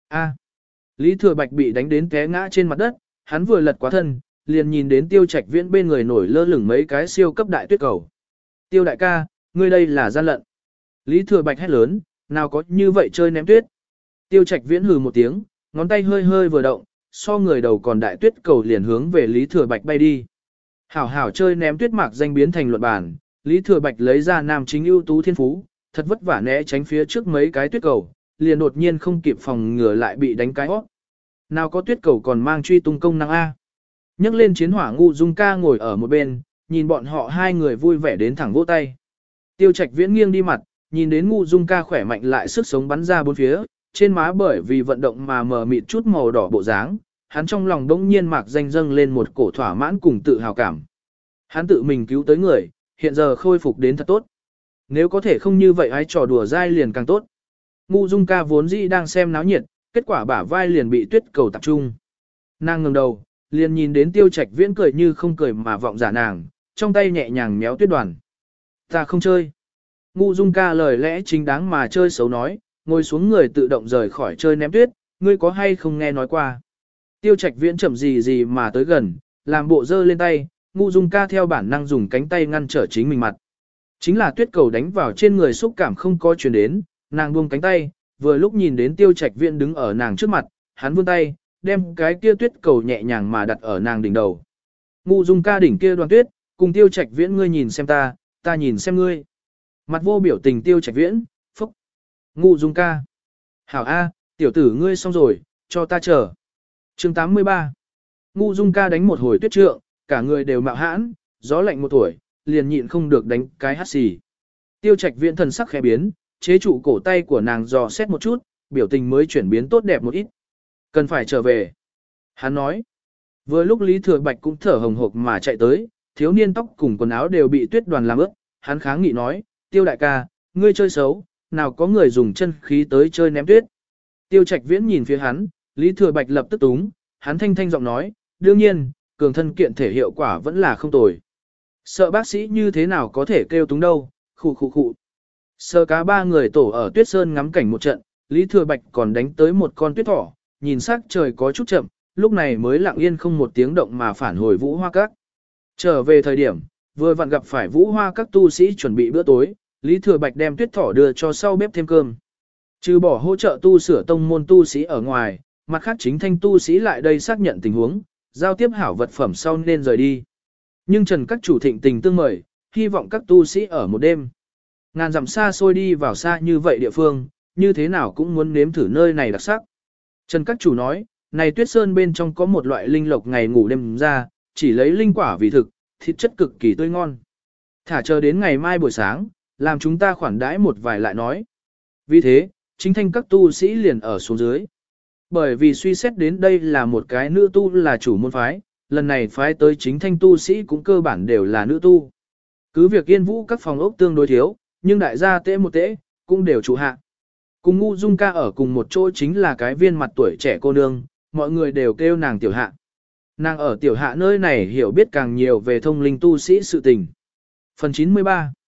Lý Thừa Bạch bị đánh đến té ngã trên mặt đất, hắn vừa lật quá thân, liền nhìn đến Tiêu Trạch Viễn bên người nổi lơ lửng mấy cái siêu cấp đại tuyết cầu. Tiêu đại ca, ngươi đây là gian lận. Lý Thừa Bạch hét lớn, nào có như vậy chơi ném tuyết. Tiêu Trạch Viễn hừ một tiếng, ngón tay hơi hơi vừa động, so người đầu còn đại tuyết cầu liền hướng về Lý Thừa Bạch bay đi. Hảo hảo chơi ném tuyết mạc danh biến thành luận bản, Lý Thừa Bạch lấy ra nam chính ưu tú thiên phú, thật vất vả né tránh phía trước mấy cái tuyết cầu, liền đột nhiên không kịp phòng ngừa lại bị đánh cái hót. Nào có tuyết cầu còn mang truy tung công năng A. Nhấc lên chiến hỏa Ngu Dung ca ngồi ở một bên, nhìn bọn họ hai người vui vẻ đến thẳng vỗ tay. Tiêu Trạch Viễn nghiêng đi mặt, nhìn đến Ngu Dung ca khỏe mạnh lại sức sống bắn ra bốn phía, trên má bởi vì vận động mà mờ mịt chút màu đỏ bộ dáng, hắn trong lòng đống nhiên mạc danh dâng lên một cổ thỏa mãn cùng tự hào cảm. Hắn tự mình cứu tới người, hiện giờ khôi phục đến thật tốt. Nếu có thể không như vậy ai trò đùa dai liền càng tốt. Ngu Dung ca vốn dĩ đang xem náo nhiệt, kết quả bả vai liền bị tuyết cầu tập trung. Nàng ngẩng đầu, liền nhìn đến Tiêu Trạch Viễn cười như không cười mà vọng giả nàng, trong tay nhẹ nhàng méo tuyết đoàn. Ta không chơi. Ngu Dung ca lời lẽ chính đáng mà chơi xấu nói, ngồi xuống người tự động rời khỏi chơi ném tuyết, ngươi có hay không nghe nói qua. Tiêu Trạch Viễn chậm gì mà tới gần, làm bộ dơ lên tay, Ngu Dung ca theo bản năng dùng cánh tay ngăn trở chính mình mặt. Chính là tuyết cầu đánh vào trên người xúc cảm không có truyền đến, nàng buông cánh tay, vừa lúc nhìn đến Tiêu Trạch Viễn đứng ở nàng trước mặt, hắn vươn tay, đem cái kia tuyết cầu nhẹ nhàng mà đặt ở nàng đỉnh đầu. Ngu Dung ca đỉnh kia đoàn tuyết, cùng Tiêu Trạch Viễn ngươi nhìn xem ta nhìn xem ngươi. Mặt vô biểu tình Tiêu Trạch Viễn, phúc. Ngu Dung ca. Hảo A, tiểu tử ngươi xong rồi, cho ta chờ. Chương 83. Ngu Dung ca đánh một hồi tuyết trượng, cả người đều mạo hãn, gió lạnh một tuổi, liền nhịn không được đánh cái hắt xì. Tiêu Trạch Viễn thần sắc khẽ biến, chế trụ cổ tay của nàng dò xét một chút, biểu tình mới chuyển biến tốt đẹp một ít. Cần phải trở về. Hắn nói. Vừa lúc Lý Thừa Bạch cũng thở hồng hộc mà chạy tới, thiếu niên tóc cùng quần áo đều bị tuyết đoàn làm ướt, hắn kháng nghị nói, Tiêu đại ca, ngươi chơi xấu, nào có người dùng chân khí tới chơi ném tuyết. Tiêu Trạch Viễn nhìn phía hắn, Lý Thừa Bạch lập tức túng, hắn thanh thanh giọng nói, đương nhiên, cường thân kiện thể hiệu quả vẫn là không tồi. Sợ bác sĩ như thế nào có thể kêu túng đâu, khụ. Sơ cá ba người tổ ở tuyết sơn ngắm cảnh một trận, Lý Thừa Bạch còn đánh tới một con tuyết thỏ, nhìn sắc trời có chút chậm, lúc này mới lặng yên không một tiếng động mà phản hồi Vũ Hoa Các. Trở về thời điểm, vừa vặn gặp phải Vũ Hoa Các tu sĩ chuẩn bị bữa tối, Lý Thừa Bạch đem tuyết thỏ đưa cho sau bếp thêm cơm. Trừ bỏ hỗ trợ tu sửa tông môn tu sĩ ở ngoài, mặt khác chính thanh tu sĩ lại đây xác nhận tình huống, giao tiếp hảo vật phẩm sau nên rời đi. Nhưng Trần các chủ thịnh tình tương mời, hy vọng các tu sĩ ở một đêm. Ngàn dặm xa xôi đi vào xa như vậy địa phương, như thế nào cũng muốn nếm thử nơi này đặc sắc. Trần các chủ nói, này tuyết sơn bên trong có một loại linh lộc ngày ngủ đêm ra, chỉ lấy linh quả vì thực, thịt chất cực kỳ tươi ngon. Thả chờ đến ngày mai buổi sáng, làm chúng ta khoản đãi một vài lại nói. Vì thế, chính thanh các tu sĩ liền ở xuống dưới. Bởi vì suy xét đến đây là một cái nữ tu là chủ môn phái, lần này phái tới chính thanh tu sĩ cũng cơ bản đều là nữ tu. Cứ việc Yên Vũ các phòng ốc tương đối thiếu, nhưng đại gia tễ một tễ, cũng đều trụ hạ. Cùng Ngu Dung ca ở cùng một chỗ chính là cái viên mặt tuổi trẻ cô nương, mọi người đều kêu nàng tiểu hạ. Nàng ở tiểu hạ nơi này hiểu biết càng nhiều về thông linh tu sĩ sự tình. Phần 93.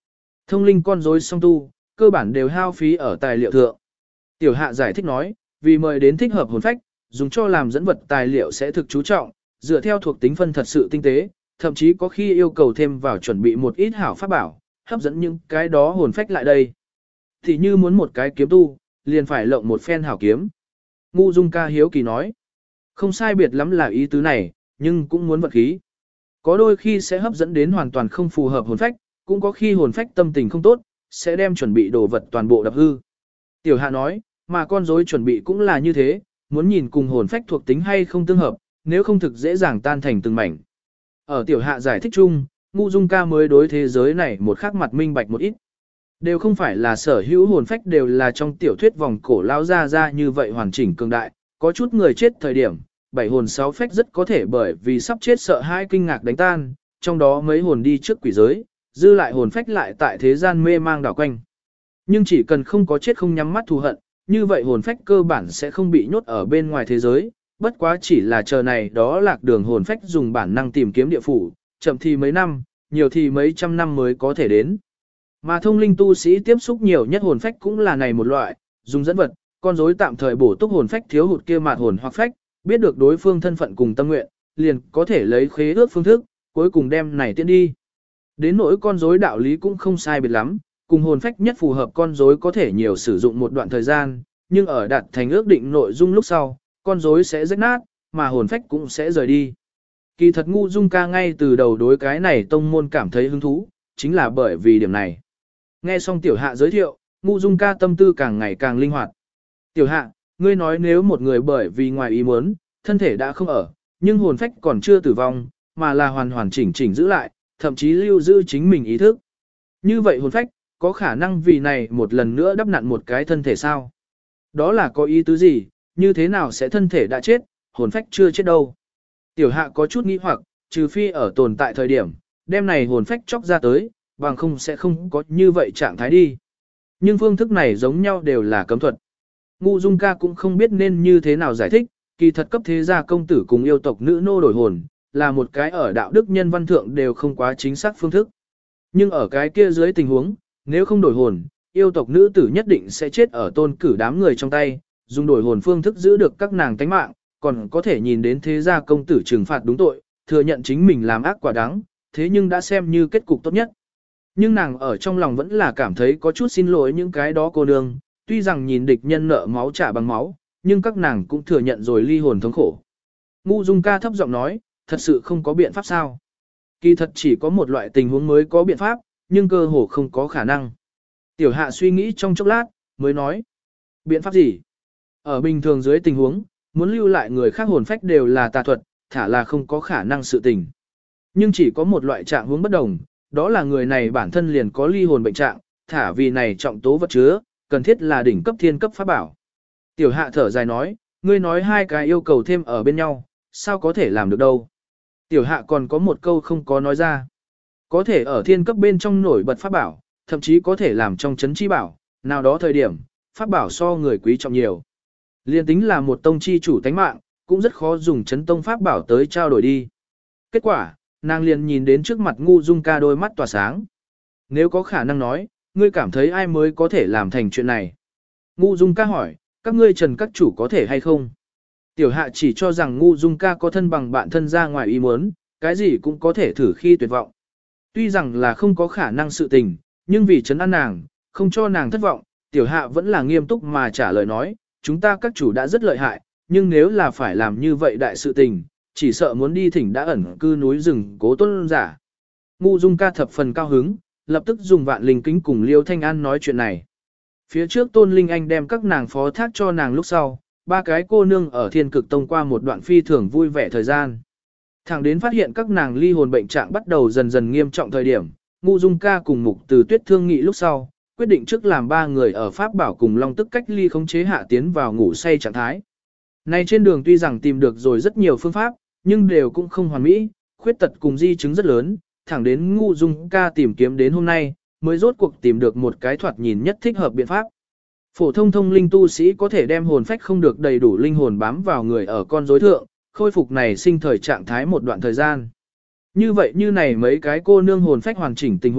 Thông linh con rối song tu, cơ bản đều hao phí ở tài liệu thượng. Tiểu hạ giải thích nói, vì mời đến thích hợp hồn phách, dùng cho làm dẫn vật tài liệu sẽ thực chú trọng, dựa theo thuộc tính phân thật sự tinh tế, thậm chí có khi yêu cầu thêm vào chuẩn bị một ít hảo pháp bảo, hấp dẫn những cái đó hồn phách lại đây. Thì như muốn một cái kiếm tu, liền phải lộng một phen hảo kiếm. Ngu Dung ca hiếu kỳ nói, không sai biệt lắm là ý tứ này, nhưng cũng muốn vật khí. Có đôi khi sẽ hấp dẫn đến hoàn toàn không phù hợp hồn phách, cũng có khi hồn phách tâm tình không tốt, sẽ đem chuẩn bị đồ vật toàn bộ đập hư. Tiểu hạ nói, mà con rối chuẩn bị cũng là như thế, muốn nhìn cùng hồn phách thuộc tính hay không tương hợp, nếu không thực dễ dàng tan thành từng mảnh. Ở tiểu hạ giải thích chung, Ngu Dung ca mới đối thế giới này một khắc mặt minh bạch một ít. Đều không phải là sở hữu hồn phách đều là trong tiểu thuyết vòng cổ lao ra như vậy hoàn chỉnh cường đại, có chút người chết thời điểm, 7 hồn 6 phách rất có thể bởi vì sắp chết sợ hãi kinh ngạc đánh tan, trong đó mấy hồn đi trước quỷ giới, dư lại hồn phách lại tại thế gian mê mang đảo quanh. Nhưng chỉ cần không có chết không nhắm mắt thù hận, như vậy hồn phách cơ bản sẽ không bị nhốt ở bên ngoài thế giới, bất quá chỉ là chờ này đó lạc đường hồn phách dùng bản năng tìm kiếm địa phủ, chậm thì mấy năm, nhiều thì mấy trăm năm mới có thể đến. Mà thông linh tu sĩ tiếp xúc nhiều nhất hồn phách cũng là này một loại, dùng dẫn vật, con rối tạm thời bổ túc hồn phách thiếu hụt kia mạt hồn hoặc phách, biết được đối phương thân phận cùng tâm nguyện, liền có thể lấy khế ước phương thức, cuối cùng đem này tiến đi. Đến nỗi con rối đạo lý cũng không sai biệt lắm, cùng hồn phách nhất phù hợp con rối có thể nhiều sử dụng một đoạn thời gian, nhưng ở đạt thành ước định nội dung lúc sau, con rối sẽ rách nát, mà hồn phách cũng sẽ rời đi. Kỳ thật Ngu Dung ca ngay từ đầu đối cái này tông môn cảm thấy hứng thú, chính là bởi vì điểm này. Nghe xong tiểu hạ giới thiệu, Ngu Dung ca tâm tư càng ngày càng linh hoạt. Tiểu hạ, ngươi nói nếu một người bởi vì ngoài ý muốn, thân thể đã không ở, nhưng hồn phách còn chưa tử vong, mà là hoàn hoàn chỉnh chỉnh giữ lại, thậm chí lưu giữ chính mình ý thức. Như vậy hồn phách, có khả năng vì này một lần nữa đắp nặn một cái thân thể sao? Đó là có ý tứ gì, như thế nào sẽ thân thể đã chết, hồn phách chưa chết đâu? Tiểu hạ có chút nghi hoặc, trừ phi ở tồn tại thời điểm, đem này hồn phách chóc ra tới, bằng không sẽ không có như vậy trạng thái đi. Nhưng phương thức này giống nhau đều là cấm thuật. Ngu Dung ca cũng không biết nên như thế nào giải thích, kỳ thật cấp thế gia công tử cùng yêu tộc nữ nô đổi hồn, là một cái ở đạo đức nhân văn thượng đều không quá chính xác phương thức. Nhưng ở cái kia dưới tình huống, nếu không đổi hồn, yêu tộc nữ tử nhất định sẽ chết ở tôn cử đám người trong tay, dùng đổi hồn phương thức giữ được các nàng tánh mạng, còn có thể nhìn đến thế gia công tử trừng phạt đúng tội, thừa nhận chính mình làm ác quả đắng, thế nhưng đã xem như kết cục tốt nhất. Nhưng nàng ở trong lòng vẫn là cảm thấy có chút xin lỗi những cái đó cô nương, tuy rằng nhìn địch nhân nợ máu trả bằng máu, nhưng các nàng cũng thừa nhận rồi ly hồn thống khổ. Ngu Dung ca thấp giọng nói, thật sự không có biện pháp sao? Kỳ thật chỉ có một loại tình huống mới có biện pháp, nhưng cơ hồ không có khả năng. Tiểu hạ suy nghĩ trong chốc lát, mới nói. Biện pháp gì? Ở bình thường dưới tình huống, muốn lưu lại người khác hồn phách đều là tà thuật, thả là không có khả năng sự tình. Nhưng chỉ có một loại trạng huống bất đồng, đó là người này bản thân liền có ly hồn bệnh trạng, thả vì này trọng tố vật chứa, cần thiết là đỉnh cấp thiên cấp pháp bảo. Tiểu hạ thở dài nói, ngươi nói hai cái yêu cầu thêm ở bên nhau, sao có thể làm được đâu. Tiểu hạ còn có một câu không có nói ra. Có thể ở thiên cấp bên trong nổi bật pháp bảo, thậm chí có thể làm trong chấn chi bảo, nào đó thời điểm, pháp bảo so người quý trọng nhiều. Liên tính là một tông chi chủ tánh mạng, cũng rất khó dùng chấn tông pháp bảo tới trao đổi đi. Kết quả, nàng liền nhìn đến trước mặt Ngu Dung ca đôi mắt tỏa sáng. Nếu có khả năng nói, ngươi cảm thấy ai mới có thể làm thành chuyện này? Ngu Dung ca hỏi, các ngươi trần các chủ có thể hay không? Tiểu hạ chỉ cho rằng Ngu Dung ca có thân bằng bạn thân ra ngoài ý muốn, cái gì cũng có thể thử khi tuyệt vọng. Tuy rằng là không có khả năng sự tình, nhưng vì trấn an nàng, không cho nàng thất vọng, tiểu hạ vẫn là nghiêm túc mà trả lời nói, chúng ta các chủ đã rất lợi hại, nhưng nếu là phải làm như vậy đại sự tình, chỉ sợ muốn đi thỉnh đã ẩn cư núi rừng Cố Tôn giả. Ngu Dung ca thập phần cao hứng, lập tức dùng vạn linh kính cùng Liêu Thanh An nói chuyện này. Phía trước Tôn Linh Anh đem các nàng phó thác cho nàng lúc sau, ba cái cô nương ở Thiên Cực Tông qua một đoạn phi thường vui vẻ thời gian. Thẳng đến phát hiện các nàng ly hồn bệnh trạng bắt đầu dần dần nghiêm trọng thời điểm, Ngu Dung ca cùng Mục Từ Tuyết thương nghị lúc sau, quyết định trước làm ba người ở Pháp Bảo cùng Long Tức cách ly khống chế hạ tiến vào ngủ say trạng thái. Này trên đường tuy rằng tìm được rồi rất nhiều phương pháp, nhưng đều cũng không hoàn mỹ, khuyết tật cùng di chứng rất lớn, thẳng đến Ngu Dung ca tìm kiếm đến hôm nay, mới rốt cuộc tìm được một cái thoạt nhìn nhất thích hợp biện pháp. Phổ thông thông linh tu sĩ có thể đem hồn phách không được đầy đủ linh hồn bám vào người ở con rối thượng, khôi phục này sinh thời trạng thái một đoạn thời gian. Như vậy như này mấy cái cô nương hồn phách hoàn chỉnh tình huống,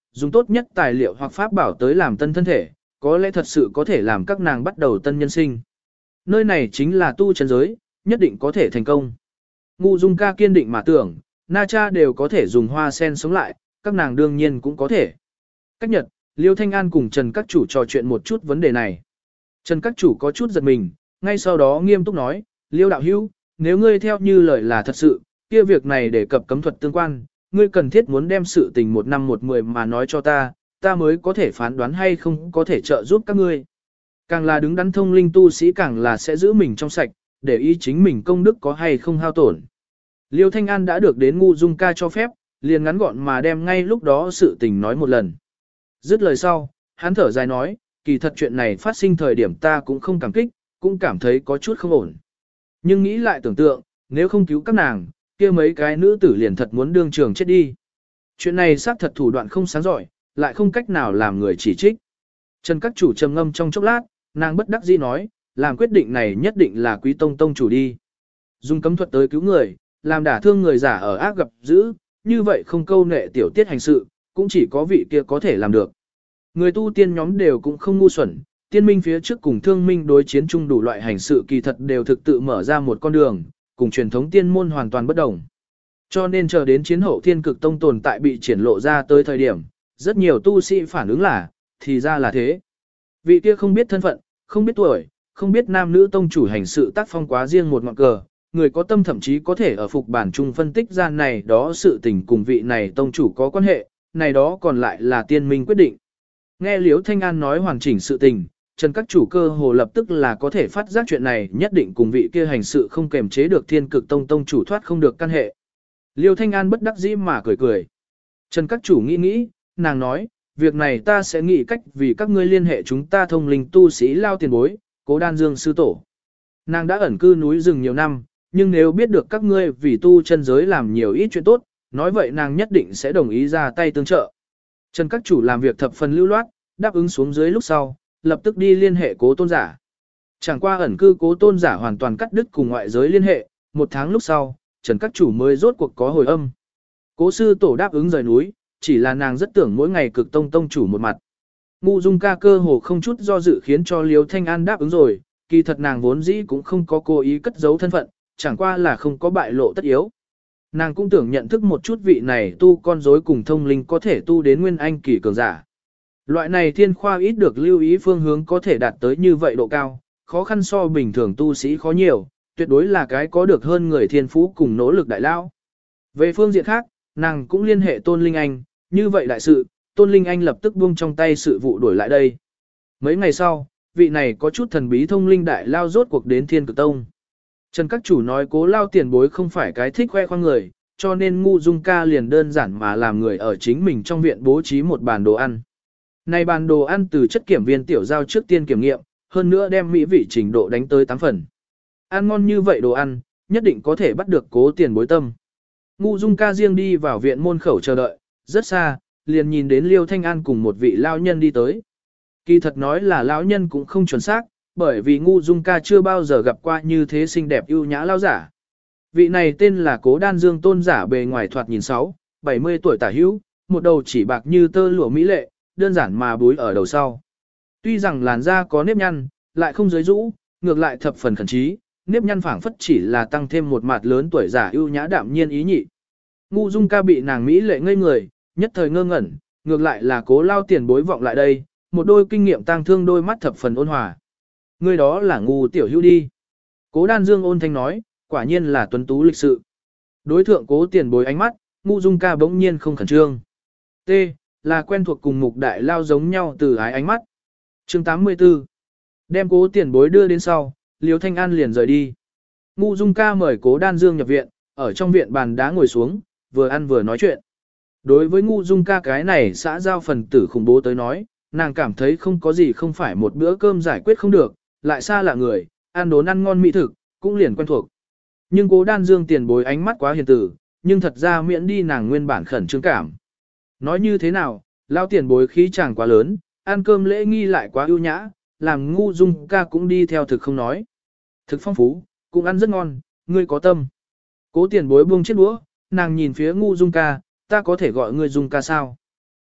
dùng tốt nhất tài liệu hoặc pháp bảo tới làm tân thân thể, có lẽ thật sự có thể làm các nàng bắt đầu tân nhân sinh. Nơi này chính là tu chân giới, nhất định có thể thành công. Ngu Dung ca kiên định mà tưởng, Na Cha đều có thể dùng hoa sen sống lại, các nàng đương nhiên cũng có thể. Cách nhật, Liêu Thanh An cùng Trần Các Chủ trò chuyện một chút vấn đề này. Trần Các Chủ có chút giật mình, ngay sau đó nghiêm túc nói, Liêu đạo hữu, nếu ngươi theo như lời là thật sự, kia việc này để cập cấm thuật tương quan, ngươi cần thiết muốn đem sự tình 1 năm 1 10 mà nói cho ta mới có thể phán đoán hay không có thể trợ giúp các ngươi. Càng là đứng đắn thông linh tu sĩ càng là sẽ giữ mình trong sạch, để ý chính mình công đức có hay không hao tổn. Liêu Thanh An đã được đến Ngu Dung ca cho phép, liền ngắn gọn mà đem ngay lúc đó sự tình nói một lần. Dứt lời sau, hắn thở dài nói, kỳ thật chuyện này phát sinh thời điểm ta cũng không cảm kích, cũng cảm thấy có chút không ổn. Nhưng nghĩ lại tưởng tượng, nếu không cứu các nàng, kia mấy cái nữ tử liền thật muốn đương trường chết đi. Chuyện này xác thật thủ đoạn không sáng giỏi, lại không cách nào làm người chỉ trích. Trần Các Chủ trầm ngâm trong chốc lát, nàng bất đắc dĩ nói, làm quyết định này nhất định là Quý Tông Tông chủ đi. Dùng cấm thuật tới cứu người, làm đả thương người giả ở ác gặp dữ, như vậy không câu nệ tiểu tiết hành sự, cũng chỉ có vị kia có thể làm được. Người tu tiên nhóm đều cũng không ngu xuẩn, tiên minh phía trước cùng thương minh đối chiến chung đủ loại hành sự kỳ thật đều thực tự mở ra một con đường, cùng truyền thống tiên môn hoàn toàn bất đồng. Cho nên chờ đến chiến hậu thiên cực tông tồn tại bị triển lộ ra tới thời điểm, rất nhiều tu sĩ phản ứng là, thì ra là thế. Vị kia không biết thân phận, không biết tuổi, không biết nam nữ tông chủ hành sự tác phong quá riêng một ngọn cờ, người có tâm thậm chí có thể ở phục bản chung phân tích ra này đó sự tình cùng vị này tông chủ có quan hệ, này đó còn lại là tiên minh quyết định. Nghe Liễu Thanh An nói hoàn chỉnh sự tình, Trần Các Chủ cơ hồ lập tức là có thể phát giác chuyện này nhất định cùng vị kia hành sự không kềm chế được thiên cực tông tông chủ thoát không được căn hệ. Liêu Thanh An bất đắc dĩ mà cười cười. Trần Các Chủ nghĩ, nàng nói, việc này ta sẽ nghĩ cách vì các ngươi liên hệ chúng ta thông linh tu sĩ lao tiền bối, Cố Đan Dương sư tổ. Nàng đã ẩn cư núi rừng nhiều năm, nhưng nếu biết được các ngươi vì tu chân giới làm nhiều ít chuyện tốt, nói vậy nàng nhất định sẽ đồng ý ra tay tương trợ. Trần Các Chủ làm việc thập phần lưu loát, đáp ứng xuống dưới lúc sau, lập tức đi liên hệ Cố Tôn giả. Chẳng qua ẩn cư Cố Tôn giả hoàn toàn cắt đứt cùng ngoại giới liên hệ, 1 tháng lúc sau, Trần Các Chủ mới rốt cuộc có hồi âm. Cố sư tổ đáp ứng rời núi, chỉ là nàng rất tưởng mỗi ngày cực tông tông chủ một mặt. Ngu Dung ca cơ hồ không chút do dự khiến cho Liêu Thanh An đáp ứng rồi, kỳ thật nàng vốn dĩ cũng không có cố ý cất giấu thân phận, chẳng qua là không có bại lộ tất yếu. Nàng cũng tưởng nhận thức một chút vị này tu con rối cùng thông linh có thể tu đến nguyên anh kỳ cường giả. Loại này thiên khoa ít được lưu ý phương hướng có thể đạt tới như vậy độ cao, khó khăn so bình thường tu sĩ khó nhiều, tuyệt đối là cái có được hơn người thiên phú cùng nỗ lực đại lao. Về phương diện khác, nàng cũng liên hệ Tôn Linh Anh, như vậy đại sự, Tôn Linh Anh lập tức buông trong tay sự vụ đổi lại đây. Mấy ngày sau, vị này có chút thần bí thông linh đại lao rốt cuộc đến Thiên Cực Tông. Trần Các Chủ nói Cố lao tiền bối không phải cái thích khoe khoang người, cho nên Ngu Dung ca liền đơn giản mà làm người ở chính mình trong viện bố trí một bàn đồ ăn. Này bàn đồ ăn từ chất kiểm viên tiểu giao trước tiên kiểm nghiệm, hơn nữa đem mỹ vị trình độ đánh tới 8 phần. Ăn ngon như vậy đồ ăn, nhất định có thể bắt được Cố tiền bối tâm. Ngu Dung ca riêng đi vào viện môn khẩu chờ đợi, rất xa, liền nhìn đến Liêu Thanh An cùng một vị lao nhân đi tới. Kỳ thật nói là lão nhân cũng không chuẩn xác, bởi vì Ngu Dung ca chưa bao giờ gặp qua như thế xinh đẹp ưu nhã lao giả. Vị này tên là Cố Đan Dương tôn giả bề ngoài thoạt nhìn 70 tuổi tả hữu, một đầu chỉ bạc như tơ lụa mỹ lệ, đơn giản mà búi ở đầu sau. Tuy rằng làn da có nếp nhăn, lại không dưới rũ, ngược lại thập phần khẩn trí, nếp nhăn phảng phất chỉ là tăng thêm một mặt lớn tuổi giả ưu nhã đạm nhiên ý nhị. Ngu Dung ca bị nàng mỹ lệ ngây người, nhất thời ngơ ngẩn, ngược lại là Cố lao tiền bối vọng lại đây, một đôi kinh nghiệm tang thương đôi mắt thập phần ôn hòa. Người đó là Ngu tiểu hữu đi. Cố Đan Dương ôn thanh nói, quả nhiên là tuấn tú lịch sự. Đối thượng Cố tiền bối ánh mắt, Ngu Dung ca bỗng nhiên không khẩn trương. T. Là quen thuộc cùng mục đại lao giống nhau từ ái ánh mắt. Chương 84. Đem Cố tiền bối đưa đến sau, Liêu Thanh An liền rời đi. Ngu Dung ca mời Cố Đan Dương nhập viện, ở trong viện bàn đá ngồi xuống, vừa ăn vừa nói chuyện. Đối với Ngu Dung ca cái này xã giao phần tử khủng bố tới nói, nàng cảm thấy không có gì không phải một bữa cơm giải quyết không được, lại xa lạ người, ăn đốn ăn ngon mỹ thực, cũng liền quen thuộc. Nhưng Cố Đan Dương tiền bối ánh mắt quá hiền tử, nhưng thật ra miễn đi nàng nguyên bản khẩn trương cảm. Nói như thế nào, lao tiền bối khí chàng quá lớn, ăn cơm lễ nghi lại quá ưu nhã, làm Ngu Dung ca cũng đi theo thực không nói. Thực phong phú, cũng ăn rất ngon, ngươi có tâm. Cố tiền bối buông chiếc đũa, nàng nhìn phía Ngu Dung ca, ta có thể gọi ngươi Dung ca sao?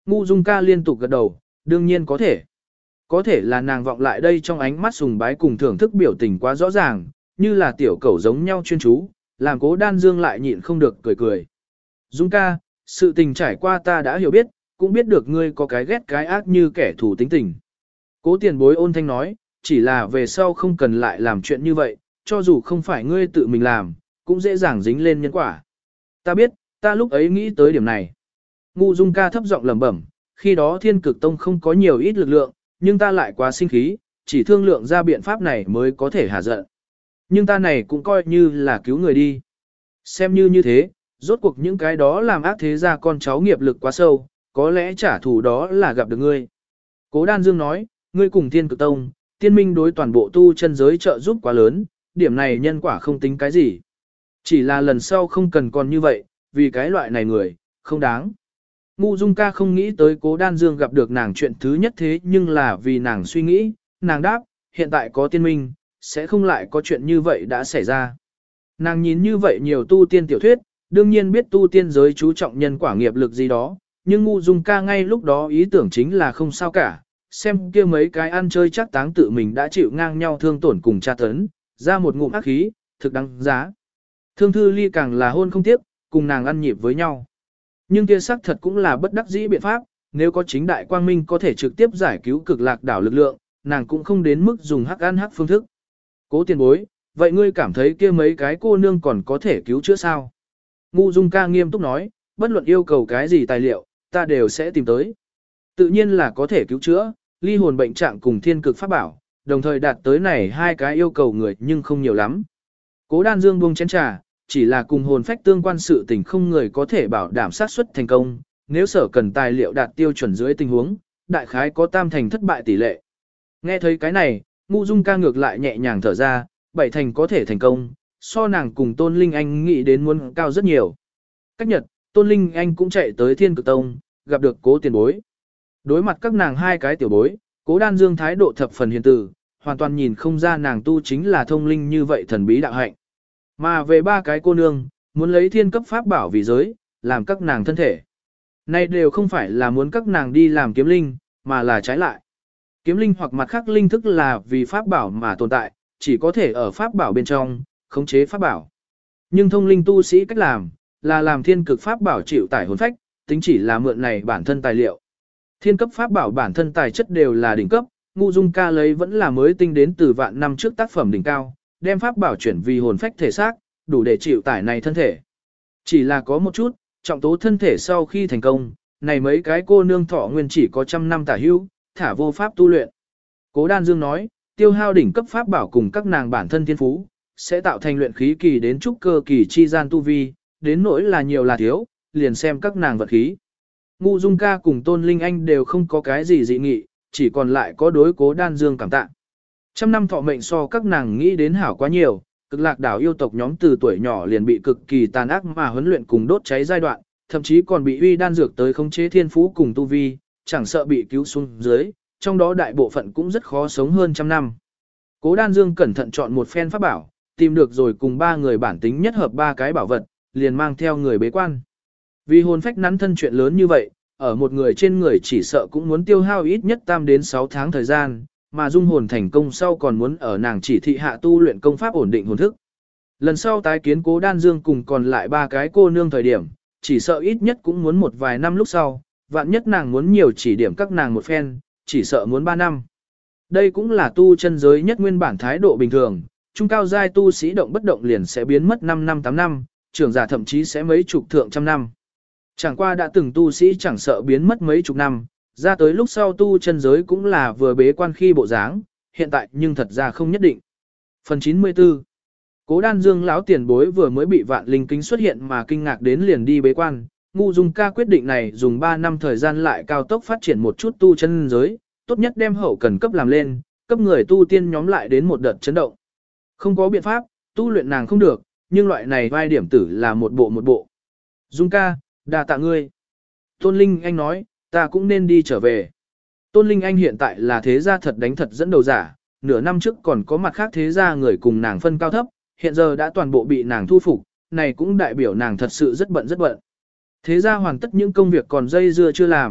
Ngu Dung ca liên tục gật đầu, đương nhiên có thể. Có thể là nàng vọng lại đây trong ánh mắt sùng bái cùng thưởng thức biểu tình quá rõ ràng, như là tiểu cẩu giống nhau chuyên chú, làm Cố Đan Dương lại nhịn không được cười cười. Dung ca, sự tình trải qua ta đã hiểu biết, cũng biết được ngươi có cái ghét cái ác như kẻ thù tính tình. Cố tiền bối ôn thanh nói, chỉ là về sau không cần lại làm chuyện như vậy, cho dù không phải ngươi tự mình làm, cũng dễ dàng dính lên nhân quả. Ta biết, ta lúc ấy nghĩ tới điểm này. Ngu Dung ca thấp giọng lẩm bẩm, khi đó Thiên Cực Tông không có nhiều ít lực lượng, nhưng ta lại quá sinh khí, chỉ thương lượng ra biện pháp này mới có thể hạ giận. Nhưng ta này cũng coi như là cứu người đi. Xem như thế, rốt cuộc những cái đó làm ác thế ra con cháu nghiệp lực quá sâu, có lẽ trả thù đó là gặp được ngươi. Cố Đan Dương nói, ngươi cùng Thiên Cực Tông, tiên minh đối toàn bộ tu chân giới trợ giúp quá lớn, điểm này nhân quả không tính cái gì. Chỉ là lần sau không cần còn như vậy, vì cái loại này người, không đáng. Ngu Dung ca không nghĩ tới Cố Đan Dương gặp được nàng chuyện thứ nhất thế nhưng là vì nàng suy nghĩ, nàng đáp, hiện tại có tiên minh, sẽ không lại có chuyện như vậy đã xảy ra. Nàng nhìn như vậy nhiều tu tiên tiểu thuyết, đương nhiên biết tu tiên giới chú trọng nhân quả nghiệp lực gì đó, nhưng Ngu Dung ca ngay lúc đó ý tưởng chính là không sao cả, xem kia mấy cái ăn chơi chắc táng tự mình đã chịu ngang nhau thương tổn cùng tra tấn, ra một ngụm ác khí, thực đáng giá. Thương Thư Ly càng là hôn không tiếp, cùng nàng ăn nhịp với nhau. Nhưng kia xác thật cũng là bất đắc dĩ biện pháp, nếu có chính đại quang minh có thể trực tiếp giải cứu cực lạc đảo lực lượng, nàng cũng không đến mức dùng hắc ăn hắc phương thức. Cố tiền bối, vậy ngươi cảm thấy kia mấy cái cô nương còn có thể cứu chữa sao? Ngu Dung ca nghiêm túc nói, bất luận yêu cầu cái gì tài liệu, ta đều sẽ tìm tới. Tự nhiên là có thể cứu chữa, ly hồn bệnh trạng cùng thiên cực pháp bảo, đồng thời đạt tới này hai cái yêu cầu người nhưng không nhiều lắm. Cố Đan Dương buông chén trà, chỉ là cùng hồn phách tương quan sự tình không người có thể bảo đảm xác suất thành công, nếu sở cần tài liệu đạt tiêu chuẩn dưới tình huống, đại khái có tam thành thất bại tỷ lệ. Nghe thấy cái này, Ngu Dung ca ngược lại nhẹ nhàng thở ra, bảy thành có thể thành công, so nàng cùng Tôn Linh Anh nghĩ đến muốn cao rất nhiều. Cách nhật, Tôn Linh Anh cũng chạy tới Thiên Cực Tông, gặp được Cố tiền bối. Đối mặt các nàng hai cái tiểu bối, Cố Đan Dương thái độ thập phần hiền từ, hoàn toàn nhìn không ra nàng tu chính là thông linh như vậy thần bí đạo hạnh. Mà về ba cái cô nương, muốn lấy thiên cấp pháp bảo vì giới, làm các nàng thân thể. Này đều không phải là muốn các nàng đi làm kiếm linh, mà là trái lại. Kiếm linh hoặc mặt khác linh thức là vì pháp bảo mà tồn tại, chỉ có thể ở pháp bảo bên trong, khống chế pháp bảo. Nhưng thông linh tu sĩ cách là làm thiên cực pháp bảo chịu tải hồn phách, tính chỉ là mượn này bản thân tài liệu. Thiên cấp pháp bảo bản thân tài chất đều là đỉnh cấp, Ngu Dung ca lấy vẫn là mới tinh đến từ vạn năm trước tác phẩm đỉnh cao, đem pháp bảo chuyển vì hồn phách thể xác, đủ để chịu tải này thân thể. Chỉ là có một chút, trọng tố thân thể sau khi thành công, này mấy cái cô nương thọ nguyên chỉ có 100 năm tả hữu, thả vô pháp tu luyện. Cố Đan Dương nói, tiêu hao đỉnh cấp pháp bảo cùng các nàng bản thân thiên phú, sẽ tạo thành luyện khí kỳ đến trúc cơ kỳ chi gian tu vi, đến nỗi là nhiều là thiếu, liền xem các nàng vật khí. Ngu Dung ca cùng Tôn Linh Anh đều không có cái gì dị nghị, chỉ còn lại có đối Cố Đan Dương cảm tạ. 100 năm thọ mệnh so các nàng nghĩ đến hảo quá nhiều, cực lạc đảo yêu tộc nhóm từ tuổi nhỏ liền bị cực kỳ tàn ác mà huấn luyện cùng đốt cháy giai đoạn, thậm chí còn bị uy đan dược tới khống chế thiên phú cùng tu vi, chẳng sợ bị cứu xuống dưới, trong đó đại bộ phận cũng rất khó sống hơn 100 năm. Cố Đan Dương cẩn thận chọn một phen pháp bảo, tìm được rồi cùng ba người bản tính nhất hợp ba cái bảo vật, liền mang theo người bế quan. Vì hồn phách nắn thân chuyện lớn như vậy, ở một người trên người chỉ sợ cũng muốn tiêu hao ít nhất 3 đến 6 tháng thời gian, mà dung hồn thành công sau còn muốn ở nàng chỉ thị hạ tu luyện công pháp ổn định hồn thức. Lần sau tái kiến Cố Đan Dương cùng còn lại ba cái cô nương thời điểm, chỉ sợ ít nhất cũng muốn một vài năm lúc sau, vạn nhất nàng muốn nhiều chỉ điểm các nàng một phen, chỉ sợ muốn 3 năm. Đây cũng là tu chân giới nhất nguyên bản thái độ bình thường, trung cao giai tu sĩ động bất động liền sẽ biến mất 5 năm 8 năm, trưởng giả thậm chí sẽ mấy chục thượng trăm năm. Chẳng qua đã từng tu sĩ chẳng sợ biến mất mấy chục năm, ra tới lúc sau tu chân giới cũng là vừa bế quan khi bộ dáng, hiện tại nhưng thật ra không nhất định. Phần 94. Cố Đan Dương lão tiền bối vừa mới bị vạn linh kính xuất hiện mà kinh ngạc đến liền đi bế quan, Ngu Dung ca quyết định này dùng 3 năm thời gian lại cao tốc phát triển một chút tu chân giới, tốt nhất đem hậu cần cấp làm lên, cấp người tu tiên nhóm lại đến một đợt chấn động. Không có biện pháp, tu luyện nàng không được, nhưng loại này vai điểm tử là một bộ. Dung ca, đa tạ ngươi. Tôn Linh Anh nói, ta cũng nên đi trở về. Tôn Linh Anh hiện tại là thế gia thật đánh thật dẫn đầu giả, nửa năm trước còn có mặt khác thế gia người cùng nàng phân cao thấp, hiện giờ đã toàn bộ bị nàng thu phục, này cũng đại biểu nàng thật sự rất bận. Thế gia hoàn tất những công việc còn dây dưa chưa làm,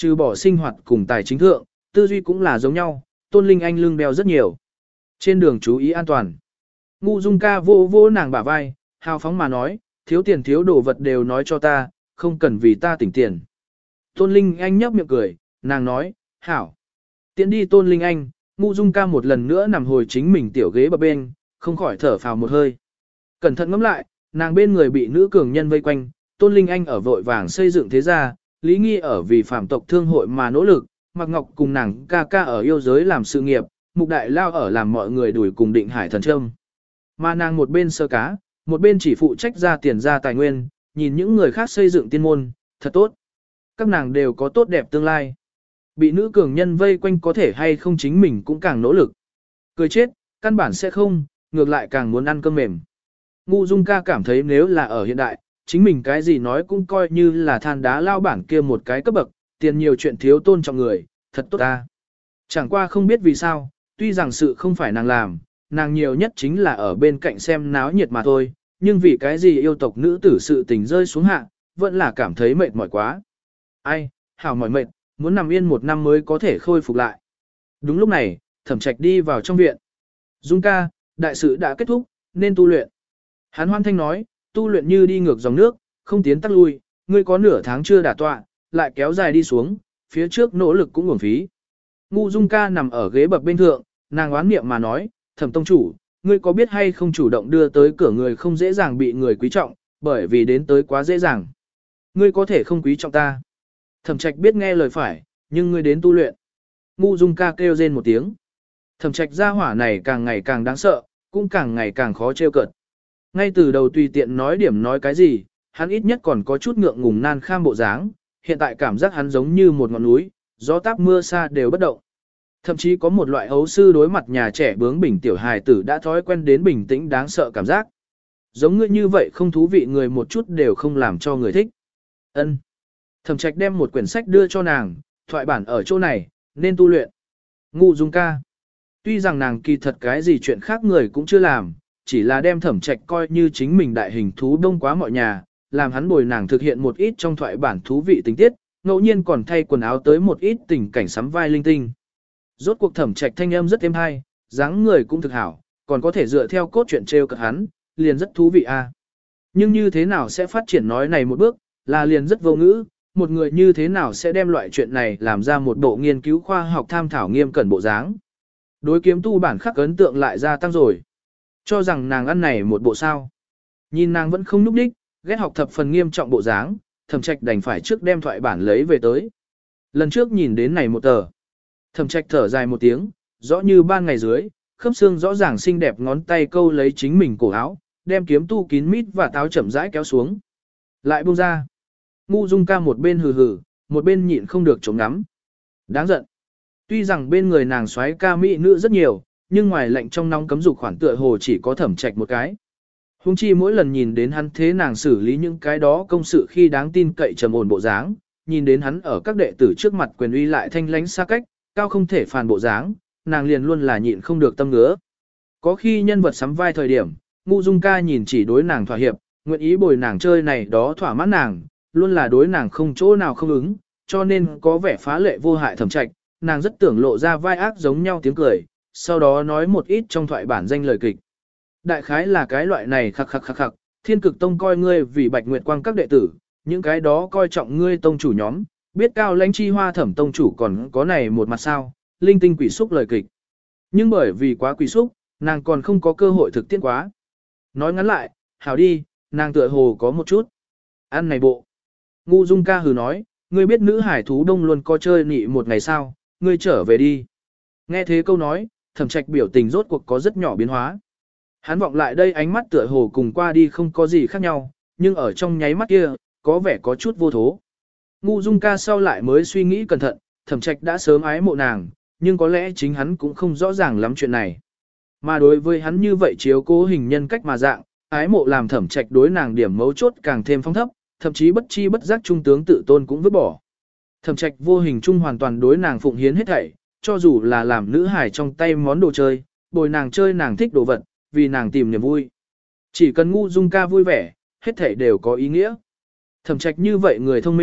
trừ bỏ sinh hoạt cùng tài chính thượng, tư duy cũng là giống nhau, Tôn Linh Anh lưng đeo rất nhiều. Trên đường chú ý an toàn. Ngu Dung ca vô vô nàng bả vai, hào phóng mà nói, thiếu tiền thiếu đồ vật đều nói cho ta, không cần vì ta tỉnh tiền. Tôn Linh Anh nhấp miệng cười, nàng nói, hảo. Tiến đi Tôn Linh Anh, Ngu Dung ca một lần nữa nằm hồi chính mình tiểu ghế bập bên, không khỏi thở phào một hơi. Cẩn thận ngẫm lại, nàng bên người bị nữ cường nhân vây quanh, Tôn Linh Anh ở vội vàng xây dựng thế gia, Lý Nghi ở vì phạm tộc thương hội mà nỗ lực, Mạc Ngọc cùng nàng ca ca ở yêu giới làm sự nghiệp, Mục Đại Lao ở làm mọi người đuổi cùng Định Hải Thần Trâm. Mà nàng một bên sơ cá, một bên chỉ phụ trách ra tiền ra tài nguyên, nhìn những người khác xây dựng tiên môn, thật tốt. Các nàng đều có tốt đẹp tương lai. Bị nữ cường nhân vây quanh có thể hay không chính mình cũng càng nỗ lực. Cười chết, căn bản sẽ không, ngược lại càng muốn ăn cơm mềm. Ngu Dung ca cảm thấy nếu là ở hiện đại, chính mình cái gì nói cũng coi như là than đá lao bản kia một cái cấp bậc, tiền nhiều chuyện thiếu tôn trọng người, thật tốt ta. Chẳng qua không biết vì sao, tuy rằng sự không phải nàng làm, nàng nhiều nhất chính là ở bên cạnh xem náo nhiệt mà thôi, nhưng vì cái gì yêu tộc nữ tử sự tình rơi xuống hạ, vẫn là cảm thấy mệt mỏi quá. Ai, hảo mỏi mệt, muốn nằm yên một năm mới có thể khôi phục lại. Đúng lúc này, Thẩm Trạch đi vào trong viện. Dung ca, đại sự đã kết thúc, nên tu luyện. Hắn hoan thanh nói, tu luyện như đi ngược dòng nước, không tiến tắc lui, ngươi có nửa tháng chưa đả tọa, lại kéo dài đi xuống, phía trước nỗ lực cũng uổng phí. Ngu Dung ca nằm ở ghế bập bên thượng, nàng oán niệm mà nói, Thẩm tông chủ, ngươi có biết hay không chủ động đưa tới cửa người không dễ dàng bị người quý trọng, bởi vì đến tới quá dễ dàng. Ngươi có thể không quý trọng ta. Thẩm Trạch biết nghe lời phải, nhưng ngươi đến tu luyện. Ngu Dung ca kêu rên một tiếng. Thẩm Trạch gia hỏa này càng ngày càng đáng sợ, cũng càng ngày càng khó trêu cợt. Ngay từ đầu tùy tiện nói điểm nói cái gì, hắn ít nhất còn có chút ngượng ngùng nan kham bộ dáng, hiện tại cảm giác hắn giống như một ngọn núi, gió táp mưa xa đều bất động. Thậm chí có một loại ấu sư đối mặt nhà trẻ bướng bỉnh tiểu hài tử đã thói quen đến bình tĩnh đáng sợ cảm giác. Giống ngươi như vậy không thú vị người một chút đều không làm cho người thích. Ân. Thẩm Trạch đem một quyển sách đưa cho nàng, thoại bản ở chỗ này, nên tu luyện. Ngu Dung ca. Tuy rằng nàng kỳ thật cái gì chuyện khác người cũng chưa làm, chỉ là đem Thẩm Trạch coi như chính mình đại hình thú đông quá mọi nhà, làm hắn bồi nàng thực hiện một ít trong thoại bản thú vị tình tiết, ngẫu nhiên còn thay quần áo tới một ít tình cảnh sắm vai linh tinh. Rốt cuộc Thẩm Trạch thanh âm rất êm hay, dáng người cũng thực hảo, còn có thể dựa theo cốt truyện trêu cợt hắn, liền rất thú vị a. Nhưng như thế nào sẽ phát triển nói này một bước, là liền rất vô ngữ, một người như thế nào sẽ đem loại chuyện này làm ra một bộ nghiên cứu khoa học tham thảo nghiêm cẩn bộ dáng. Đối kiếm tu bản khắc ấn tượng lại gia tăng rồi. Cho rằng nàng ăn này một bộ sao. Nhìn nàng vẫn không núp đích, ghét học thập phần nghiêm trọng bộ dáng, Thẩm Trạch đành phải trước đem thoại bản lấy về tới. Lần trước nhìn đến này một tờ. Thẩm Trạch thở dài một tiếng, rõ như ban ngày dưới, khớp xương rõ ràng xinh đẹp ngón tay câu lấy chính mình cổ áo, đem kiếm tu kín mít và táo chậm rãi kéo xuống. Lại buông ra. Ngu Dung ca một bên hừ hừ, một bên nhịn không được chống ngắm. Đáng giận. Tuy rằng bên người nàng xoáy ca mỹ nữ rất nhiều, nhưng ngoài lệnh trong nóng cấm dục khoản tựa hồ chỉ có Thẩm Trạch một cái. Hùng chi mỗi lần nhìn đến hắn thế nàng xử lý những cái đó công sự khi đáng tin cậy trầm ổn bộ dáng, nhìn đến hắn ở các đệ tử trước mặt quyền uy lại thanh lánh xa cách, cao không thể phản bộ dáng, nàng liền luôn là nhịn không được tâm ngứa. Có khi nhân vật sắm vai thời điểm, Ngu Dung ca nhìn chỉ đối nàng thỏa hiệp, nguyện ý bồi nàng chơi này đó thỏa mãn nàng, luôn là đối nàng không chỗ nào không ứng, cho nên có vẻ phá lệ vô hại Thẩm Trạch, nàng rất tưởng lộ ra vai ác giống nhau tiếng cười, sau đó nói một ít trong thoại bản danh lời kịch. Đại khái là cái loại này khắc khắc khắc khắc, Thiên Cực Tông coi ngươi vì Bạch Nguyệt Quang các đệ tử, những cái đó coi trọng ngươi tông chủ nhóm, biết cao lãnh chi hoa Thẩm tông chủ còn có này một mặt sao, linh tinh quỷ xúc lời kịch. Nhưng bởi vì quá quỷ xúc, nàng còn không có cơ hội thực tiễn quá. Nói ngắn lại, hảo đi, nàng tựa hồ có một chút. Ăn này bộ. Ngu Dung ca hừ nói, ngươi biết nữ hải thú đông luôn có chơi nị một ngày sao, ngươi trở về đi. Nghe thế câu nói, Thẩm Trạch biểu tình rốt cuộc có rất nhỏ biến hóa. Hắn vọng lại đây ánh mắt tựa hồ cùng qua đi không có gì khác nhau, nhưng ở trong nháy mắt kia, có vẻ có chút vô thố. Ngu Dung ca sau lại mới suy nghĩ cẩn thận, Thẩm Trạch đã sớm ái mộ nàng, nhưng có lẽ chính hắn cũng không rõ ràng lắm chuyện này. Mà đối với hắn như vậy chiếu cố hình nhân cách mà dạng, ái mộ làm Thẩm Trạch đối nàng điểm mấu chốt càng thêm phong thấp, thậm chí bất chi bất giác trung tướng tự tôn cũng vứt bỏ. Thẩm Trạch vô hình trung hoàn toàn đối nàng phụng hiến hết thảy, cho dù là làm nữ hài trong tay món đồ chơi, bồi nàng chơi nàng thích đồ vật, vì nàng tìm niềm vui. Chỉ cần Ngu Dung ca vui vẻ, hết thảy đều có ý nghĩa. Thẩm Trạch như vậy người thông minh,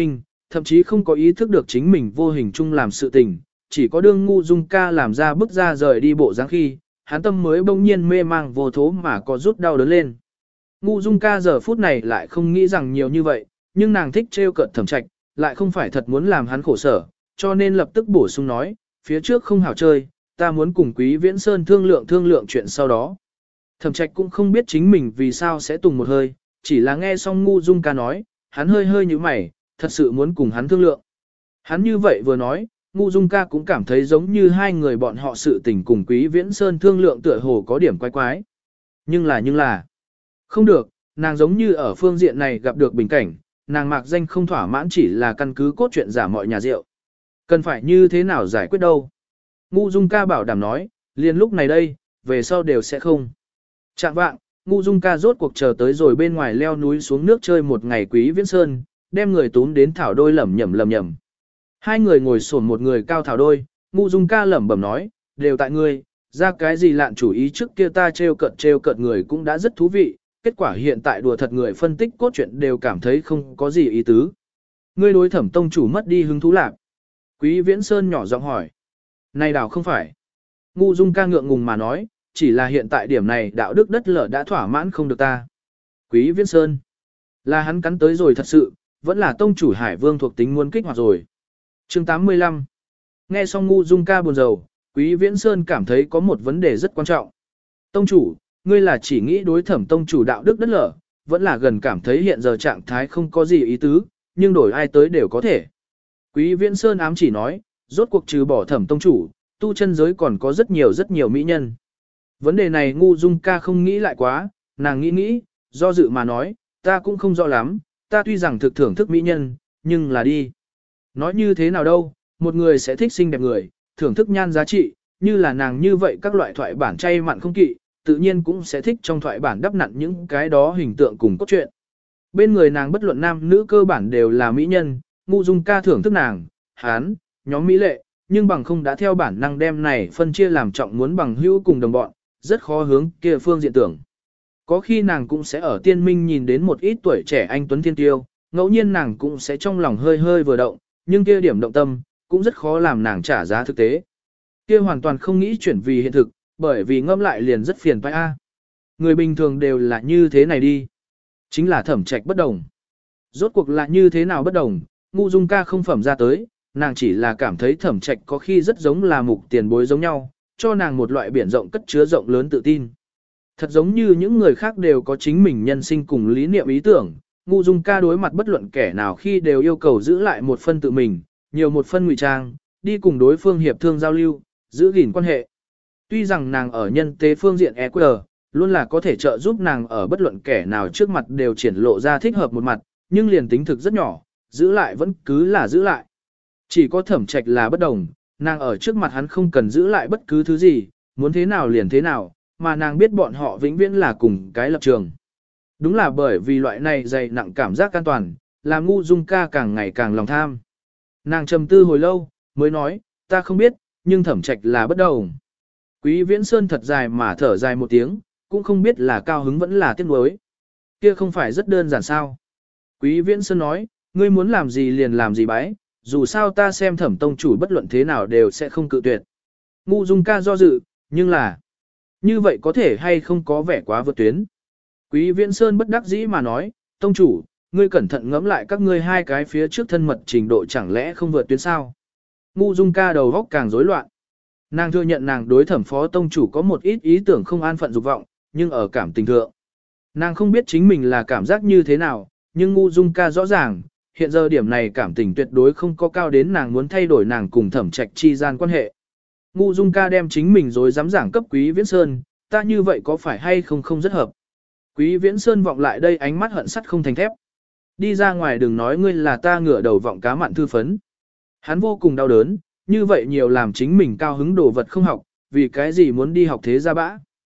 thậm chí không có ý thức được chính mình vô hình chung làm sự tình, chỉ có đương ngu dung ca làm ra bước ra rời đi bộ dáng khi, hắn tâm mới bỗng nhiên mê mang vô thố mà có rút đau đớn lên. Ngu dung ca giờ phút này lại không nghĩ rằng nhiều như vậy, nhưng nàng thích trêu cợt Thẩm Trạch, lại không phải thật muốn làm hắn khổ sở, cho nên lập tức bổ sung nói, phía trước không hảo chơi, ta muốn cùng Quý Viễn Sơn thương lượng chuyện sau đó. Thẩm Trạch cũng không biết chính mình vì sao sẽ tùng một hơi, chỉ là nghe xong ngu dung ca nói, hắn hơi hơi như mày, thật sự muốn cùng hắn thương lượng. Hắn như vậy vừa nói, ngu dung ca cũng cảm thấy giống như hai người bọn họ sự tình cùng Quý Viễn Sơn thương lượng tựa hồ có điểm quái quái. Nhưng là, không được, nàng giống như ở phương diện này gặp được bình cảnh, nàng mạc danh không thỏa mãn chỉ là căn cứ cốt truyện giả mọi nhà rượu. Cần phải như thế nào giải quyết đâu. Ngu dung ca bảo đảm nói, liền lúc này đây, về sau đều sẽ không. Trạng vạng, ngu dung ca rốt cuộc chờ tới rồi bên ngoài leo núi xuống nước chơi một ngày Quý Viễn Sơn, đem người túm đến thảo đôi lẩm nhẩm. Hai người ngồi xổm một người cao thảo đôi, ngu dung ca lẩm bẩm nói, đều tại ngươi, ra cái gì lạn chủ ý trước kia ta trêu cợt người cũng đã rất thú vị, kết quả hiện tại đùa thật người phân tích cốt truyện đều cảm thấy không có gì ý tứ. Ngươi đối Thẩm tông chủ mất đi hứng thú lạc. Quý Viễn Sơn nhỏ giọng hỏi. Này đảo không phải. Ngu dung ca ngượng ngùng mà nói, chỉ là hiện tại điểm này đạo đức đất lở đã thỏa mãn không được ta. Quý Viễn Sơn. Là hắn cắn tới rồi thật sự, vẫn là tông chủ Hải Vương thuộc tính muốn kích hoạt rồi. Chương 85. Nghe xong ngu dung ca buồn rầu, Quý Viễn Sơn cảm thấy có một vấn đề rất quan trọng. Tông chủ, ngươi là chỉ nghĩ đối Thẩm tông chủ đạo đức đất lở, vẫn là gần cảm thấy hiện giờ trạng thái không có gì ý tứ, nhưng đổi ai tới đều có thể. Quý Viễn Sơn ám chỉ nói, rốt cuộc trừ bỏ Thẩm tông chủ, tu chân giới còn có rất nhiều mỹ nhân. Vấn đề này ngu dung ca không nghĩ lại quá, nàng nghĩ, do dự mà nói, ta cũng không rõ lắm, ta tuy rằng thực thưởng thức mỹ nhân, nhưng là đi. Nói như thế nào đâu, một người sẽ thích xinh đẹp người, thưởng thức nhan giá trị, như là nàng như vậy các loại thoại bản chay mặn không kỵ, tự nhiên cũng sẽ thích trong thoại bản đắp nặn những cái đó hình tượng cùng cốt truyện. Bên người nàng bất luận nam nữ cơ bản đều là mỹ nhân, ngu dung ca thưởng thức nàng, hán, nhóm mỹ lệ, nhưng bằng không đã theo bản năng đem này phân chia làm trọng muốn bằng hữu cùng đồng bọn, rất khó hướng kia phương diện tưởng. Có khi nàng cũng sẽ ở tiên minh nhìn đến một ít tuổi trẻ anh tuấn thiên tiêu, ngẫu nhiên nàng cũng sẽ trong lòng hơi hơi vừa động, nhưng kia điểm động tâm, cũng rất khó làm nàng trả giá thực tế. Kia hoàn toàn không nghĩ chuyển vì hiện thực, bởi vì ngâm lại liền rất phiền phải a. Người bình thường đều là như thế này đi. Chính là Thẩm Trạch bất đồng. Rốt cuộc là như thế nào bất đồng, ngu dung ca không phẩm ra tới, nàng chỉ là cảm thấy Thẩm Trạch có khi rất giống là mục tiền bối giống nhau, cho nàng một loại biển rộng cất chứa rộng lớn tự tin. Thật giống như những người khác đều có chính mình nhân sinh cùng lý niệm ý tưởng, ngu dung ca đối mặt bất luận kẻ nào khi đều yêu cầu giữ lại một phân tự mình, nhiều một phân ngụy trang, đi cùng đối phương hiệp thương giao lưu, giữ gìn quan hệ. Tuy rằng nàng ở nhân tế phương diện EQ, luôn là có thể trợ giúp nàng ở bất luận kẻ nào trước mặt đều triển lộ ra thích hợp một mặt, nhưng liền tính thực rất nhỏ, giữ lại vẫn cứ là giữ lại. Chỉ có Thẩm Trạch là bất đồng, nàng ở trước mặt hắn không cần giữ lại bất cứ thứ gì, muốn thế nào liền thế nào, mà nàng biết bọn họ vĩnh viễn là cùng cái lập trường. Đúng là bởi vì loại này dày nặng cảm giác an toàn, làm ngu dung ca càng ngày càng lòng tham. Nàng trầm tư hồi lâu, mới nói, ta không biết, nhưng Thẩm Trạch là bất đồng. Quý Viễn Sơn thật dài mà thở dài một tiếng, cũng không biết là cao hứng vẫn là tiếc nuối. Kia không phải rất đơn giản sao. Quý Viễn Sơn nói, ngươi muốn làm gì liền làm gì bái, dù sao ta xem Thẩm tông chủ bất luận thế nào đều sẽ không cự tuyệt. Ngu dung ca do dự, nhưng là, như vậy có thể hay không có vẻ quá vượt tuyến. Quý Viễn Sơn bất đắc dĩ mà nói, tông chủ, ngươi cẩn thận ngẫm lại các ngươi hai cái phía trước thân mật trình độ chẳng lẽ không vượt tuyến sao. Ngu dung ca đầu góc càng rối loạn. Nàng thừa nhận nàng đối Thẩm phó tông chủ có một ít ý tưởng không an phận dục vọng, nhưng ở cảm tình thượng. Nàng không biết chính mình là cảm giác như thế nào, nhưng ngu dung ca rõ ràng, hiện giờ điểm này cảm tình tuyệt đối không có cao đến nàng muốn thay đổi nàng cùng Thẩm Trạch chi gian quan hệ. Ngu dung ca đem chính mình rồi dám giảng cấp Quý Viễn Sơn, ta như vậy có phải hay không không rất hợp. Quý Viễn Sơn vọng lại đây ánh mắt hận sắt không thành thép. Đi ra ngoài đừng nói ngươi là ta ngửa đầu vọng cá mặn thư phấn. Hắn vô cùng đau đớn, như vậy nhiều làm chính mình cao hứng đồ vật không học, vì cái gì muốn đi học thế ra bã.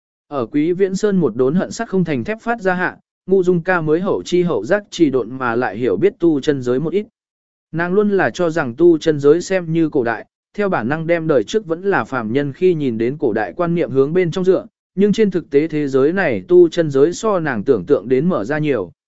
Ở Quý Viễn Sơn một đốn hận sắt không thành thép phát ra hạ, ngu dung ca mới hậu chi hậu giác trì độn mà lại hiểu biết tu chân giới một ít. Nàng luôn là cho rằng tu chân giới xem như cổ đại, theo bản năng đem đời trước vẫn là phàm nhân khi nhìn đến cổ đại quan niệm hướng bên trong dựa, nhưng trên thực tế thế giới này tu chân giới so nàng tưởng tượng đến mở ra nhiều.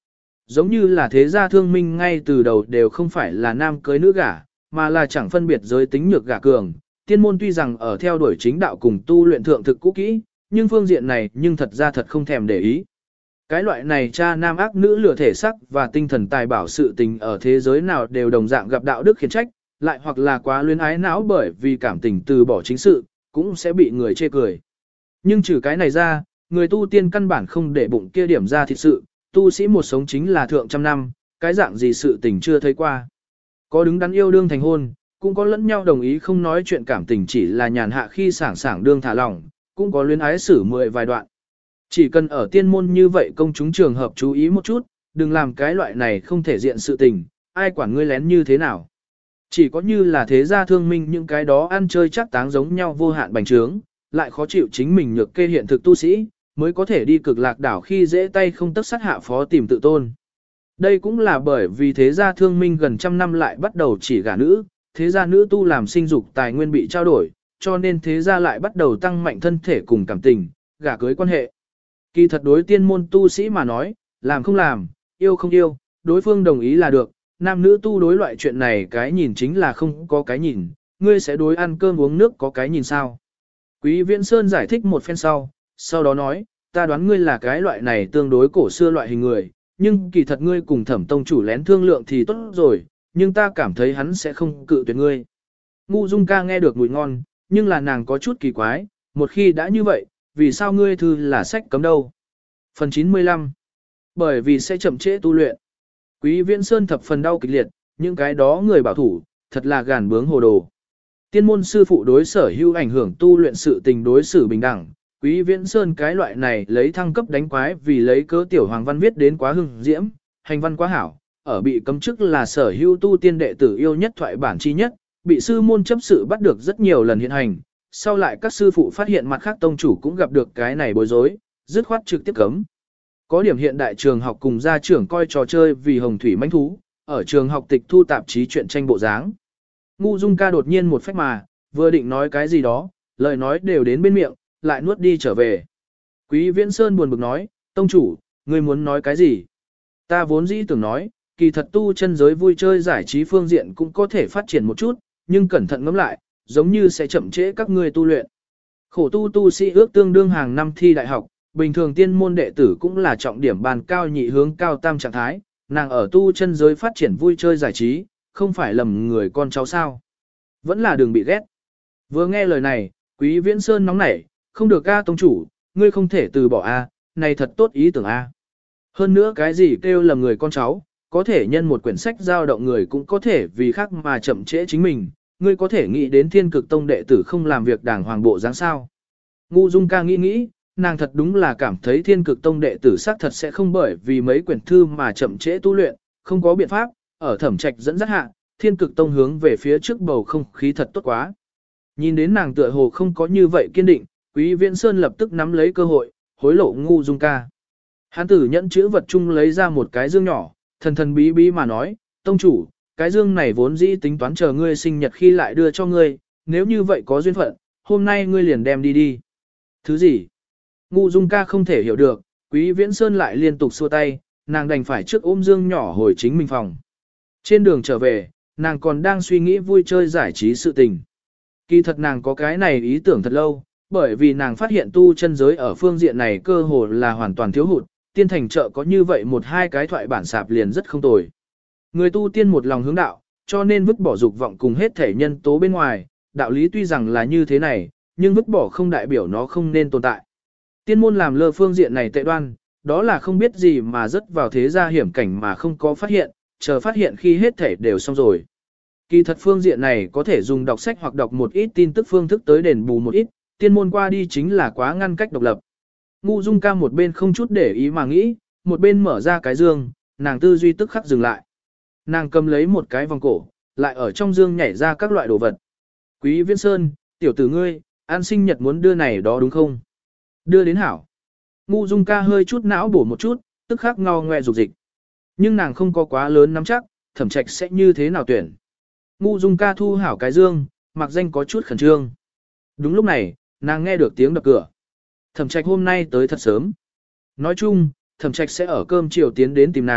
giống như là thế gia thương minh ngay từ đầu đều không phải là nam cưới nữ gả, mà là chẳng phân biệt giới tính nhược gả cường. Tiên môn tuy rằng ở theo đuổi chính đạo cùng tu luyện thượng thực cũ kỹ, nhưng phương diện này nhưng thật ra thật không thèm để ý. Cái loại này cha nam ác nữ lừa thể sắc và tinh thần tài bảo sự tình ở thế giới nào đều đồng dạng gặp đạo đức khiển trách, lại hoặc là quá luyến ái não bởi vì cảm tình từ bỏ chính sự, cũng sẽ bị người chê cười. Nhưng trừ cái này ra, người tu tiên căn bản không để bụng kia điểm ra thiệt sự, tu sĩ một sống chính là thượng trăm năm, cái dạng gì sự tình chưa thấy qua. Có đứng đắn yêu đương thành hôn, cũng có lẫn nhau đồng ý không nói chuyện cảm tình chỉ là nhàn hạ khi sảng sảng đương thả lỏng, cũng có luyến ái xử 10 vài đoạn. Chỉ cần ở tiên môn như vậy công chúng trường hợp chú ý một chút, đừng làm cái loại này không thể diện sự tình, ai quản ngươi lén như thế nào. Chỉ có như là thế gia thương minh những cái đó ăn chơi chắc táng giống nhau vô hạn bành trướng, lại khó chịu chính mình nhược kê hiện thực tu sĩ, mới có thể đi cực lạc đảo khi dễ tay không tất sát hạ phó tìm tự tôn. Đây cũng là bởi vì thế gia thương minh gần trăm năm lại bắt đầu chỉ gả nữ, thế gia nữ tu làm sinh dục tài nguyên bị trao đổi, cho nên thế gia lại bắt đầu tăng mạnh thân thể cùng cảm tình, gả cưới quan hệ. Kỳ thật đối tiên môn tu sĩ mà nói, làm không làm, yêu không yêu, đối phương đồng ý là được, nam nữ tu đối loại chuyện này cái nhìn chính là không có cái nhìn, ngươi sẽ đối ăn cơm uống nước có cái nhìn sao. Quý Viễn Sơn giải thích một phen sau đó nói, ta đoán ngươi là cái loại này tương đối cổ xưa loại hình người, nhưng kỳ thật ngươi cùng Thẩm tông chủ lén thương lượng thì tốt rồi, nhưng ta cảm thấy hắn sẽ không cự tuyệt ngươi. Ngu Dung ca nghe được mùi ngon, nhưng là nàng có chút kỳ quái, một khi đã như vậy, vì sao ngươi thư là sách cấm đâu? Phần 95. Bởi vì sẽ chậm trễ tu luyện. Quý Viễn Sơn thập phần đau kịch liệt, những cái đó người bảo thủ, thật là gàn bướng hồ đồ. Tiên môn sư phụ đối sở hữu ảnh hưởng tu luyện sự tình đối xử bình đẳng, Quý Viễn Sơn cái loại này lấy thăng cấp đánh quái vì lấy cớ tiểu hoàng văn viết đến quá hưng diễm, hành văn quá hảo, ở bị cấm chức là sở hữu tu tiên đệ tử yêu nhất thoại bản chi nhất, bị sư môn chấp sự bắt được rất nhiều lần hiện hành, sau lại các sư phụ phát hiện mặt khác tông chủ cũng gặp được cái này bối rối, dứt khoát trực tiếp cấm. Có điểm hiện đại trường học cùng gia trưởng coi trò chơi vì hồng thủy mãnh thú, ở trường học tịch thu tạp chí truyện tranh bộ dáng. Ngu Dung ca đột nhiên một phách mà, vừa định nói cái gì đó, lời nói đều đến bên miệng, lại nuốt đi trở về. Quý Viễn Sơn buồn bực nói, tông chủ, ngươi muốn nói cái gì? Ta vốn dĩ tưởng nói, kỳ thật tu chân giới vui chơi giải trí phương diện cũng có thể phát triển một chút, nhưng cẩn thận ngẫm lại, giống như sẽ chậm trễ các ngươi tu luyện. Khổ tu sĩ ước tương đương hàng năm thi đại học, bình thường tiên môn đệ tử cũng là trọng điểm bàn cao nhị hướng cao tam trạng thái, nàng ở tu chân giới phát triển vui chơi giải trí, không phải lầm người con cháu sao. Vẫn là đường bị ghét. Vừa nghe lời này, Quý Viễn Sơn nóng nảy, không được a tông chủ, ngươi không thể từ bỏ a, này thật tốt ý tưởng a. Hơn nữa cái gì kêu lầm người con cháu, có thể nhân một quyển sách giao động người cũng có thể vì khác mà chậm trễ chính mình, ngươi có thể nghĩ đến Thiên Cực Tông đệ tử không làm việc đảng hoàng bộ dáng sao. Ngu Dung ca nghĩ, nàng thật đúng là cảm thấy Thiên Cực Tông đệ tử xác thật sẽ không bởi vì mấy quyển thư mà chậm trễ tu luyện, không có biện pháp, ở Thẩm Trạch dẫn dắt hạ, Thiên Cực Tông hướng về phía trước bầu không khí thật tốt quá. Nhìn đến nàng tựa hồ không có như vậy kiên định, Quý Viễn Sơn lập tức nắm lấy cơ hội, hối lộ Ngu Dung ca. Hán tử nhẫn chữ vật chung lấy ra một cái dương nhỏ, thần thần bí bí mà nói, tông chủ, cái dương này vốn dĩ tính toán chờ ngươi sinh nhật khi lại đưa cho ngươi, nếu như vậy có duyên phận, hôm nay ngươi liền đem đi. Thứ gì? Ngu Dung ca không thể hiểu được, Quý Viễn Sơn lại liên tục xua tay, nàng đành phải trước ôm dương nhỏ hồi chính mình phòng. Trên đường trở về, nàng còn đang suy nghĩ vui chơi giải trí sự tình. Kỳ thật nàng có cái này ý tưởng thật lâu, bởi vì nàng phát hiện tu chân giới ở phương diện này cơ hồ là hoàn toàn thiếu hụt, tiên thành chợ có như vậy một hai cái thoại bản sạp liền rất không tồi. Người tu tiên một lòng hướng đạo, cho nên vứt bỏ dục vọng cùng hết thể nhân tố bên ngoài, đạo lý tuy rằng là như thế này, nhưng vứt bỏ không đại biểu nó không nên tồn tại. Tiên môn làm lơ phương diện này tệ đoan, đó là không biết gì mà rớt vào thế gia hiểm cảnh mà không có phát hiện, chờ phát hiện khi hết thể đều xong rồi. Kỳ thật phương diện này có thể dùng đọc sách hoặc đọc một ít tin tức phương thức tới đền bù một ít, tiên môn qua đi chính là quá ngăn cách độc lập. Ngu Dung ca một bên không chút để ý mà nghĩ, một bên mở ra cái dương, nàng tư duy tức khắc dừng lại. Nàng cầm lấy một cái vòng cổ, lại ở trong dương nhảy ra các loại đồ vật. Quý Viễn Sơn, tiểu tử ngươi, an sinh nhật muốn đưa này đó đúng không? Đưa đến hảo. Ngu Dung ca hơi chút não bổ một chút, tức khắc ngao ngoe dục dịch. Nhưng nàng không có quá lớn nắm chắc, Thẩm Trạch sẽ như thế nào tuyển. Ngu Dung ca thu hảo cái dương, mặc danh có chút khẩn trương. Đúng lúc này, nàng nghe được tiếng đập cửa. Thẩm Trạch hôm nay tới thật sớm. Nói chung, Thẩm Trạch sẽ ở cơm chiều tiến đến tìm nàng,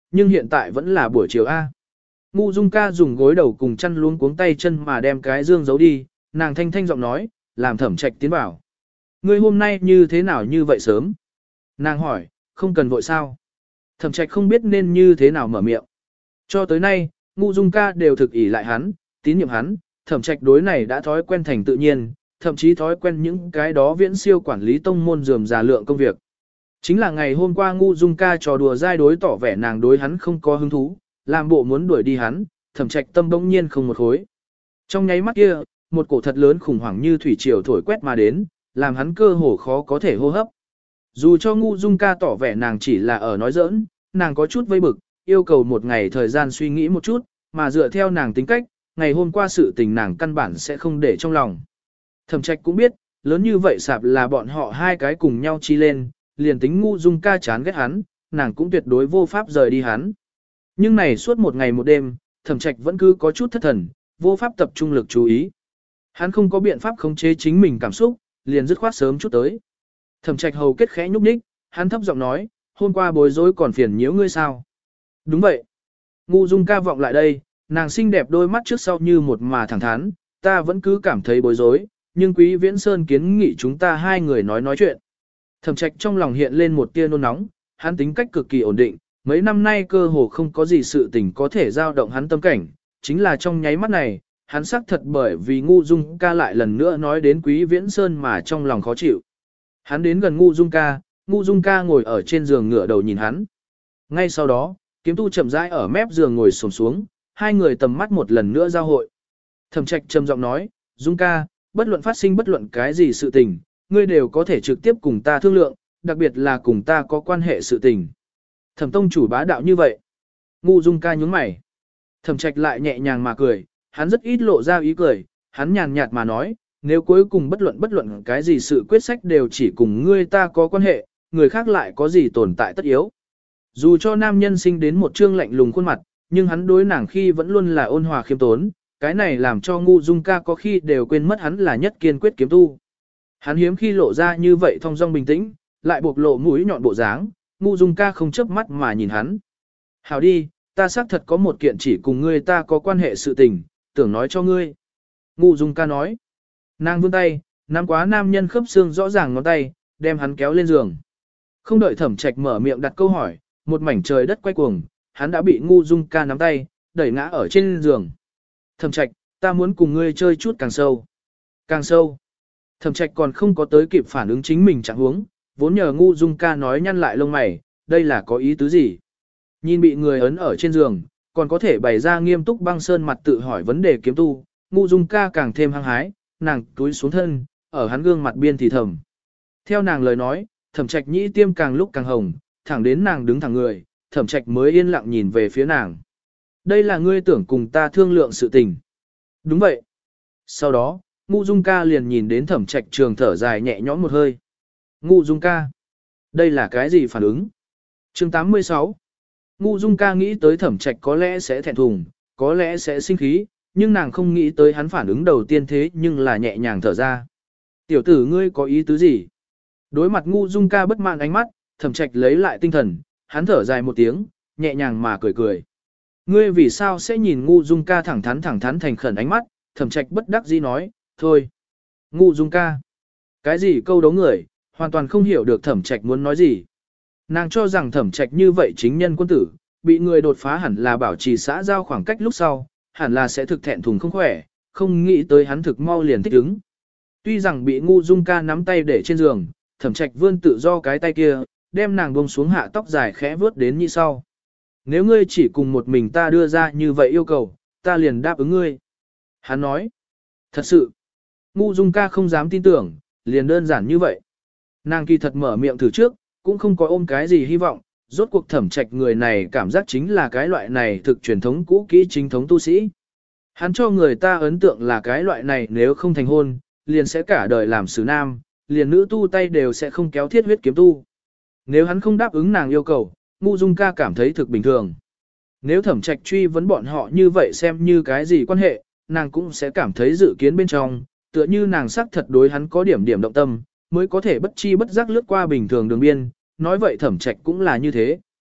nhưng hiện tại vẫn là buổi chiều A. Ngu Dung ca dùng gối đầu cùng chăn luống cuống tay chân mà đem cái dương giấu đi, nàng thanh thanh giọng nói, làm Thẩm Trạch tiến vào. Ngươi hôm nay như thế nào như vậy sớm? Nàng hỏi, không cần vội sao? Thẩm Trạch không biết nên như thế nào mở miệng. Cho tới nay, Ngu Dung ca đều thực ỷ lại hắn, tín nhiệm hắn, Thẩm Trạch đối này đã thói quen thành tự nhiên, thậm chí thói quen những cái đó viễn siêu quản lý tông môn rườm rà lượng công việc. Chính là ngày hôm qua Ngu Dung ca trò đùa dai đối tỏ vẻ nàng đối hắn không có hứng thú, làm bộ muốn đuổi đi hắn, Thẩm Trạch tâm bỗng nhiên không một khối. Trong nháy mắt kia, một cổ thật lớn khủng hoảng như thủy triều thổi quét mà đến, làm hắn cơ hồ khó có thể hô hấp. Dù cho Ngu Dung ca tỏ vẻ nàng chỉ là ở nói giỡn, nàng có chút vây bực, yêu cầu một ngày thời gian suy nghĩ một chút, mà dựa theo nàng tính cách, ngày hôm qua sự tình nàng căn bản sẽ không để trong lòng. Thẩm Trạch cũng biết, lớn như vậy sạp là bọn họ hai cái cùng nhau chi lên, liền tính Ngu Dung ca chán ghét hắn, nàng cũng tuyệt đối vô pháp rời đi hắn. Nhưng này suốt một ngày một đêm, Thẩm Trạch vẫn cứ có chút thất thần, vô pháp tập trung lực chú ý. Hắn không có biện pháp khống chế chính mình cảm xúc, liền dứt khoát sớm chút tới. Thẩm Trạch hầu kết khẽ nhúc nhích, hắn thấp giọng nói, hôm qua bối rối còn phiền nhiễu ngươi sao? Đúng vậy. Ngu Dung ca vọng lại đây, nàng xinh đẹp đôi mắt trước sau như một mà thẳng thắn, ta vẫn cứ cảm thấy bối rối, nhưng Quý Viễn Sơn kiến nghị chúng ta hai người nói chuyện. Thẩm Trạch trong lòng hiện lên một tia nôn nóng, hắn tính cách cực kỳ ổn định, mấy năm nay cơ hồ không có gì sự tình có thể dao động hắn tâm cảnh, chính là trong nháy mắt này, hắn xác thật bởi vì Ngu Dung ca lại lần nữa nói đến Quý Viễn Sơn mà trong lòng khó chịu. Hắn đến gần Ngu Dung ca ngồi ở trên giường ngửa đầu nhìn hắn. Ngay sau đó, Kiếm Tu chậm rãi ở mép giường ngồi xổm xuống, hai người tầm mắt một lần nữa giao hội. Thẩm Trạch trầm giọng nói, Dung ca, bất luận phát sinh bất luận cái gì sự tình, ngươi đều có thể trực tiếp cùng ta thương lượng, đặc biệt là cùng ta có quan hệ sự tình. Thẩm tông chủ bá đạo như vậy. Ngu Dung ca nhướng mày. Thẩm Trạch lại nhẹ nhàng mà cười, hắn rất ít lộ ra ý cười, hắn nhàn nhạt mà nói, nếu cuối cùng bất luận cái gì sự quyết sách đều chỉ cùng ngươi ta có quan hệ, người khác lại có gì tồn tại tất yếu. Dù cho nam nhân sinh đến một trương lạnh lùng khuôn mặt, nhưng hắn đối nàng khi vẫn luôn là ôn hòa khiêm tốn, cái này làm cho Ngu Dung ca có khi đều quên mất hắn là nhất kiên quyết kiếm tu. Hắn hiếm khi lộ ra như vậy thong dong bình tĩnh, lại buộc lộ mũi nhọn bộ dáng, Ngu Dung ca không chớp mắt mà nhìn hắn. Hảo đi, ta xác thật có một kiện chỉ cùng ngươi ta có quan hệ sự tình, tưởng nói cho ngươi. Ngu Dung ca nói. Nàng vươn tay, nắm quá nam nhân khớp xương rõ ràng ngón tay, đem hắn kéo lên giường. Không đợi Thẩm Trạch mở miệng đặt câu hỏi, một mảnh trời đất quay cuồng, hắn đã bị Ngu Dung ca nắm tay, đẩy ngã ở trên giường. Thẩm Trạch, ta muốn cùng ngươi chơi chút càng sâu. Càng sâu. Thẩm Trạch còn không có tới kịp phản ứng chính mình trạng huống, vốn nhờ Ngu Dung ca nói nhăn lại lông mày, đây là có ý tứ gì? Nhìn bị người ấn ở trên giường, còn có thể bày ra nghiêm túc băng sơn mặt tự hỏi vấn đề kiếm tu, Ngu Dung ca càng thêm hăng hái, nàng túi xuống thân, ở hắn gương mặt biên thì thầm. Theo nàng lời nói, Thẩm Trạch nhĩ tiêm càng lúc càng hồng, thẳng đến nàng đứng thẳng người, Thẩm Trạch mới yên lặng nhìn về phía nàng. Đây là ngươi tưởng cùng ta thương lượng sự tình. Đúng vậy. Sau đó, Ngu Dung ca liền nhìn đến Thẩm Trạch trường thở dài nhẹ nhõm một hơi. Ngu Dung ca. Đây là cái gì phản ứng? Chương 86. Ngu Dung ca nghĩ tới Thẩm Trạch có lẽ sẽ thẹn thùng, có lẽ sẽ sinh khí, nhưng nàng không nghĩ tới hắn phản ứng đầu tiên thế nhưng là nhẹ nhàng thở ra. Tiểu tử ngươi có ý tứ gì? Đối mặt Ngu Dung ca bất mãn ánh mắt, Thẩm Trạch lấy lại tinh thần, hắn thở dài một tiếng, nhẹ nhàng mà cười cười. Ngươi vì sao sẽ nhìn Ngu Dung ca thẳng thắn thành khẩn ánh mắt? Thẩm Trạch bất đắc dĩ nói, thôi. Ngu Dung ca. Cái gì câu đấu người, hoàn toàn không hiểu được Thẩm Trạch muốn nói gì. Nàng cho rằng Thẩm Trạch như vậy chính nhân quân tử, bị người đột phá hẳn là bảo trì xã giao khoảng cách lúc sau, hẳn là sẽ thực thẹn thùng không khỏe, không nghĩ tới hắn thực mau liền thích ứng. Tuy rằng bị Ngu Dung ca nắm tay để trên giường, Thẩm Trạch vươn tự do cái tay kia, đem nàng buông xuống hạ tóc dài khẽ vướt đến như sau. Nếu ngươi chỉ cùng một mình ta đưa ra như vậy yêu cầu, ta liền đáp ứng ngươi. Hắn nói. Thật sự. Ngu Dung ca không dám tin tưởng, liền đơn giản như vậy. Nàng kỳ thật mở miệng thử trước, cũng không có ôm cái gì hy vọng, rốt cuộc Thẩm Trạch người này cảm giác chính là cái loại này thực truyền thống cũ kỹ chính thống tu sĩ. Hắn cho người ta ấn tượng là cái loại này nếu không thành hôn, liền sẽ cả đời làm xử nam, liền nữ tu tay đều sẽ không kéo thiết huyết kiếm tu. Nếu hắn không đáp ứng nàng yêu cầu, Ngu Dung ca cảm thấy thực bình thường. Nếu Thẩm Trạch truy vấn bọn họ như vậy xem như cái gì quan hệ, nàng cũng sẽ cảm thấy dự kiến bên trong, tựa như nàng xác thật đối hắn có điểm động tâm, mới có thể bất chi bất giác lướt qua bình thường đường biên, nói vậy Thẩm Trạch cũng là như thế.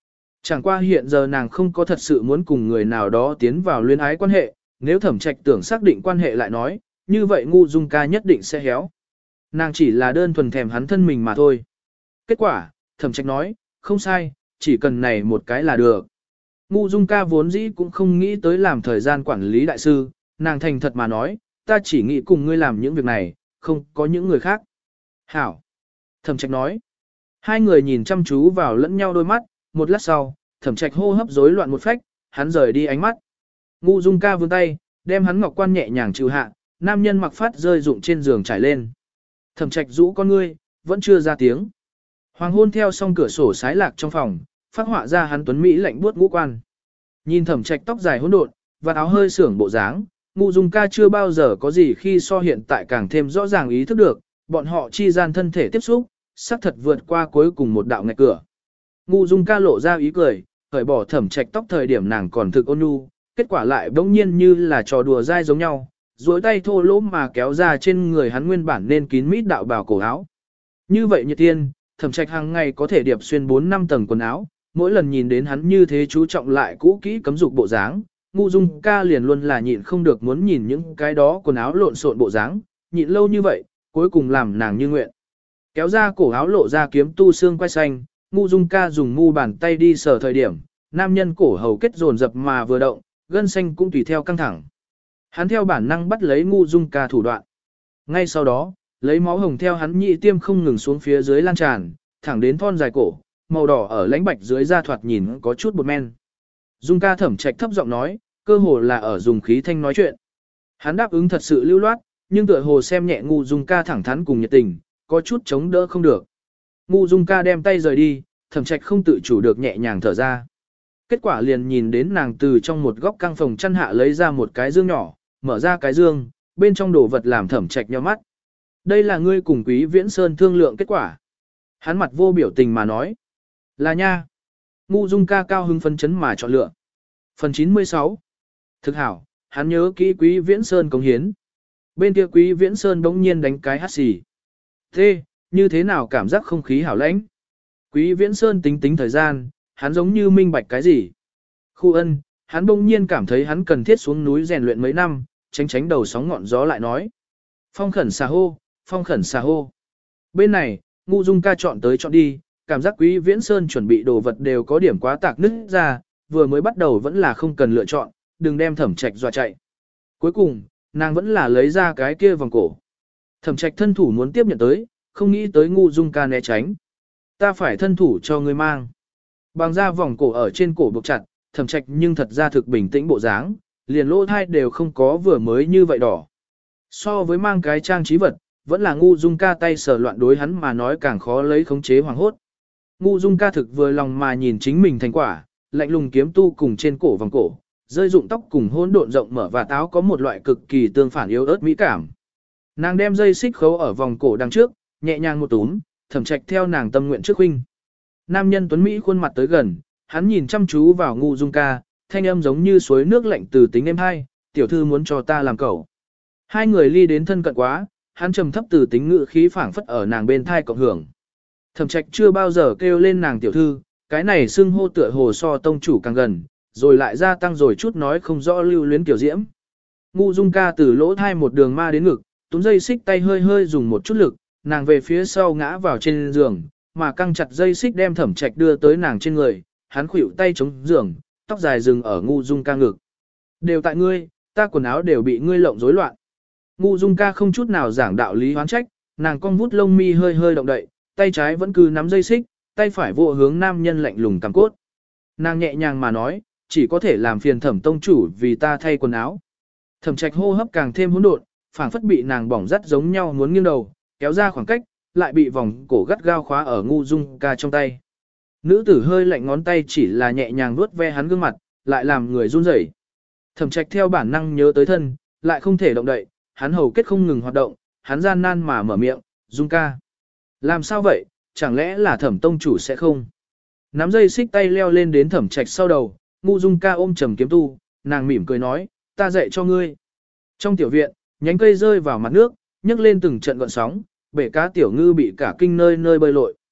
Chẳng qua hiện giờ nàng không có thật sự muốn cùng người nào đó tiến vào luyến ái quan hệ, nếu Thẩm Trạch tưởng xác định quan hệ lại nói, như vậy Ngu Dung Ca nhất định sẽ héo. Nàng chỉ là đơn thuần thèm hắn thân mình mà thôi. Kết quả, Thẩm Trạch nói, không sai, chỉ cần này một cái là được. Ngu Dung Ca vốn dĩ cũng không nghĩ tới làm thời gian quản lý đại sư, nàng thành thật mà nói, ta chỉ nghĩ cùng ngươi làm những việc này, không có những người khác. Hảo. Thẩm Trạch nói. Hai người nhìn chăm chú vào lẫn nhau đôi mắt, một lát sau, Thẩm Trạch hô hấp rối loạn một phách, hắn rời đi ánh mắt. Ngu Dung Ca vươn tay, đem hắn ngọc quan nhẹ nhàng chịu hạ, nam nhân mặc phát rơi rụng trên giường trải lên. Thẩm Trạch rũ con ngươi, vẫn chưa ra tiếng. Hoàng hôn theo song cửa sổ sái lạc trong phòng, phát họa ra hắn tuấn mỹ lạnh buốt ngũ quan. Nhìn Thẩm Trạch tóc dài hỗn độn, và áo hơi sưởng bộ dáng, Ngu Dung Ca chưa bao giờ có gì khi so hiện tại càng thêm rõ ràng ý thức được, bọn họ chi gian thân thể tiếp xúc, xác thật vượt qua cuối cùng một đạo ngạch cửa. Ngu Dung Ca lộ ra ý cười, cởi bỏ Thẩm Trạch tóc thời điểm nàng còn thực ôn nhu, kết quả lại bỗng nhiên như là trò đùa dai giống nhau, duỗi tay thô lỗ mà kéo ra trên người hắn nguyên bản nên kín mít đạo bào cổ áo. Như vậy Nhiệt Tiên, Thẩm Trạch hàng ngày có thể điệp xuyên 4-5 tầng quần áo, mỗi lần nhìn đến hắn như thế chú trọng lại cũ kỹ cấm dục bộ dáng, Ngu Dung Ca liền luôn là nhịn không được muốn nhìn những cái đó quần áo lộn xộn bộ dáng, nhịn lâu như vậy, cuối cùng làm nàng như nguyện. Kéo ra cổ áo lộ ra kiếm tu xương quai xanh, Ngu Dung Ca dùng mu bàn tay đi sờ thời điểm, nam nhân cổ hầu kết dồn dập mà vừa động, gân xanh cũng tùy theo căng thẳng. Hắn theo bản năng bắt lấy Ngu Dung Ca thủ đoạn. Ngay sau đó, lấy máu hồng theo hắn nhị tiêm không ngừng xuống phía dưới lan tràn, thẳng đến thon dài cổ, màu đỏ ở lãnh bạch dưới da thoạt nhìn có chút bột men. Dung Ca Thẩm Trạch thấp giọng nói, cơ hồ là ở dùng khí thanh nói chuyện. Hắn đáp ứng thật sự lưu loát, nhưng tựa hồ xem nhẹ Ngu Dung Ca thẳng thắn cùng nhiệt tình, có chút chống đỡ không được. Ngu Dung Ca đem tay rời đi, Thẩm Trạch không tự chủ được nhẹ nhàng thở ra. Kết quả liền nhìn đến nàng từ trong một góc căn phòng chăn hạ lấy ra một cái dương nhỏ, mở ra cái dương, bên trong đồ vật làm Thẩm Trạch nhíu mắt. Đây là ngươi cùng Quý Viễn Sơn thương lượng kết quả. Hắn mặt vô biểu tình mà nói. Là nha. Ngu Dung Ca cao hứng phấn chấn mà chọn lựa. Phần 96. Thực hảo, hắn nhớ kỹ Quý Viễn Sơn cống hiến. Bên kia Quý Viễn Sơn bỗng nhiên đánh cái hắt xì. Thế, như thế nào cảm giác không khí hảo lãnh? Quý Viễn Sơn tính thời gian, hắn giống như minh bạch cái gì. Khu Ân, hắn bỗng nhiên cảm thấy hắn cần thiết xuống núi rèn luyện mấy năm, tránh đầu sóng ngọn gió lại nói. Phong khẩn xà hô, phong khẩn xà hô. Bên này, Ngu Dung Ca chọn tới chọn đi, cảm giác Quý Viễn Sơn chuẩn bị đồ vật đều có điểm quá tạc nứt ra, vừa mới bắt đầu vẫn là không cần lựa chọn, đừng đem Thẩm Trạch dọa chạy. Cuối cùng, nàng vẫn là lấy ra cái kia vòng cổ. Thẩm Trạch thân thủ muốn tiếp nhận tới, không nghĩ tới Ngu Dung Ca né tránh. Ta phải thân thủ cho ngươi mang. Bằng ra vòng cổ ở trên cổ buộc chặt, Thẩm Trạch nhưng thật ra thực bình tĩnh bộ dáng, liền lỗ thai đều không có vừa mới như vậy đỏ. So với mang cái trang trí vật, vẫn là Ngu Dung Ca tay sờ loạn đối hắn mà nói càng khó lấy khống chế hoàng hốt. Ngu Dung Ca thực vừa lòng mà nhìn chính mình thành quả, lạnh lùng kiếm tu cùng trên cổ vòng cổ, rơi dụng tóc cùng hỗn độn rộng mở và táo có một loại cực kỳ tương phản yếu ớt mỹ cảm. Nàng đem dây xích khấu ở vòng cổ đằng trước, nhẹ nhàng một túm, Thẩm Trạch theo nàng tâm nguyện trước huynh. Nam nhân tuấn mỹ khuôn mặt tới gần, hắn nhìn chăm chú vào Ngu Dung Ca, thanh âm giống như suối nước lạnh từ tính êm hai, tiểu thư muốn cho ta làm cẩu. Hai người ly đến thân cận quá, hắn trầm thấp từ tính ngữ khí phảng phất ở nàng bên thai cộng hưởng. Thẩm Trạch chưa bao giờ kêu lên nàng tiểu thư, cái này xưng hô tựa hồ so tông chủ càng gần, rồi lại gia tăng rồi chút nói không rõ lưu luyến kiểu diễm. Ngu Dung Ca từ lỗ thai một đường ma đến ngực, túm dây xích tay hơi hơi dùng một chút lực, nàng về phía sau ngã vào trên giường, mà căng chặt dây xích đem Thẩm Trạch đưa tới nàng trên người, hắn khuỷu tay chống giường, tóc dài dừng ở Ngu Dung Ca ngực. Đều tại ngươi, ta quần áo đều bị ngươi lộng rối loạn. Ngu Dung Ca không chút nào giảng đạo lý hoán trách, nàng cong vút lông mi hơi hơi động đậy, tay trái vẫn cứ nắm dây xích, tay phải vô hướng nam nhân lạnh lùng cằm cốt. Nàng nhẹ nhàng mà nói, chỉ có thể làm phiền Thẩm tông chủ vì ta thay quần áo. Thẩm Trạch hô hấp càng thêm hỗn độn, phảng phất bị nàng bỏng rát giống nhau muốn nghiêng đầu, kéo ra khoảng cách, lại bị vòng cổ gắt gao khóa ở Ngu Dung Ca trong tay. Nữ tử hơi lạnh ngón tay chỉ là nhẹ nhàng vuốt ve hắn gương mặt, lại làm người run rẩy. Thẩm Trạch theo bản năng nhớ tới thân, lại không thể động đậy, hắn hầu kết không ngừng hoạt động, hắn gian nan mà mở miệng, Dung Ca. Làm sao vậy, chẳng lẽ là Thẩm tông chủ sẽ không? Nắm dây xích tay leo lên đến Thẩm Trạch sau đầu, Ngu Dung Ca ôm trầm kiếm tu, nàng mỉm cười nói, ta dạy cho ngươi. Trong tiểu viện, nhánh cây rơi vào mặt nước, nhấc lên từng trận gợn sóng, bể cá tiểu ngư bị cả kinh nơi nơi bơi lội.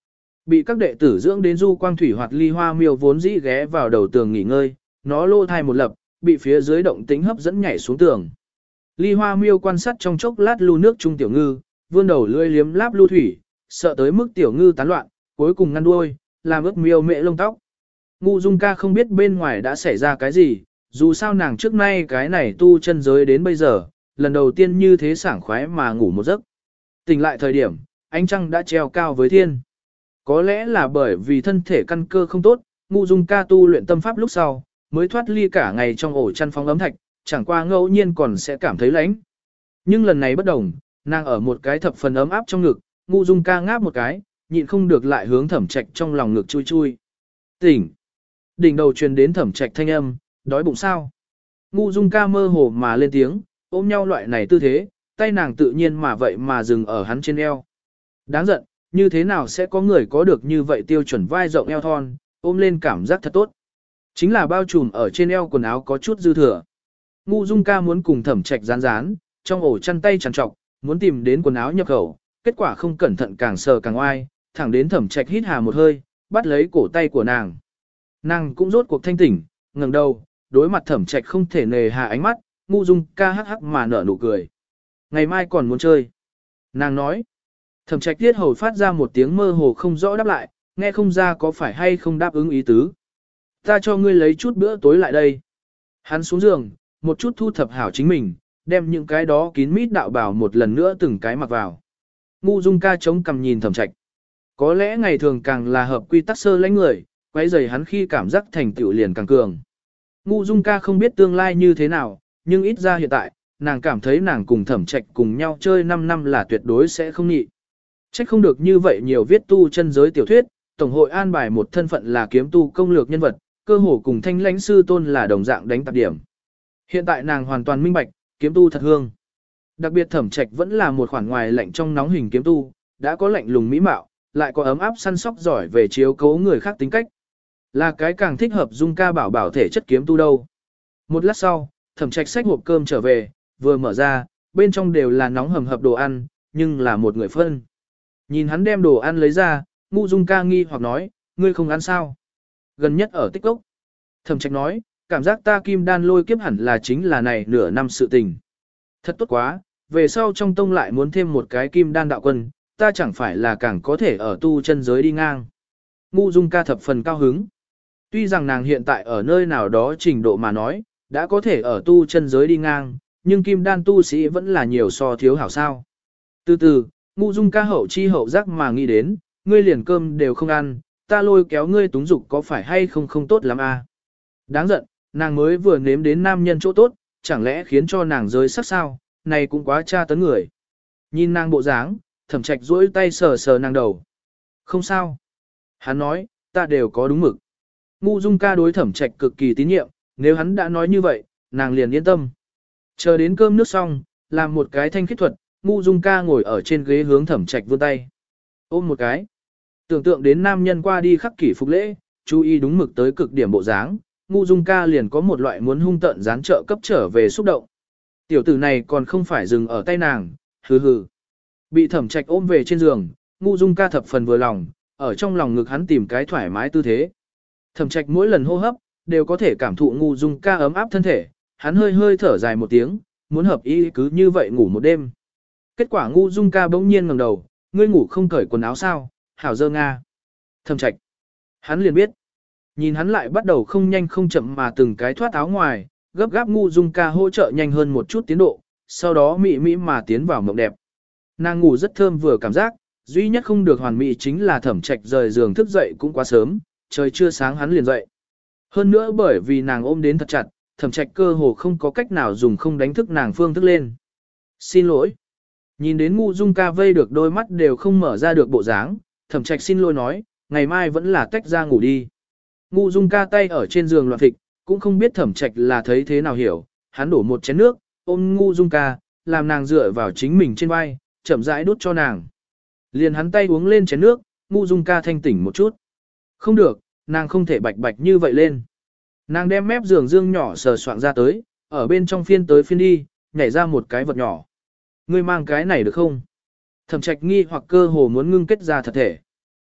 Bị các đệ tử dưỡng đến du quang thủy hoặc ly hoa miêu vốn dĩ ghé vào đầu tường nghỉ ngơi, nó lô thai một lập, bị phía dưới động tĩnh hấp dẫn nhảy xuống tường. Ly hoa miêu quan sát trong chốc lát lưu nước trung tiểu ngư, vươn đầu lưỡi liếm láp lưu thủy, sợ tới mức tiểu ngư tán loạn, cuối cùng ngăn đuôi, làm ướt miêu mẹ lông tóc. Ngu Dung Ca không biết bên ngoài đã xảy ra cái gì, dù sao nàng trước nay cái này tu chân giới đến bây giờ, lần đầu tiên như thế sảng khoái mà ngủ một giấc. Tỉnh lại thời điểm, ánh trăng đã treo cao với thiên. Có lẽ là bởi vì thân thể căn cơ không tốt, Ngu Dung Ca tu luyện tâm pháp lúc sau, mới thoát ly cả ngày trong ổ chăn phong ấm thạch, chẳng qua ngẫu nhiên còn sẽ cảm thấy lạnh. Nhưng lần này bất đồng, nàng ở một cái thập phần ấm áp trong ngực, Ngu Dung Ca ngáp một cái, nhịn không được lại hướng Thẩm Trạch trong lòng ngực chui chui. Tỉnh. Đỉnh đầu truyền đến Thẩm Trạch thanh âm, đói bụng sao? Ngu Dung Ca mơ hồ mà lên tiếng, ôm nhau loại này tư thế, tay nàng tự nhiên mà vậy mà dừng ở hắn trên eo. Đáng giận, như thế nào sẽ có người có được như vậy tiêu chuẩn vai rộng eo thon, ôm lên cảm giác thật tốt. Chính là bao trùm ở trên eo quần áo có chút dư thừa. Ngu Dung Ca muốn cùng Thẩm Trạch rán rán, trong ổ chăn tay trằn trọc, muốn tìm đến quần áo nhập khẩu, kết quả không cẩn thận càng sờ càng oai, thẳng đến Thẩm Trạch hít hà một hơi, bắt lấy cổ tay của nàng. Nàng cũng rốt cuộc thanh tỉnh, ngẩng đầu, đối mặt Thẩm Trạch không thể nề hà ánh mắt, Ngu Dung Ca hắc hắc mà nở nụ cười. Ngày mai còn muốn chơi. Nàng nói. Thẩm Trạch tiết hầu phát ra một tiếng mơ hồ không rõ đáp lại, nghe không ra có phải hay không đáp ứng ý tứ. Ta cho ngươi lấy chút bữa tối lại đây. Hắn xuống giường, một chút thu thập hảo chính mình, đem những cái đó kín mít đạo bảo một lần nữa từng cái mặc vào. Ngu Dung Ca chống cằm nhìn Thẩm Trạch. Có lẽ ngày thường càng là hợp quy tắc sơ lãnh người, quấy rầy hắn khi cảm giác thành tựu liền càng cường. Ngu Dung Ca không biết tương lai như thế nào, nhưng ít ra hiện tại, nàng cảm thấy nàng cùng Thẩm Trạch cùng nhau chơi 5 năm là tuyệt đối sẽ không nhị. Trách không được như vậy nhiều viết tu chân giới tiểu thuyết, tổng hội an bài một thân phận là kiếm tu công lược nhân vật, cơ hồ cùng Thanh Lãnh sư tôn là đồng dạng đánh tạp điểm. Hiện tại nàng hoàn toàn minh bạch, kiếm tu thật hương. Đặc biệt Thẩm Trạch vẫn là một khoản ngoài lạnh trong nóng hình kiếm tu, đã có lạnh lùng mỹ mạo, lại có ấm áp săn sóc giỏi về chiếu cố người khác tính cách. Là cái càng thích hợp Dung Ca bảo bảo thể chất kiếm tu đâu. Một lát sau, Thẩm Trạch xách hộp cơm trở về, vừa mở ra, bên trong đều là nóng hầm hập đồ ăn, nhưng là một người phân. Nhìn hắn đem đồ ăn lấy ra, Ngu Dung Ca nghi hoặc nói, ngươi không ăn sao? Gần nhất ở Tích Cốc. Thẩm Trạch nói, cảm giác ta kim đan lôi kiếp hẳn là chính là này nửa năm sự tình. Thật tốt quá, về sau trong tông lại muốn thêm một cái kim đan đạo quân, ta chẳng phải là càng có thể ở tu chân giới đi ngang. Ngu Dung Ca thập phần cao hứng. Tuy rằng nàng hiện tại ở nơi nào đó trình độ mà nói, đã có thể ở tu chân giới đi ngang, nhưng kim đan tu sĩ vẫn là nhiều so thiếu hảo sao. Từ từ, Ngu Dung Ca hậu chi hậu giác mà nghĩ đến, ngươi liền cơm đều không ăn, ta lôi kéo ngươi túng dục có phải hay không không tốt lắm à. Đáng giận, nàng mới vừa nếm đến nam nhân chỗ tốt, chẳng lẽ khiến cho nàng rơi sắc sao, này cũng quá tra tấn người. Nhìn nàng bộ dáng, Thẩm Trạch duỗi tay sờ sờ nàng đầu. Không sao. Hắn nói, ta đều có đúng mực. Ngu Dung Ca đối Thẩm Trạch cực kỳ tín nhiệm, nếu hắn đã nói như vậy, nàng liền yên tâm. Chờ đến cơm nước xong, làm một cái thanh khiết thuật, Ngu Dung Ca ngồi ở trên ghế hướng Thẩm Trạch vươn tay. Ôm một cái. Tưởng tượng đến nam nhân qua đi khắc kỷ phục lễ, chú ý đúng mực tới cực điểm bộ dáng, Ngu Dung Ca liền có một loại muốn hung tợn gián trợ cấp trở về xúc động. Tiểu tử này còn không phải dừng ở tay nàng, hừ hừ. Bị Thẩm Trạch ôm về trên giường, Ngu Dung Ca thập phần vừa lòng, ở trong lòng ngực hắn tìm cái thoải mái tư thế. Thẩm Trạch mỗi lần hô hấp, đều có thể cảm thụ Ngu Dung Ca ấm áp thân thể, hắn hơi hơi thở dài một tiếng, muốn hợp ý cứ như vậy ngủ một đêm. Kết quả Ngu Dung Ca bỗng nhiên ngẩng đầu, ngươi ngủ không cởi quần áo sao, hảo dơ nga. Thẩm Trạch. Hắn liền biết. Nhìn hắn lại bắt đầu không nhanh không chậm mà từng cái thoát áo ngoài, gấp gáp Ngu Dung Ca hỗ trợ nhanh hơn một chút tiến độ, sau đó mị mị mà tiến vào mộng đẹp. Nàng ngủ rất thơm vừa cảm giác, duy nhất không được hoàn mỹ chính là Thẩm Trạch rời giường thức dậy cũng quá sớm, trời chưa sáng hắn liền dậy. Hơn nữa bởi vì nàng ôm đến thật chặt, Thẩm Trạch cơ hồ không có cách nào dùng không đánh thức nàng phương thức lên. Xin lỗi. Nhìn đến Ngu Dung Ca vây được đôi mắt đều không mở ra được bộ dáng, Thẩm Trạch xin lỗi nói, ngày mai vẫn là tách ra ngủ đi. Ngu Dung Ca tay ở trên giường loạn phịch, cũng không biết Thẩm Trạch là thấy thế nào hiểu, hắn đổ một chén nước, ôm Ngu Dung Ca, làm nàng dựa vào chính mình trên vai, chậm rãi đút cho nàng. Liền hắn tay uống lên chén nước, Ngu Dung Ca thanh tỉnh một chút. Không được, nàng không thể bạch bạch như vậy lên. Nàng đem mép giường dương nhỏ sờ soạng ra tới, ở bên trong phiên tới phiên đi, nhảy ra một cái vật nhỏ. Ngươi mang cái này được không? Thẩm Trạch nghi hoặc cơ hồ muốn ngưng kết ra thật thể.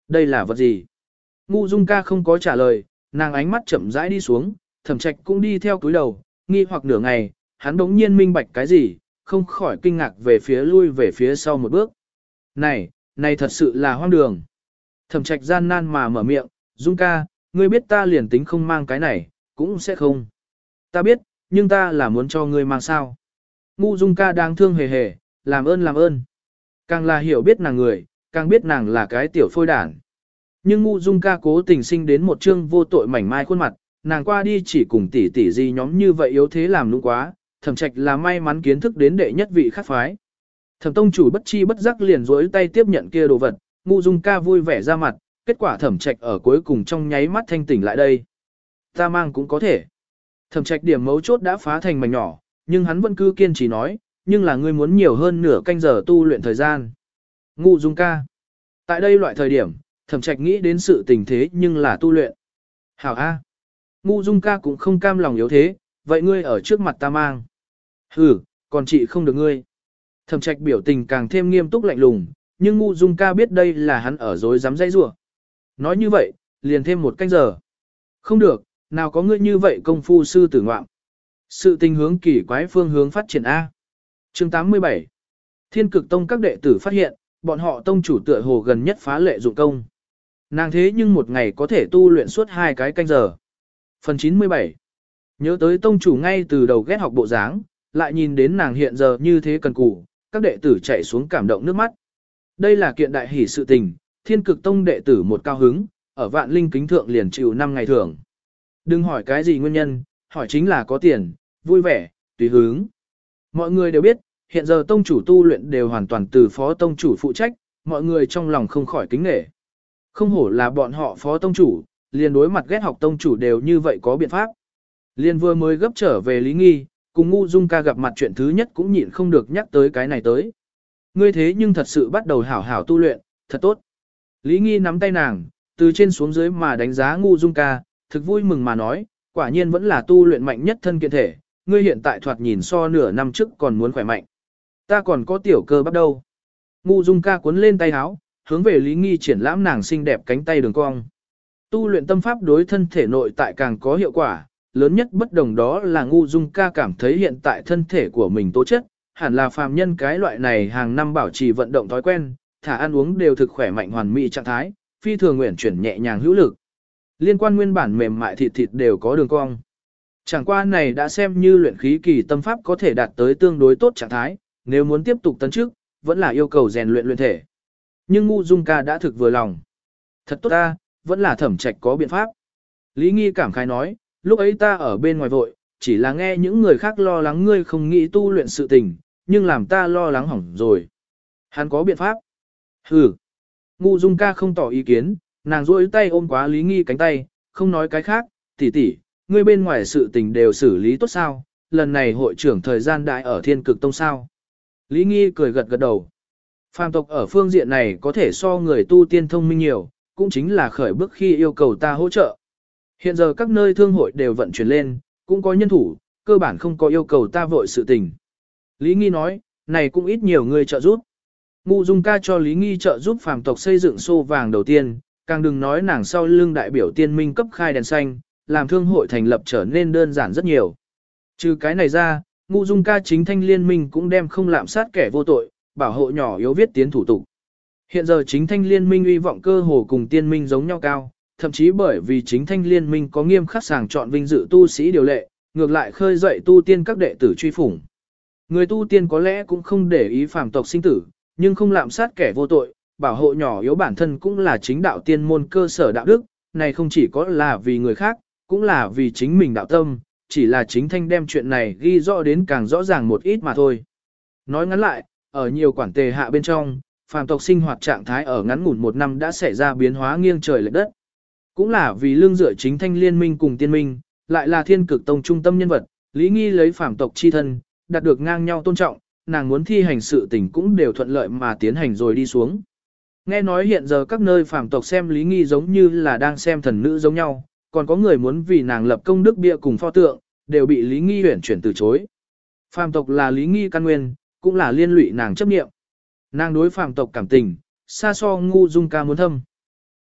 Đây là vật gì? Ngu Dung ca không có trả lời, nàng ánh mắt chậm rãi đi xuống, Thẩm Trạch cũng đi theo cúi đầu, nghi hoặc nửa ngày, hắn đống nhiên minh bạch cái gì, không khỏi kinh ngạc lui về phía sau một bước. Này thật sự là hoang đường. Thẩm Trạch gian nan mà mở miệng, Dung ca, ngươi biết ta liền tính không mang cái này, cũng sẽ không. Ta biết, nhưng ta là muốn cho ngươi mang sao. Ngu Dung ca đang thương hề hề, làm ơn. Càng là hiểu biết nàng người, càng biết nàng là cái tiểu phôi đản. Nhưng Ngu Dung ca cố tình sinh đến một trương vô tội mảnh mai khuôn mặt, nàng qua đi chỉ cùng tỷ tỷ gì nhóm như vậy yếu thế làm nũng quá, Thẩm Trạch là may mắn kiến thức đến đệ nhất vị khác phái. Thẩm tông chủ bất chi bất giác liền rỗi tay tiếp nhận kia đồ vật, Ngu Dung ca vui vẻ ra mặt, kết quả Thẩm Trạch ở cuối cùng trong nháy mắt thanh tỉnh lại đây. Ta mang cũng có thể. Thẩm Trạch điểm mấu chốt đã phá thành mảnh nhỏ, nhưng hắn vẫn cứ kiên trì nói, nhưng là ngươi muốn nhiều hơn nửa canh giờ tu luyện thời gian. Ngu Dung ca. Tại đây loại thời điểm, Thẩm Trạch nghĩ đến sự tình thế nhưng là tu luyện. Hảo A. Ngu Dung ca cũng không cam lòng yếu thế, vậy ngươi ở trước mặt ta mang. Hừ, còn chị không được ngươi. Thẩm Trạch biểu tình càng thêm nghiêm túc lạnh lùng, nhưng Ngu Dung ca biết đây là hắn ở dối dám dây rủa. Nói như vậy, liền thêm một canh giờ. Không được, nào có ngươi như vậy công phu sư tử ngoạm. Sự tình hướng kỳ quái phương hướng phát triển A. Chương 87. Thiên Cực Tông các đệ tử phát hiện, bọn họ tông chủ tựa hồ gần nhất phá lệ dụng công. Nàng thế nhưng một ngày có thể tu luyện suốt 2 cái canh giờ. Phần 97. Nhớ tới tông chủ ngay từ đầu ghét học bộ dáng, lại nhìn đến nàng hiện giờ như thế cần cù, các đệ tử chạy xuống cảm động nước mắt. Đây là kiện đại hỷ sự tình, Thiên Cực Tông đệ tử một cao hứng, ở Vạn Linh kính thượng liền chịu 5 ngày thưởng. Đừng hỏi cái gì nguyên nhân, hỏi chính là có tiền, vui vẻ, tùy hứng. Mọi người đều biết, hiện giờ tông chủ tu luyện đều hoàn toàn từ phó tông chủ phụ trách, mọi người trong lòng không khỏi kính nể. Không hổ là bọn họ phó tông chủ, liền đối mặt ghét học tông chủ đều như vậy có biện pháp. Liền vừa mới gấp trở về Lý Nghi, cùng Ngu Dung ca gặp mặt chuyện thứ nhất cũng nhịn không được nhắc tới cái này tới. Ngươi thế nhưng thật sự bắt đầu hảo hảo tu luyện, thật tốt. Lý Nghi nắm tay nàng, từ trên xuống dưới mà đánh giá Ngu Dung ca, thực vui mừng mà nói, quả nhiên vẫn là tu luyện mạnh nhất thân kiện thể, ngươi hiện tại thoạt nhìn so nửa năm trước còn muốn khỏe mạnh. Ta còn có tiểu cơ bắp đâu. Ngu Dung ca cuốn lên tay áo, hướng về Lý Nghi triển lãm nàng xinh đẹp cánh tay đường cong. Tu luyện tâm pháp đối thân thể nội tại càng có hiệu quả, lớn nhất bất đồng đó là Ngu Dung ca cảm thấy hiện tại thân thể của mình tố chất, hẳn là phàm nhân cái loại này hàng năm bảo trì vận động thói quen, thả ăn uống đều thực khỏe mạnh hoàn mỹ trạng thái, phi thường nguyện chuyển nhẹ nhàng hữu lực. Liên quan nguyên bản mềm mại thịt đều có đường cong. Chẳng qua này đã xem như luyện khí kỳ tâm pháp có thể đạt tới tương đối tốt trạng thái, nếu muốn tiếp tục tấn trước, vẫn là yêu cầu rèn luyện thể. Nhưng Ngu Dung ca đã thực vừa lòng. Thật tốt ta, vẫn là Thẩm Trạch có biện pháp. Lý Nghi cảm khái nói, lúc ấy ta ở bên ngoài vội, chỉ là nghe những người khác lo lắng ngươi không nghĩ tu luyện sự tình, nhưng làm ta lo lắng hỏng rồi. Hắn có biện pháp. Hừ. Ngu Dung ca không tỏ ý kiến, nàng duỗi tay ôm quá Lý Nghi cánh tay, không nói cái khác, tỷ tỷ, ngươi bên ngoài sự tình đều xử lý tốt sao, lần này hội trưởng thời gian đại ở Thiên Cực Tông sao. Lý Nghi cười gật gật đầu. Phàm tộc ở phương diện này có thể so người tu tiên thông minh nhiều, cũng chính là khởi bước khi yêu cầu ta hỗ trợ. Hiện giờ các nơi thương hội đều vận chuyển lên, cũng có nhân thủ, cơ bản không có yêu cầu ta vội sự tình. Lý Nghi nói, này cũng ít nhiều người trợ giúp. Ngu Dung ca cho Lý Nghi trợ giúp phàm tộc xây dựng xô vàng đầu tiên, càng đừng nói nàng sau lưng đại biểu tiên minh cấp khai đèn xanh, làm thương hội thành lập trở nên đơn giản rất nhiều. Trừ cái này ra, Ngu Dung ca chính thanh liên minh cũng đem không lạm sát kẻ vô tội, bảo hộ nhỏ yếu viết tiến thủ tục. Hiện giờ chính thanh liên minh uy vọng cơ hồ cùng tiên minh giống nhau cao, thậm chí bởi vì chính thanh liên minh có nghiêm khắc sàng chọn vinh dự tu sĩ điều lệ, ngược lại khơi dậy tu tiên các đệ tử truy phủng. Người tu tiên có lẽ cũng không để ý phàm tộc sinh tử, nhưng không lạm sát kẻ vô tội, bảo hộ nhỏ yếu bản thân cũng là chính đạo tiên môn cơ sở đạo đức, này không chỉ có là vì người khác, cũng là vì chính mình đạo tâm, chỉ là chính thanh đem chuyện này ghi rõ đến càng rõ ràng một ít mà thôi. Nói ngắn lại, ở nhiều quản tề hạ bên trong, phàm tộc sinh hoạt trạng thái ở ngắn ngủn một năm đã xảy ra biến hóa nghiêng trời lệch đất. Cũng là vì lương dựa chính thanh liên minh cùng tiên minh, lại là Thiên Cực Tông trung tâm nhân vật, Lý Nghi lấy phàm tộc chi thân, đạt được ngang nhau tôn trọng, nàng muốn thi hành sự tình cũng đều thuận lợi mà tiến hành rồi đi xuống. Nghe nói hiện giờ các nơi phàm tộc xem Lý Nghi giống như là đang xem thần nữ giống nhau, còn có người muốn vì nàng lập công đức bia cùng pho tượng, đều bị Lý Nghi huyển chuyển từ chối. Phàm tộc là Lý Nghi căn nguyên, cũng là liên lụy nàng chấp nghiệm. Nàng đối phàm tộc cảm tình, xa so Ngu Dung ca muốn thâm.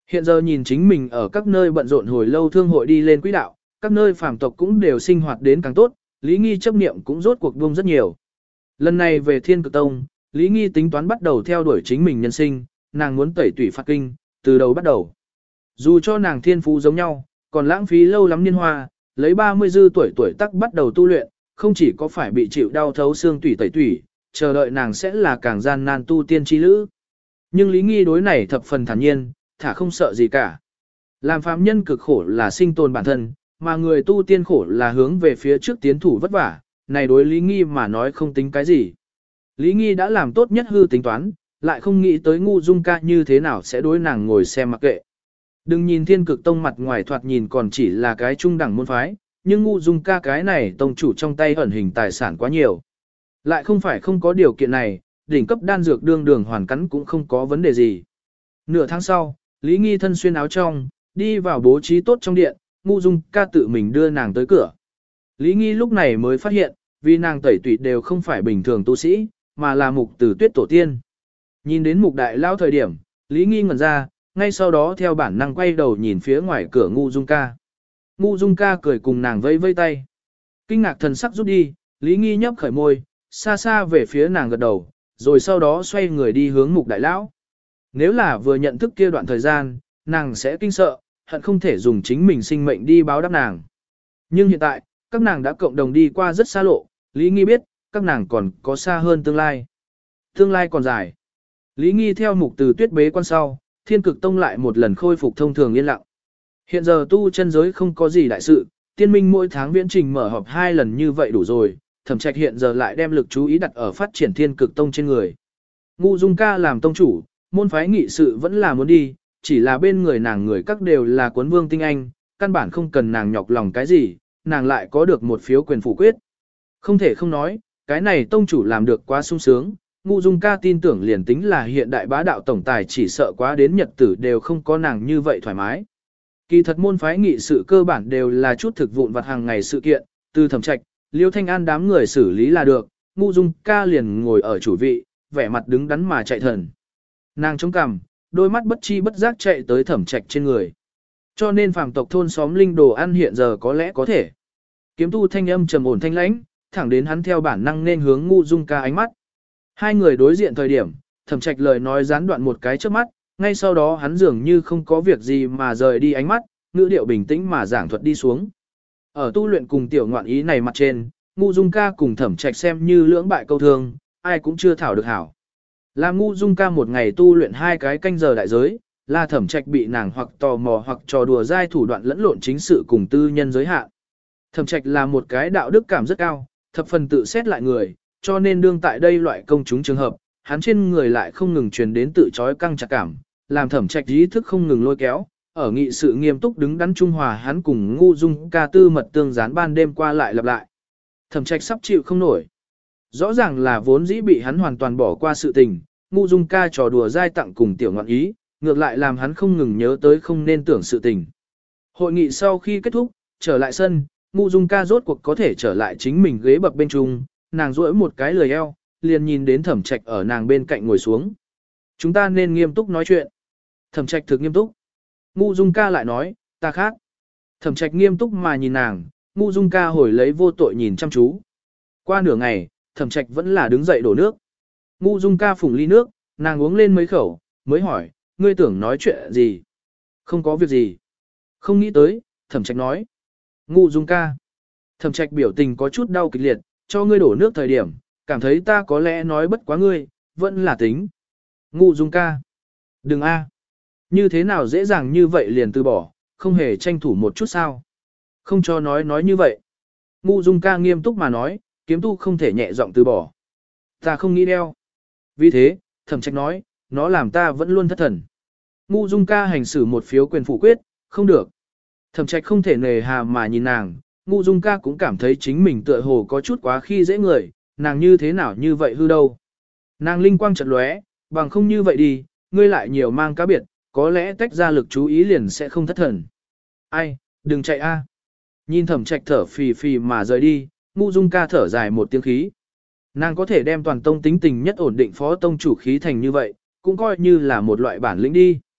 Hiện giờ nhìn chính mình ở các nơi bận rộn hồi lâu thương hội đi lên quỹ đạo, các nơi phàm tộc cũng đều sinh hoạt đến càng tốt, Lý Nghi chấp niệm cũng rốt cuộc buông rất nhiều. Lần này về Thiên Cực Tông, Lý Nghi tính toán bắt đầu theo đuổi chính mình nhân sinh, nàng muốn tẩy tủy phạt kinh, từ đầu bắt đầu. Dù cho nàng thiên phú giống nhau, còn lãng phí lâu lắm niên hoa, lấy 30 dư tuổi tắc bắt đầu tu luyện, không chỉ có phải bị chịu đau thấu xương tủy tẩy tủy, chờ đợi nàng sẽ là càng gian nan tu tiên chi lữ. Nhưng Lý Nghi đối này thập phần thản nhiên, thả không sợ gì cả. Làm phàm nhân cực khổ là sinh tồn bản thân, mà người tu tiên khổ là hướng về phía trước tiến thủ vất vả, này đối Lý Nghi mà nói không tính cái gì. Lý Nghi đã làm tốt nhất hư tính toán, lại không nghĩ tới Ngu Dung Ca như thế nào sẽ đối nàng ngồi xem mặc kệ. Đừng nhìn Thiên Cực Tông mặt ngoài thoạt nhìn còn chỉ là cái trung đẳng môn phái, nhưng Ngu Dung Ca cái này tông chủ trong tay ẩn hình tài sản quá nhiều. Lại không phải không có điều kiện này, đỉnh cấp đan dược đương đường hoàn cắn cũng không có vấn đề gì. Nửa tháng sau, Lý Nghi thân xuyên áo trong, đi vào bố trí tốt trong điện, Ngu Dung Ca tự mình đưa nàng tới cửa. Lý Nghi lúc này mới phát hiện, vì nàng tẩy tủy đều không phải bình thường tu sĩ, mà là Mục Tử Tuyết tổ tiên. Nhìn đến Mục Đại Lao thời điểm, Lý Nghi ngẩn ra, ngay sau đó theo bản năng quay đầu nhìn phía ngoài cửa Ngu Dung Ca. Ngu Dung Ca cười cùng nàng vẫy vẫy tay. Kinh ngạc thần sắc rút đi, Lý Nghi nhấp khởi môi, xa xa về phía nàng gật đầu, rồi sau đó xoay người đi hướng Mục Đại Lão. Nếu là vừa nhận thức kia đoạn thời gian, nàng sẽ kinh sợ, hận không thể dùng chính mình sinh mệnh đi báo đáp nàng. Nhưng hiện tại, các nàng đã cộng đồng đi qua rất xa lộ, Lý Nghi biết, các nàng còn có xa hơn tương lai. Tương lai còn dài. Lý Nghi theo Mục Từ Tuyết bế quan sau, Thiên Cực Tông lại một lần khôi phục thông thường yên lặng. Hiện giờ tu chân giới không có gì đại sự, tiên minh mỗi tháng viễn trình mở họp 2 lần như vậy đủ rồi, Thẩm Trạch hiện giờ lại đem lực chú ý đặt ở phát triển Thiên Cực Tông trên người. Ngu Dung Ca làm tông chủ, môn phái nghị sự vẫn là muốn đi, chỉ là bên người nàng người các đều là cuốn vương tinh anh, căn bản không cần nàng nhọc lòng cái gì, nàng lại có được một phiếu quyền phủ quyết. Không thể không nói, cái này tông chủ làm được quá sung sướng, Ngu Dung Ca tin tưởng liền tính là hiện đại bá đạo tổng tài chỉ sợ quá đến nhật tử đều không có nàng như vậy thoải mái. Kỳ thật môn phái nghị sự cơ bản đều là chút thực vụn vặt hàng ngày sự kiện, từ Thẩm Trạch, Liêu Thanh An đám người xử lý là được, Ngu Dung Ca liền ngồi ở chủ vị, vẻ mặt đứng đắn mà chạy thần. Nàng chống cằm, đôi mắt bất chi bất giác chạy tới Thẩm Trạch trên người. Cho nên phàm tộc thôn xóm linh đồ ăn hiện giờ có lẽ có thể. Kiếm tu thanh âm trầm ổn thanh lãnh, thẳng đến hắn theo bản năng nên hướng Ngu Dung Ca ánh mắt. Hai người đối diện thời điểm, Thẩm Trạch lời nói gián đoạn một cái trước mắt, ngay sau đó hắn dường như không có việc gì mà rời đi ánh mắt, ngữ điệu bình tĩnh mà giảng thuật đi xuống. Ở tu luyện cùng tiểu ngoạn ý này mặt trên, Ngu Dung Ca cùng Thẩm Trạch xem như lưỡng bại câu thương, ai cũng chưa thảo được hảo. Làm Ngu Dung Ca một ngày tu luyện 2 cái canh giờ đại giới, là Thẩm Trạch bị nàng hoặc tò mò hoặc trò đùa dai thủ đoạn lẫn lộn chính sự cùng tư nhân giới hạn. Thẩm Trạch là một cái đạo đức cảm rất cao, thập phần tự xét lại người, cho nên đương tại đây loại công chúng trường hợp, hắn trên người lại không ngừng truyền đến tự chói căng chặt cảm, làm Thẩm Trạch ý thức không ngừng lôi kéo, ở nghị sự nghiêm túc đứng đắn trung hòa hắn cùng Ngu Dung Ca tư mật tương gián ban đêm qua lại lặp lại. Thẩm Trạch sắp chịu không nổi. Rõ ràng là vốn dĩ bị hắn hoàn toàn bỏ qua sự tình, Ngu Dung Ca trò đùa dai tặng cùng tiểu ngọn ý, ngược lại làm hắn không ngừng nhớ tới không nên tưởng sự tình. Hội nghị sau khi kết thúc, trở lại sân, Ngu Dung Ca rốt cuộc có thể trở lại chính mình ghế bập bên trung, nàng duỗi một cái lười eo, liền nhìn đến Thẩm Trạch ở nàng bên cạnh ngồi xuống. Chúng ta nên nghiêm túc nói chuyện. Thẩm Trạch thực nghiêm túc. Ngu Dung Ca lại nói, ta khác. Thẩm Trạch nghiêm túc mà nhìn nàng, Ngu Dung Ca hồi lấy vô tội nhìn chăm chú. Qua nửa ngày, Thẩm Trạch vẫn là đứng dậy đổ nước. Ngu Dung Ca phủng ly nước, nàng uống lên mấy khẩu, mới hỏi, ngươi tưởng nói chuyện gì? Không có việc gì. Không nghĩ tới, Thẩm Trạch nói. Ngu Dung Ca. Thẩm Trạch biểu tình có chút đau kịch liệt, cho ngươi đổ nước thời điểm, cảm thấy ta có lẽ nói bất quá ngươi, vẫn là tính. Ngu Dung Ca. Đừng a. Như thế nào dễ dàng như vậy liền từ bỏ, không hề tranh thủ một chút sao. Không cho nói như vậy. Ngu Dung Ca nghiêm túc mà nói, kiếm tu không thể nhẹ giọng từ bỏ. Ta không nghĩ đeo. Vì thế, Thẩm Trạch nói, nó làm ta vẫn luôn thất thần. Ngu Dung Ca hành xử một phiếu quyền phủ quyết, không được. Thẩm Trạch không thể nề hà mà nhìn nàng, Ngu Dung Ca cũng cảm thấy chính mình tựa hồ có chút quá khi dễ người, nàng như thế nào như vậy hư đâu. Nàng linh quang chợt lóe, bằng không như vậy đi, ngươi lại nhiều mang cá biệt, có lẽ tách ra lực chú ý liền sẽ không thất thần. Ai, đừng chạy a. Nhìn Thẩm Trạch thở phì phì mà rời đi, Ngu Dung Ca thở dài một tiếng khí. Nàng có thể đem toàn tông tính tình nhất ổn định phó tông chủ khí thành như vậy, cũng coi như là một loại bản lĩnh đi.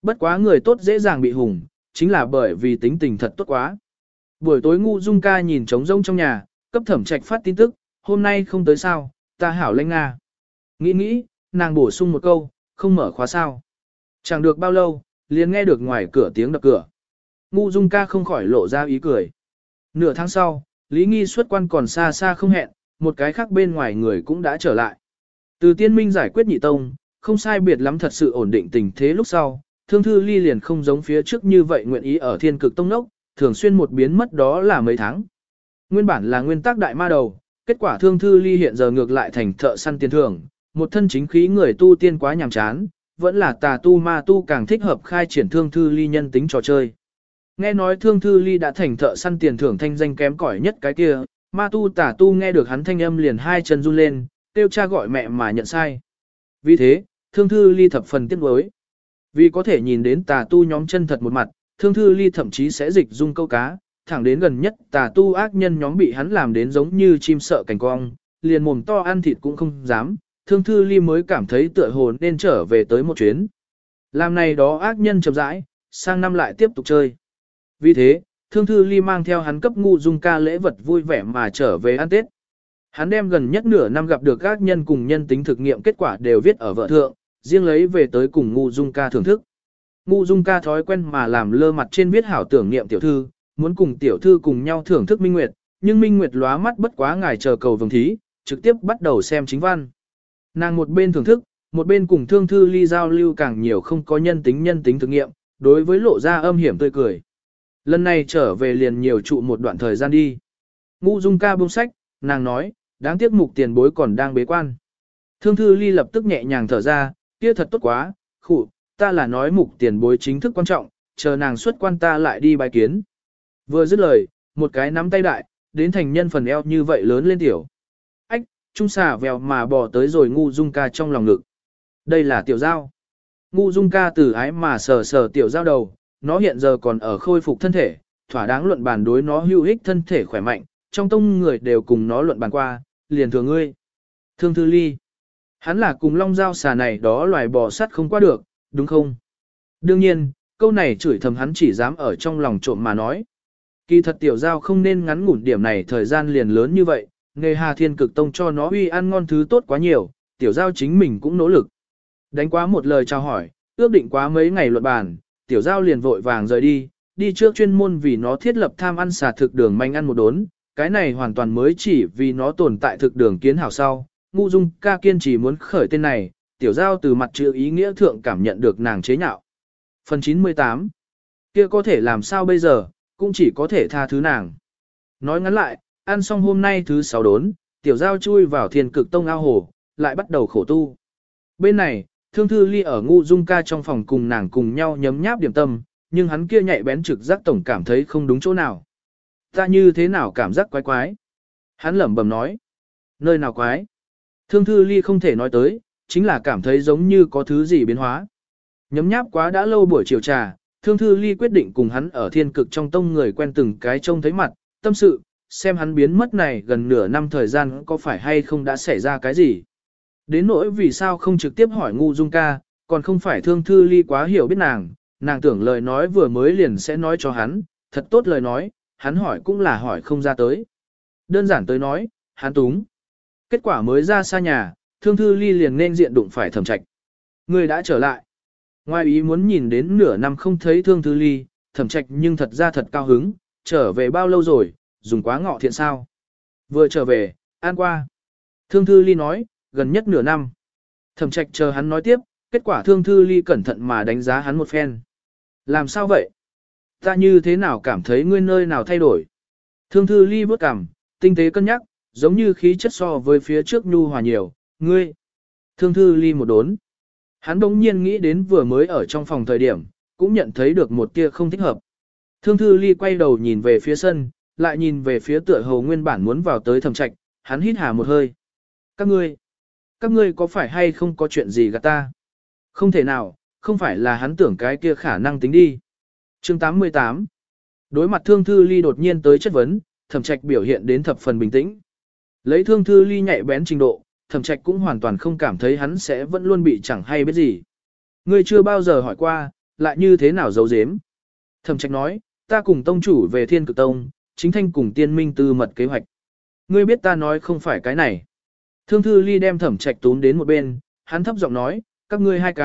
Bất quá người tốt dễ dàng bị hùng, chính là bởi vì tính tình thật tốt quá. Buổi tối Ngu Dung ca nhìn trống rỗng trong nhà, cấp Thẩm Trạch phát tin tức, hôm nay không tới sao, ta hảo lanh nga. Nghĩ, nàng bổ sung một câu, không mở khóa sao. Chẳng được bao lâu, liền nghe được ngoài cửa tiếng đập cửa. Ngu Dung ca không khỏi lộ ra ý cười. Nửa tháng sau, Lý Nghi xuất quan còn xa xa không hẹn, một cái khác bên ngoài người cũng đã trở lại. Từ Tiên Minh giải quyết nhị tông, không sai biệt lắm thật sự ổn định tình thế lúc sau, Thương Thư Ly liền không giống phía trước như vậy nguyện ý ở Thiên Cực Tông nốc, thường xuyên một biến mất đó là mấy tháng. Nguyên bản là nguyên tắc đại ma đầu, kết quả Thương Thư Ly hiện giờ ngược lại thành thợ săn tiền thưởng, một thân chính khí người tu tiên quá nhàm chán, vẫn là tà tu ma tu càng thích hợp khai triển Thương Thư Ly nhân tính trò chơi. Nghe nói Thương Thư Ly đã thành thợ săn tiền thưởng thanh danh kém cỏi nhất cái kia, ma tu tà tu nghe được hắn thanh âm liền hai chân run lên, kêu cha gọi mẹ mà nhận sai. Vì thế, Thương Thư Ly thập phần tiếc nuối. Vì có thể nhìn đến tà tu nhóm chân thật một mặt, Thương Thư Ly thậm chí sẽ dịch dung câu cá, thẳng đến gần nhất tà tu ác nhân nhóm bị hắn làm đến giống như chim sợ cảnh cong, liền mồm to ăn thịt cũng không dám, Thương Thư Ly mới cảm thấy tựa hồ nên trở về tới một chuyến. Làm này đó ác nhân chậm rãi, sang năm lại tiếp tục chơi. Vì thế, Thương Thư Ly mang theo hắn cấp Ngu Dung ca lễ vật vui vẻ mà trở về ăn Tết. Hắn đem gần nhất nửa năm gặp được các nhân cùng nhân tính thực nghiệm kết quả đều viết ở vợ thượng, riêng lấy về tới cùng Ngu Dung ca thưởng thức. Ngu Dung ca thói quen mà làm lơ mặt trên viết hảo tưởng niệm tiểu thư, muốn cùng tiểu thư cùng nhau thưởng thức Minh Nguyệt, nhưng Minh Nguyệt lóa mắt bất quá ngài chờ cầu vồng thí, trực tiếp bắt đầu xem chính văn. Nàng một bên thưởng thức, một bên cùng Thương Thư Ly giao lưu càng nhiều không có nhân tính thực nghiệm, đối với lộ ra âm hiểm tươi cười. Lần này trở về liền nhiều trụ một đoạn thời gian đi. Ngu Dung ca buông sách, nàng nói, đáng tiếc Mục tiền bối còn đang bế quan. Thương Thư Ly lập tức nhẹ nhàng thở ra, kia thật tốt quá, khụ, ta là nói Mục tiền bối chính thức quan trọng, chờ nàng xuất quan ta lại đi bài kiến. Vừa dứt lời, một cái nắm tay đại, đến thành nhân phần eo như vậy lớn lên tiểu. Ách, trung xà vèo mà bò tới rồi Ngu Dung ca trong lòng ngực. Đây là tiểu giao. Ngu Dung ca từ ái mà sờ sờ tiểu giao đầu, nó hiện giờ còn ở khôi phục thân thể, thỏa đáng luận bàn đối nó hữu ích thân thể khỏe mạnh, trong tông người đều cùng nó luận bàn qua, liền thừa ngươi. Thương Thư Ly. Hắn là cùng long giao xà này đó loài bò sắt không qua được, đúng không? Đương nhiên, câu này chửi thầm hắn chỉ dám ở trong lòng trộm mà nói. Kỳ thật tiểu giao không nên ngắn ngủn điểm này thời gian liền lớn như vậy, nghề Hà Thiên Cực Tông cho nó uy ăn ngon thứ tốt quá nhiều, tiểu giao chính mình cũng nỗ lực. Đánh quá một lời chào hỏi, ước định quá mấy ngày luận bàn, tiểu giao liền vội vàng rời đi, đi trước chuyên môn vì nó thiết lập tham ăn xà thực đường manh ăn một đốn, cái này hoàn toàn mới chỉ vì nó tồn tại thực đường kiến hảo sau. Ngu Dung ca kiên trì muốn khởi tên này, tiểu giao từ mặt chữ ý nghĩa thượng cảm nhận được nàng chế nhạo. Phần 98. Kia có thể làm sao bây giờ, cũng chỉ có thể tha thứ nàng. Nói ngắn lại, ăn xong hôm nay thứ 6 đốn, tiểu giao chui vào Thiên Cực Tông ao hồ, lại bắt đầu khổ tu. Bên này, Thương Thư Ly ở Ngu Dung ca trong phòng cùng nàng cùng nhau nhấm nháp điểm tâm, nhưng hắn kia nhạy bén trực giác tổng cảm thấy không đúng chỗ nào. Ta như thế nào cảm giác quái quái? Hắn lẩm bẩm nói. Nơi nào quái? Thương Thư Ly không thể nói tới, chính là cảm thấy giống như có thứ gì biến hóa. Nhấm nháp quá đã lâu buổi chiều trà, Thương Thư Ly quyết định cùng hắn ở Thiên Cực trong tông người quen từng cái trông thấy mặt, tâm sự, xem hắn biến mất này gần nửa năm thời gian có phải hay không đã xảy ra cái gì. Đến nỗi vì sao không trực tiếp hỏi Ngu Dung ca, còn không phải Thương Thư Ly quá hiểu biết nàng tưởng lời nói vừa mới liền sẽ nói cho hắn, thật tốt lời nói, hắn hỏi cũng là hỏi không ra tới. Đơn giản tới nói, hắn túng. Kết quả mới ra xa nhà, Thương Thư Ly liền nên diện đụng phải Thẩm Trạch. Người đã trở lại. Ngoài ý muốn nhìn đến nửa năm không thấy Thương Thư Ly, Thẩm Trạch nhưng thật ra thật cao hứng, trở về bao lâu rồi, dùng quá ngọ thiện sao. Vừa trở về, ăn qua. Thương Thư Ly nói, gần nhất nửa năm. Thẩm Trạch chờ hắn nói tiếp, kết quả Thương Thư Ly cẩn thận mà đánh giá hắn một phen. Làm sao vậy? Ta như thế nào cảm thấy ngươi nơi nào thay đổi? Thương Thư Ly bước cằm, tinh tế cân nhắc, giống như khí chất so với phía trước nhu hòa nhiều, ngươi. Thương Thư Ly một đốn. Hắn bỗng nhiên nghĩ đến vừa mới ở trong phòng thời điểm, cũng nhận thấy được một tia không thích hợp. Thương Thư Ly quay đầu nhìn về phía sân, lại nhìn về phía tựa hồ nguyên bản muốn vào tới Thẩm Trạch, hắn hít hà một hơi. Các ngươi có phải hay không có chuyện gì gạt ta? Không thể nào, không phải là hắn tưởng cái kia khả năng tính đi. Chương 88. Đối mặt Thương Thư Ly đột nhiên tới chất vấn, Thẩm Trạch biểu hiện đến thập phần bình tĩnh. Lấy Thương Thư Ly nhạy bén trình độ, Thẩm Trạch cũng hoàn toàn không cảm thấy hắn sẽ vẫn luôn bị chẳng hay biết gì. Ngươi chưa bao giờ hỏi qua, lại như thế nào giấu giếm. Thẩm Trạch nói, ta cùng tông chủ về Thiên Cực Tông, chính thanh cùng tiên minh tư mật kế hoạch. Ngươi biết ta nói không phải cái này. Thương Thư Ly đem Thẩm Trạch túm đến một bên, hắn thấp giọng nói, các ngươi hai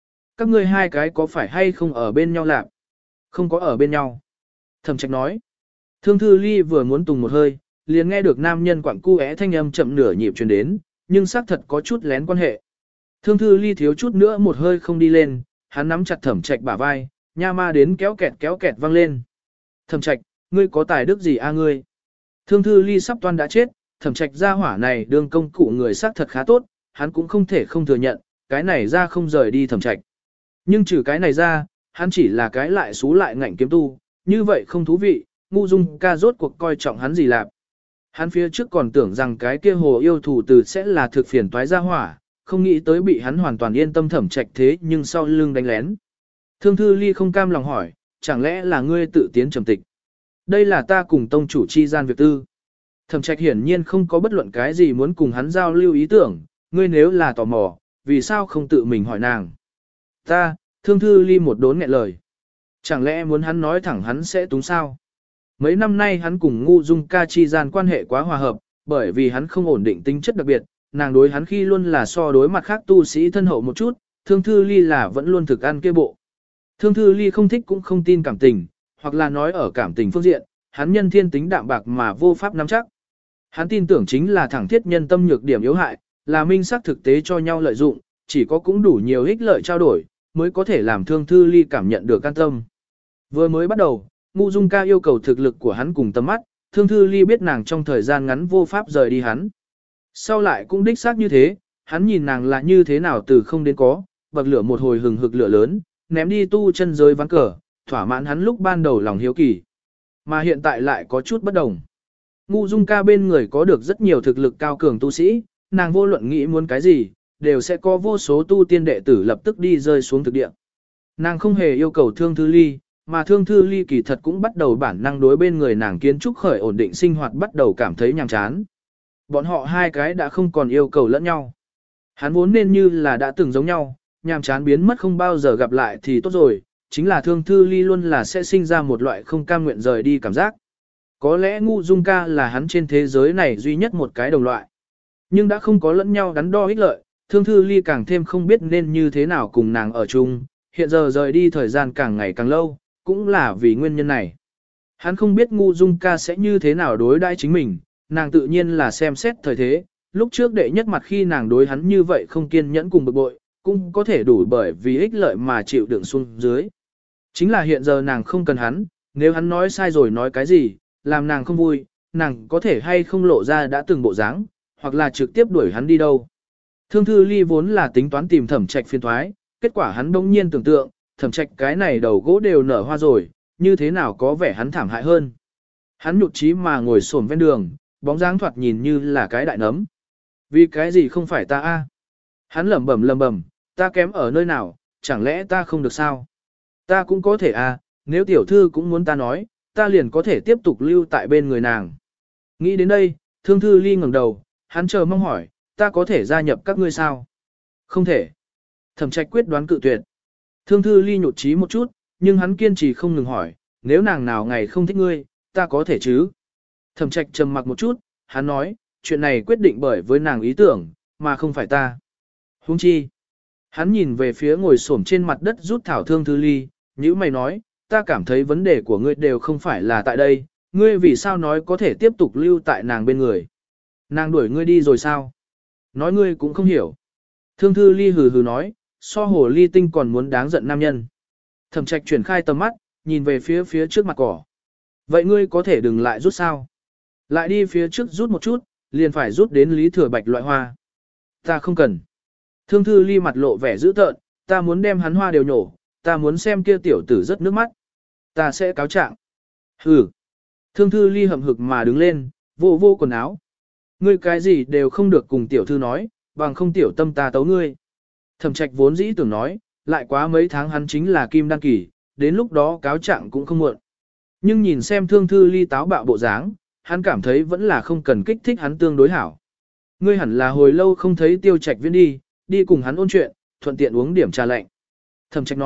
cái có phải hay không ở bên nhau lạc? Không có ở bên nhau. Thẩm Trạch nói. Thương Thư Ly vừa muốn tùng một hơi, liền nghe được nam nhân quặng cu thanh âm chậm nửa nhịp truyền đến, nhưng xác thật có chút lén quan hệ. Thương Thư Ly thiếu chút nữa một hơi không đi lên, hắn nắm chặt Thẩm Trạch bả vai, nha ma đến kéo kẹt vang lên. Thẩm Trạch, ngươi có tài đức gì a ngươi? Thương Thư Ly sắp toan đã chết, Thẩm Trạch gia hỏa này đương công cụ người xác thật khá tốt, hắn cũng không thể không thừa nhận, cái này ra không rời đi Thẩm Trạch. Nhưng trừ cái này ra, hắn chỉ là cái lại xú lại ngạnh kiếm tu, như vậy không thú vị, Ngu Dung ca rốt cuộc coi trọng hắn gì lạp. Hắn phía trước còn tưởng rằng cái kia hồ yêu thủ từ sẽ là thực phiền toái gia hỏa, không nghĩ tới bị hắn hoàn toàn yên tâm Thẩm Trạch thế nhưng sau lưng đánh lén. Thương Thư Ly không cam lòng hỏi, chẳng lẽ là ngươi tự tiến trầm tịch? Đây là ta cùng tông chủ chi gian việc tư. Thẩm Trạch hiển nhiên không có bất luận cái gì muốn cùng hắn giao lưu ý tưởng, ngươi nếu là tò mò, vì sao không tự mình hỏi nàng? Ta, Thương Thư Ly một đốn nghẹn lời. Chẳng lẽ muốn hắn nói thẳng hắn sẽ túng sao? Mấy năm nay hắn cùng Ngu Dung ca chi gian quan hệ quá hòa hợp, bởi vì hắn không ổn định tính chất đặc biệt, nàng đối hắn khi luôn là so đối mặt khác tu sĩ thân hậu một chút, Thương Thư Ly là vẫn luôn thực ăn kia bộ. Thương Thư Ly không thích cũng không tin cảm tình, hoặc là nói ở cảm tình phương diện, hắn nhân thiên tính đạm bạc mà vô pháp nắm chắc. Hắn tin tưởng chính là thẳng thiết nhân tâm nhược điểm yếu hại, là minh xác thực tế cho nhau lợi dụng, chỉ có cũng đủ nhiều ích lợi trao đổi, mới có thể làm Thương Thư Ly cảm nhận được an tâm. Vừa mới bắt đầu, Ngu Dung ca yêu cầu thực lực của hắn cùng tầm mắt, Thương Thư Ly biết nàng trong thời gian ngắn vô pháp rời đi hắn. Sau lại cũng đích xác như thế, hắn nhìn nàng là như thế nào từ không đến có, bậc lửa một hồi hừng hực lửa lớn, ném đi tu chân giới ván cờ, thỏa mãn hắn lúc ban đầu lòng hiếu kỳ. Mà hiện tại lại có chút bất đồng. Ngu Dung ca bên người có được rất nhiều thực lực cao cường tu sĩ, nàng vô luận nghĩ muốn cái gì, đều sẽ có vô số tu tiên đệ tử lập tức đi rơi xuống thực địa. Nàng không hề yêu cầu Thương Thư Ly, mà Thương Thư Ly kỳ thật cũng bắt đầu bản năng đối bên người nàng kiến trúc khởi ổn định sinh hoạt bắt đầu cảm thấy nhàm chán. Bọn họ hai cái đã không còn yêu cầu lẫn nhau. Hắn vốn nên như là đã từng giống nhau, nhàm chán biến mất không bao giờ gặp lại thì tốt rồi, chính là Thương Thư Ly luôn là sẽ sinh ra một loại không cam nguyện rời đi cảm giác. Có lẽ Ngu Dung ca là hắn trên thế giới này duy nhất một cái đồng loại. Nhưng đã không có lẫn nhau đắn đo ích lợi, Thương Thư Ly càng thêm không biết nên như thế nào cùng nàng ở chung, hiện giờ rời đi thời gian càng ngày càng lâu, cũng là vì nguyên nhân này. Hắn không biết Ngu Dung ca sẽ như thế nào đối đãi chính mình, nàng tự nhiên là xem xét thời thế, lúc trước đệ nhất mặt khi nàng đối hắn như vậy không kiên nhẫn cùng bực bội, cũng có thể đủ bởi vì ích lợi mà chịu đựng xuống dưới. Chính là hiện giờ nàng không cần hắn, nếu hắn nói sai rồi nói cái gì, làm nàng không vui, nàng có thể hay không lộ ra đã từng bộ dáng, hoặc là trực tiếp đuổi hắn đi đâu. Thương Thư Ly vốn là tính toán tìm Thẩm Trạch phiền thoái, kết quả hắn đông nhiên tưởng tượng, Thẩm Trạch cái này đầu gỗ đều nở hoa rồi, như thế nào có vẻ hắn thảm hại hơn. Hắn nhụt chí mà ngồi xổm ven đường, bóng dáng thoạt nhìn như là cái đại nấm. Vì cái gì không phải ta a? Hắn lẩm bẩm, ta kém ở nơi nào, chẳng lẽ ta không được sao? Ta cũng có thể a, nếu tiểu thư cũng muốn ta nói, ta liền có thể tiếp tục lưu tại bên người nàng. Nghĩ đến đây, Thương Thư Ly ngẩng đầu, hắn chờ mong hỏi, ta có thể gia nhập các ngươi sao? Không thể. Thẩm Trạch quyết đoán cự tuyệt. Thương Thư Ly nhụt chí một chút, nhưng hắn kiên trì không ngừng hỏi, nếu nàng nào ngày không thích ngươi, ta có thể chứ? Thẩm Trạch trầm mặc một chút, hắn nói, chuyện này quyết định bởi với nàng ý tưởng, mà không phải ta. Huống chi. Hắn nhìn về phía ngồi xổm trên mặt đất rút thảo Thương Thư Ly, nhíu mày nói, ta cảm thấy vấn đề của ngươi đều không phải là tại đây, ngươi vì sao nói có thể tiếp tục lưu tại nàng bên người? Nàng đuổi ngươi đi rồi sao? Nói ngươi cũng không hiểu. Thương Thư Ly hừ hừ nói, so hồ ly tinh còn muốn đáng giận nam nhân. Thẩm Trạch chuyển khai tầm mắt, nhìn về phía trước mặt cỏ. Vậy ngươi có thể đừng lại rút sao? Lại đi phía trước rút một chút, liền phải rút đến Lý Thừa Bạch loại hoa. Ta không cần. Thương Thư Ly mặt lộ vẻ dữ tợn, ta muốn đem hắn hoa đều nhổ, ta muốn xem kia tiểu tử rất nước mắt. Ta sẽ cáo trạng. Hừ. Thương Thư Ly hậm hực mà đứng lên, vô quần áo. Ngươi cái gì đều không được cùng tiểu thư nói, bằng không tiểu tâm ta tấu ngươi. Thẩm Trạch vốn dĩ tưởng nói, lại quá mấy tháng hắn chính là kim đăng kỳ, đến lúc đó cáo trạng cũng không muộn. Nhưng nhìn xem Thương Thư Ly táo bạo bộ dáng, hắn cảm thấy vẫn là không cần kích thích hắn tương đối hảo. Ngươi hẳn là hồi lâu không thấy Tiêu Trạch Viễn đi cùng hắn ôn chuyện, thuận tiện uống điểm trà lạnh. Thẩm Trạch nói,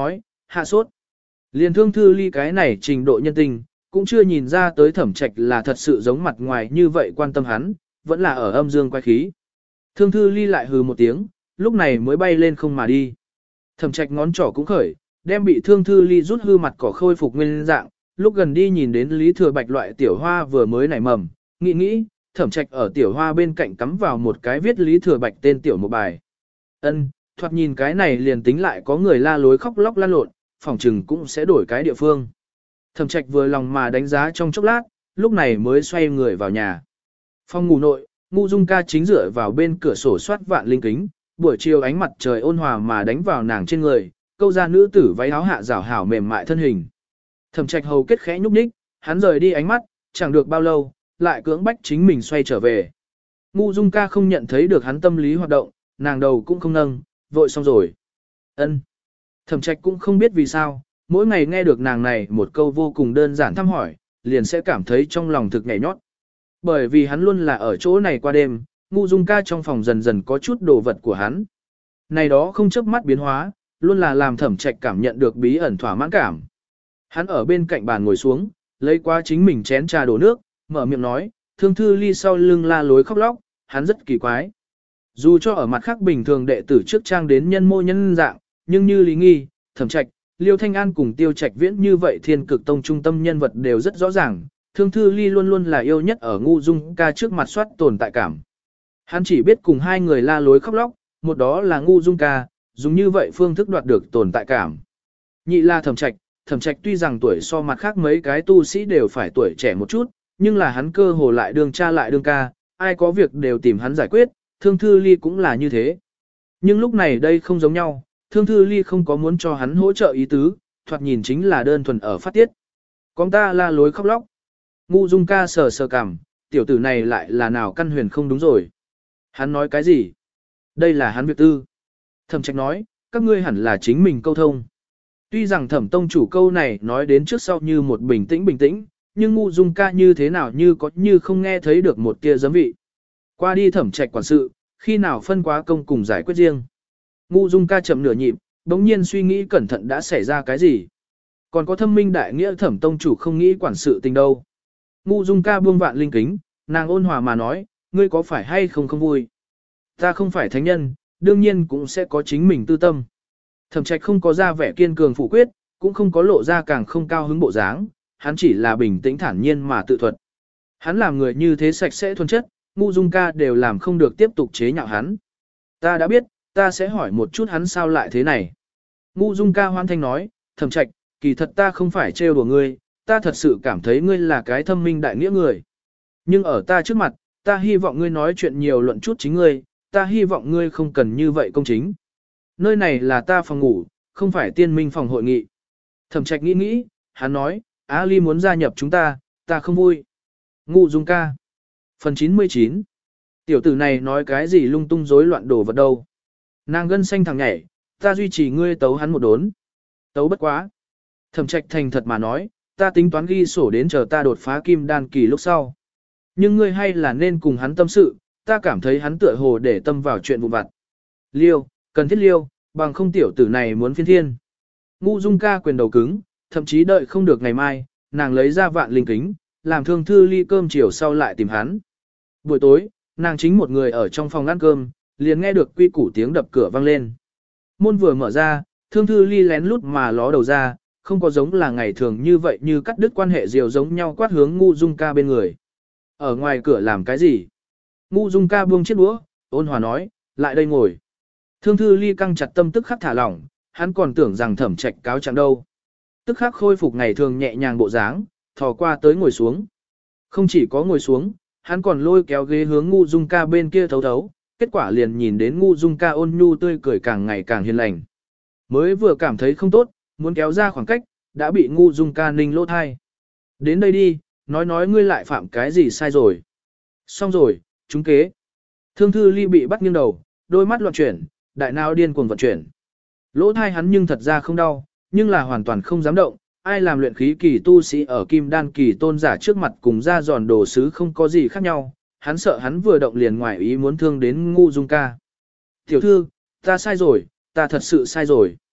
hạ sốt. Liền Thương Thư Ly cái này trình độ nhân tình, cũng chưa nhìn ra tới Thẩm Trạch là thật sự giống mặt ngoài như vậy quan tâm hắn, vẫn là ở âm dương quay khí. Thương Thư Ly lại hừ một tiếng, lúc này mới bay lên không mà đi. Thẩm Trạch ngón trỏ cũng khởi, đem bị Thương Thư Ly rút hư mặt cỏ khôi phục nguyên dạng, lúc gần đi nhìn đến Lý Thừa Bạch loại tiểu hoa vừa mới nảy mầm, nghĩ, Thẩm Trạch ở tiểu hoa bên cạnh cắm vào một cái viết Lý Thừa Bạch tên tiểu một bài. Ân, thoạt nhìn cái này liền tính lại có người la lối khóc lóc lan lộn, phỏng chừng cũng sẽ đổi cái địa phương. Thẩm Trạch vừa lòng mà đánh giá trong chốc lát, lúc này mới xoay người vào nhà. Phòng ngủ nội, Ngũ Dung Ca chính dựa vào bên cửa sổ soát vạn linh kính, buổi chiều ánh mặt trời ôn hòa mà đánh vào nàng trên người, câu ra nữ tử váy áo hạ rảo hảo mềm mại thân hình. Thẩm Trạch hầu kết khẽ nhúc nhích, hắn rời đi ánh mắt, chẳng được bao lâu, lại cưỡng bách chính mình xoay trở về. Ngũ Dung Ca không nhận thấy được hắn tâm lý hoạt động, nàng đầu cũng không nâng, vội xong rồi. Ân. Thẩm Trạch cũng không biết vì sao, mỗi ngày nghe được nàng này một câu vô cùng đơn giản thăm hỏi, liền sẽ cảm thấy trong lòng thực nhảy nhót. Bởi vì hắn luôn là ở chỗ này qua đêm, Ngũ Dung Ca trong phòng dần dần có chút đồ vật của hắn. Này đó không chớp mắt biến hóa, luôn là làm Thẩm Trạch cảm nhận được bí ẩn thỏa mãn cảm. Hắn ở bên cạnh bàn ngồi xuống, lấy qua chính mình chén trà đổ nước, mở miệng nói, Thương Thư Ly sau lưng la lối khóc lóc, hắn rất kỳ quái. Dù cho ở mặt khác bình thường đệ tử trước trang đến nhân mô nhân dạng, nhưng như Lý Nghi, Thẩm Trạch, Liêu Thanh An cùng Tiêu Trạch Viễn như vậy Thiên Cực Tông trung tâm nhân vật đều rất rõ ràng, Thương Thư Ly luôn luôn là yêu nhất ở Ngũ Dung Ca trước mặt soát tồn tại cảm. Hắn chỉ biết cùng hai người la lối khóc lóc, một đó là Ngũ Dung Ca, dùng như vậy phương thức đoạt được tồn tại cảm. Nhị là Thẩm Trạch, Thẩm Trạch tuy rằng tuổi so mặt khác mấy cái tu sĩ đều phải tuổi trẻ một chút, nhưng là hắn cơ hồ lại đương cha lại đương ca, ai có việc đều tìm hắn giải quyết, Thương Thư Ly cũng là như thế. Nhưng lúc này đây không giống nhau, Thương Thư Ly không có muốn cho hắn hỗ trợ ý tứ, thoạt nhìn chính là đơn thuần ở phát tiết. Con ta la lối khóc lóc. Ngũ Dung Ca sờ sờ cằm, tiểu tử này lại là nào căn huyền không đúng rồi. Hắn nói cái gì? Đây là hắn việc tư. Thẩm Trạch nói, các ngươi hẳn là chính mình câu thông. Tuy rằng Thẩm tông chủ câu này nói đến trước sau như một bình tĩnh, nhưng Ngũ Dung Ca như thế nào như có như không nghe thấy được một tia giấm vị. Qua đi Thẩm Trạch quản sự, khi nào phân quá công cùng giải quyết riêng. Ngũ Dung Ca chậm nửa nhịp, bỗng nhiên suy nghĩ cẩn thận đã xảy ra cái gì. Còn có thâm minh đại nghĩa Thẩm tông chủ không nghĩ quản sự tình đâu. Ngũ Dung Ca buông vạn linh kính, nàng ôn hòa mà nói, ngươi có phải hay không vui. Ta không phải thánh nhân, đương nhiên cũng sẽ có chính mình tư tâm. Thẩm Trạch không có ra vẻ kiên cường phủ quyết, cũng không có lộ ra càng không cao hứng bộ dáng, hắn chỉ là bình tĩnh thản nhiên mà tự thuật. Hắn làm người như thế sạch sẽ thuần chất, Ngũ Dung Ca đều làm không được tiếp tục chế nhạo hắn. Ta đã biết, ta sẽ hỏi một chút hắn sao lại thế này. Ngũ Dung Ca hoan thanh nói, Thẩm Trạch, kỳ thật ta không phải trêu đùa ngươi, ta thật sự cảm thấy ngươi là cái thâm minh đại nghĩa người. Nhưng ở ta trước mặt, ta hy vọng ngươi nói chuyện nhiều luận chút chính ngươi, ta hy vọng ngươi không cần như vậy công chính. Nơi này là ta phòng ngủ, không phải tiên minh phòng hội nghị. Thẩm Trạch nghĩ, hắn nói, Á Ly muốn gia nhập chúng ta không vui. Ngũ Dung Ca. Phần 99. Tiểu tử này nói cái gì lung tung rối loạn đồ vật đâu. Nàng gân xanh thằng nhảy, ta duy trì ngươi tấu hắn một đốn. Tấu bất quá. Thẩm Trạch thành thật mà nói, ta tính toán ghi sổ đến chờ ta đột phá kim đan kỳ lúc sau. Nhưng ngươi hay là nên cùng hắn tâm sự, ta cảm thấy hắn tựa hồ để tâm vào chuyện vụn vặt. Liêu, cần thiết liêu, bằng không tiểu tử này muốn phiên thiên. Ngũ Dung Ca quyền đầu cứng, thậm chí đợi không được ngày mai, nàng lấy ra vạn linh kính, làm Thương Thư Ly cơm chiều sau lại tìm hắn. Buổi tối, nàng chính một người ở trong phòng ăn cơm, liền nghe được quy củ tiếng đập cửa vang lên. Môn vừa mở ra, Thương Thư Ly lén lút mà ló đầu ra, không có giống là ngày thường như vậy như cắt đứt quan hệ diều giống nhau quát hướng Ngũ Dung Ca bên người. Ở ngoài cửa làm cái gì? Ngũ Dung Ca buông chiếc đũa, ôn hòa nói, lại đây ngồi. Thương Thư Ly căng chặt tâm tức khắc thả lỏng, hắn còn tưởng rằng Thẩm Trạch cáo trạng đâu. Tức khắc khôi phục ngày thường nhẹ nhàng bộ dáng, thò qua tới ngồi xuống. Không chỉ có ngồi xuống, hắn còn lôi kéo ghế hướng Ngũ Dung Ca bên kia thấu thấu, kết quả liền nhìn đến Ngũ Dung Ca ôn nhu tươi cười càng ngày càng hiền lành. Mới vừa cảm thấy không tốt, muốn kéo ra khoảng cách, đã bị Ngũ Dung Ca ninh lỗ thai. Đến đây đi, nói ngươi lại phạm cái gì sai rồi. Xong rồi, trúng kế. Thương Thư Ly bị bắt nghiêng đầu, đôi mắt loạn chuyển, đại não điên cuồng vận chuyển. Lỗ thai hắn nhưng thật ra không đau, nhưng là hoàn toàn không dám động. Ai làm luyện khí kỳ tu sĩ ở kim đan kỳ tôn giả trước mặt cùng ra giòn đồ sứ không có gì khác nhau, hắn sợ hắn vừa động liền ngoài ý muốn thương đến Ngũ Dung Ca. Tiểu thư, ta sai rồi, ta thật sự sai rồi.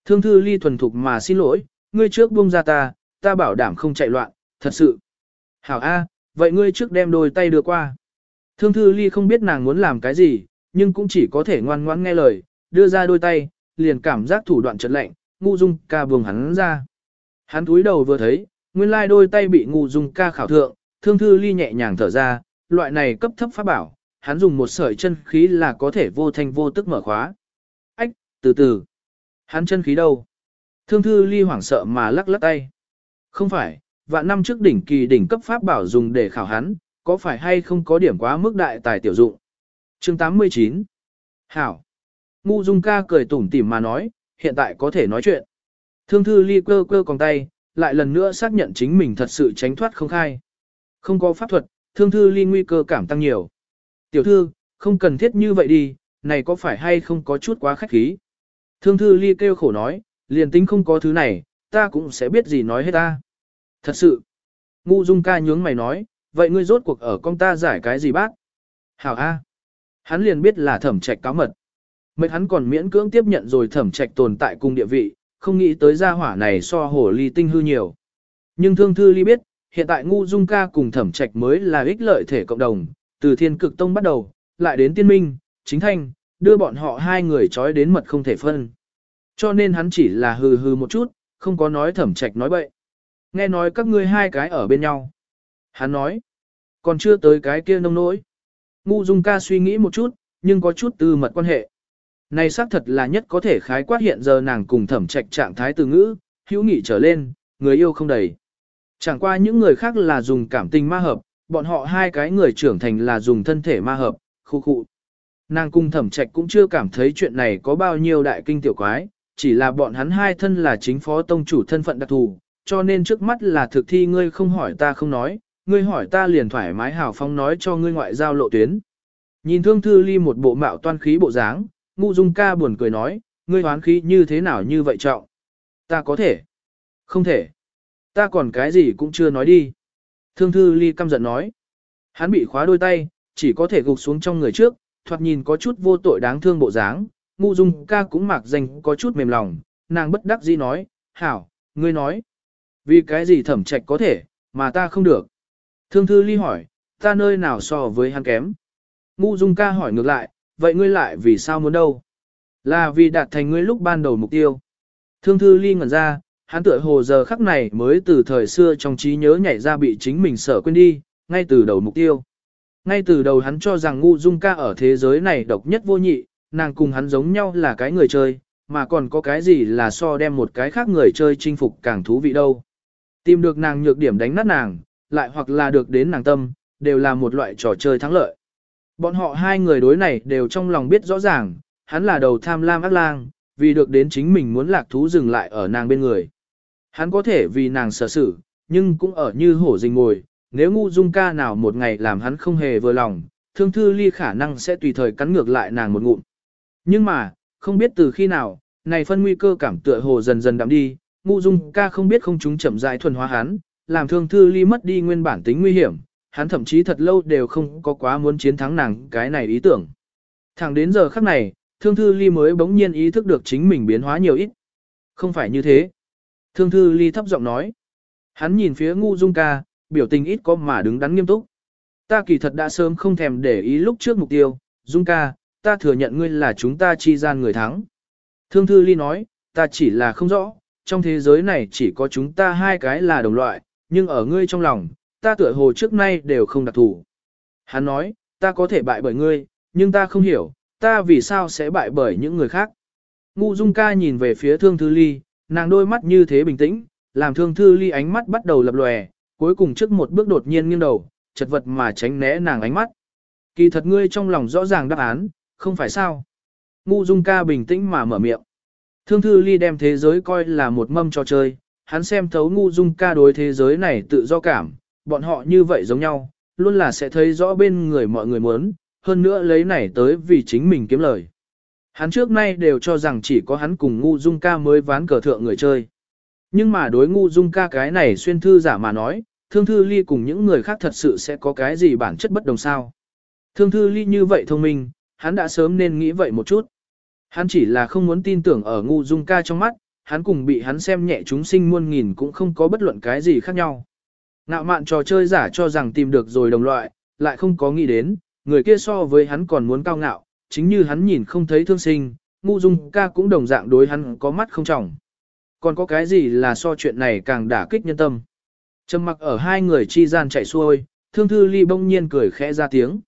Thương Thư Ly thuần thục mà xin lỗi, ngươi trước buông ra ta bảo đảm không chạy loạn, thật sự. Hảo A, vậy ngươi trước đem đôi tay đưa qua. Thương Thư Ly không biết nàng muốn làm cái gì, nhưng cũng chỉ có thể ngoan ngoãn nghe lời, đưa ra đôi tay, liền cảm giác thủ đoạn chợt lạnh, Ngu Dung Ca buông hắn ra. Hắn cúi đầu vừa thấy, nguyên lai đôi tay bị Ngu Dung Ca khảo thượng, Thương Thư Ly nhẹ nhàng thở ra, loại này cấp thấp pháp bảo, hắn dùng một sợi chân khí là có thể vô thanh vô tức mở khóa. Ách, từ từ. Hắn chân khí đâu? Thương Thư Ly hoảng sợ mà lắc lắc tay. Không phải, vạn năm trước đỉnh kỳ đỉnh cấp pháp bảo dùng để khảo hắn, có phải hay không có điểm quá mức đại tài tiểu dụng? Chương 89. Hảo. Ngu Dung Ca cười tủm tỉm mà nói, hiện tại có thể nói chuyện. Thương Thư Ly cơ cơ còng tay, lại lần nữa xác nhận chính mình thật sự tránh thoát không khai. Không có pháp thuật, Thương Thư Ly nguy cơ cảm tăng nhiều. Tiểu thư, không cần thiết như vậy đi, này có phải hay không có chút quá khách khí. Thương Thư Ly kêu khổ nói, liền tính không có thứ này, ta cũng sẽ biết gì nói hết ta. Thật sự. Ngu Dung Ca nhướng mày nói, vậy ngươi rốt cuộc ở con ta giải cái gì bác? Hảo A. Hắn liền biết là Thẩm Trạch cáo mật. Mệt hắn còn miễn cưỡng tiếp nhận rồi Thẩm Trạch tồn tại cùng địa vị, không nghĩ tới gia hỏa này so hồ ly tinh hư nhiều. Nhưng Thương Thư Ly biết, hiện tại Ngu Dung Ca cùng Thẩm Trạch mới là ích lợi thể cộng đồng, từ Thiên Cực Tông bắt đầu, lại đến Tiên Minh, Chính Thanh, đưa bọn họ hai người trói đến mật không thể phân. Cho nên hắn chỉ là hừ hừ một chút, không có nói Thẩm Trạch nói bậy. Nghe nói các ngươi hai cái ở bên nhau. Hắn nói, còn chưa tới cái kia nông nỗi. Ngu Dung Ca suy nghĩ một chút, nhưng có chút tư mật quan hệ. Này xác thật là nhất có thể khái quát hiện giờ nàng cùng Thẩm Trạch trạng thái từ ngữ, hữu nghị trở lên, người yêu không đầy. Chẳng qua những người khác là dùng cảm tình ma hợp, bọn họ hai cái người trưởng thành là dùng thân thể ma hợp, khu khu. Nàng cùng Thẩm Trạch cũng chưa cảm thấy chuyện này có bao nhiêu đại kinh tiểu quái, chỉ là bọn hắn hai thân là chính phó tông chủ thân phận đặc thù, cho nên trước mắt là thực thi ngươi không hỏi ta không nói, ngươi hỏi ta liền thoải mái hào phóng nói cho ngươi ngoại giao lộ tuyến. Nhìn Thương Thư Ly một bộ mạo toan khí bộ dáng, Ngu Dung Ca buồn cười nói, ngươi hoán khí như thế nào như vậy trọng? Ta có thể. Không thể. Ta còn cái gì cũng chưa nói đi. Thương Thư Ly căm giận nói. Hắn bị khóa đôi tay, chỉ có thể gục xuống trong người trước, thoạt nhìn có chút vô tội đáng thương bộ dáng. Ngu Dung Ca cũng mặc danh có chút mềm lòng, nàng bất đắc dĩ nói, hảo, ngươi nói. Vì cái gì Thẩm Trạch có thể, mà ta không được. Thương Thư Ly hỏi, ta nơi nào so với hắn kém. Ngu Dung Ca hỏi ngược lại, vậy ngươi lại vì sao muốn đâu? Là vì đạt thành ngươi lúc ban đầu mục tiêu. Thương Thư Ly ngẩn ra, hắn tựa hồ giờ khắc này mới từ thời xưa trong trí nhớ nhảy ra bị chính mình sợ quên đi, ngay từ đầu mục tiêu. Ngay từ đầu hắn cho rằng Ngu Dung Ca ở thế giới này độc nhất vô nhị, nàng cùng hắn giống nhau là cái người chơi, mà còn có cái gì là so đem một cái khác người chơi chinh phục càng thú vị đâu. Tìm được nàng nhược điểm đánh nát nàng, lại hoặc là được đến nàng tâm, đều là một loại trò chơi thắng lợi. Bọn họ hai người đối này đều trong lòng biết rõ ràng, hắn là đầu tham lam ác lang, vì được đến chính mình muốn lạc thú dừng lại ở nàng bên người. Hắn có thể vì nàng sở xử, nhưng cũng ở như hổ rình ngồi, nếu Ngu Dung Ca nào một ngày làm hắn không hề vừa lòng, Thương Thư Ly khả năng sẽ tùy thời cắn ngược lại nàng một ngụm. Nhưng mà, không biết từ khi nào, này phân nguy cơ cảm tựa hồ dần dần đậm đi, Ngu Dung Ca không biết không chúng chậm rãi thuần hóa hắn, làm Thương Thư Ly mất đi nguyên bản tính nguy hiểm, hắn thậm chí thật lâu đều không có quá muốn chiến thắng nàng cái này ý tưởng. Thẳng đến giờ khắc này, Thương Thư Ly mới bỗng nhiên ý thức được chính mình biến hóa nhiều ít. Không phải như thế. Thương Thư Ly thấp giọng nói. Hắn nhìn phía Ngu Dung Ca, biểu tình ít có mà đứng đắn nghiêm túc. Ta kỳ thật đã sớm không thèm để ý lúc trước mục tiêu, Dung Ca, ta thừa nhận ngươi là chúng ta chi gian người thắng. Thương Thư Ly nói, ta chỉ là không rõ, trong thế giới này chỉ có chúng ta hai cái là đồng loại, nhưng ở ngươi trong lòng, ta tựa hồ trước nay đều không đặc thủ. Hắn nói, ta có thể bại bởi ngươi, nhưng ta không hiểu, ta vì sao sẽ bại bởi những người khác. Ngu Dung Ca nhìn về phía Thương Thư Ly, nàng đôi mắt như thế bình tĩnh, làm Thương Thư Ly ánh mắt bắt đầu lập lòe, cuối cùng trước một bước đột nhiên nghiêng đầu, chật vật mà tránh né nàng ánh mắt. Kỳ thật ngươi trong lòng rõ ràng đáp án, không phải sao? Ngu Dung Ca bình tĩnh mà mở miệng. Thương Thư Ly đem thế giới coi là một mâm trò chơi, hắn xem thấu Ngu Dung Ca đối thế giới này tự do cảm, bọn họ như vậy giống nhau, luôn là sẽ thấy rõ bên người mọi người muốn, hơn nữa lấy này tới vì chính mình kiếm lời. Hắn trước nay đều cho rằng chỉ có hắn cùng Ngu Dung Ca mới ván cờ thượng người chơi. Nhưng mà đối Ngu Dung Ca cái này xuyên thư giả mà nói, Thương Thư Ly cùng những người khác thật sự sẽ có cái gì bản chất bất đồng sao. Thương Thư Ly như vậy thông minh, hắn đã sớm nên nghĩ vậy một chút. Hắn chỉ là không muốn tin tưởng ở Ngu Dung Ca trong mắt, hắn cùng bị hắn xem nhẹ chúng sinh muôn nghìn cũng không có bất luận cái gì khác nhau. Ngạo mạn trò chơi giả cho rằng tìm được rồi đồng loại, lại không có nghĩ đến, người kia so với hắn còn muốn cao ngạo, chính như hắn nhìn không thấy thương sinh, Ngu Dung ca cũng đồng dạng đối hắn có mắt không trọng. Còn có cái gì là so chuyện này càng đả kích nhân tâm. Trầm mặc ở hai người chi gian chạy xuôi, Thương Thư Ly bỗng nhiên cười khẽ ra tiếng.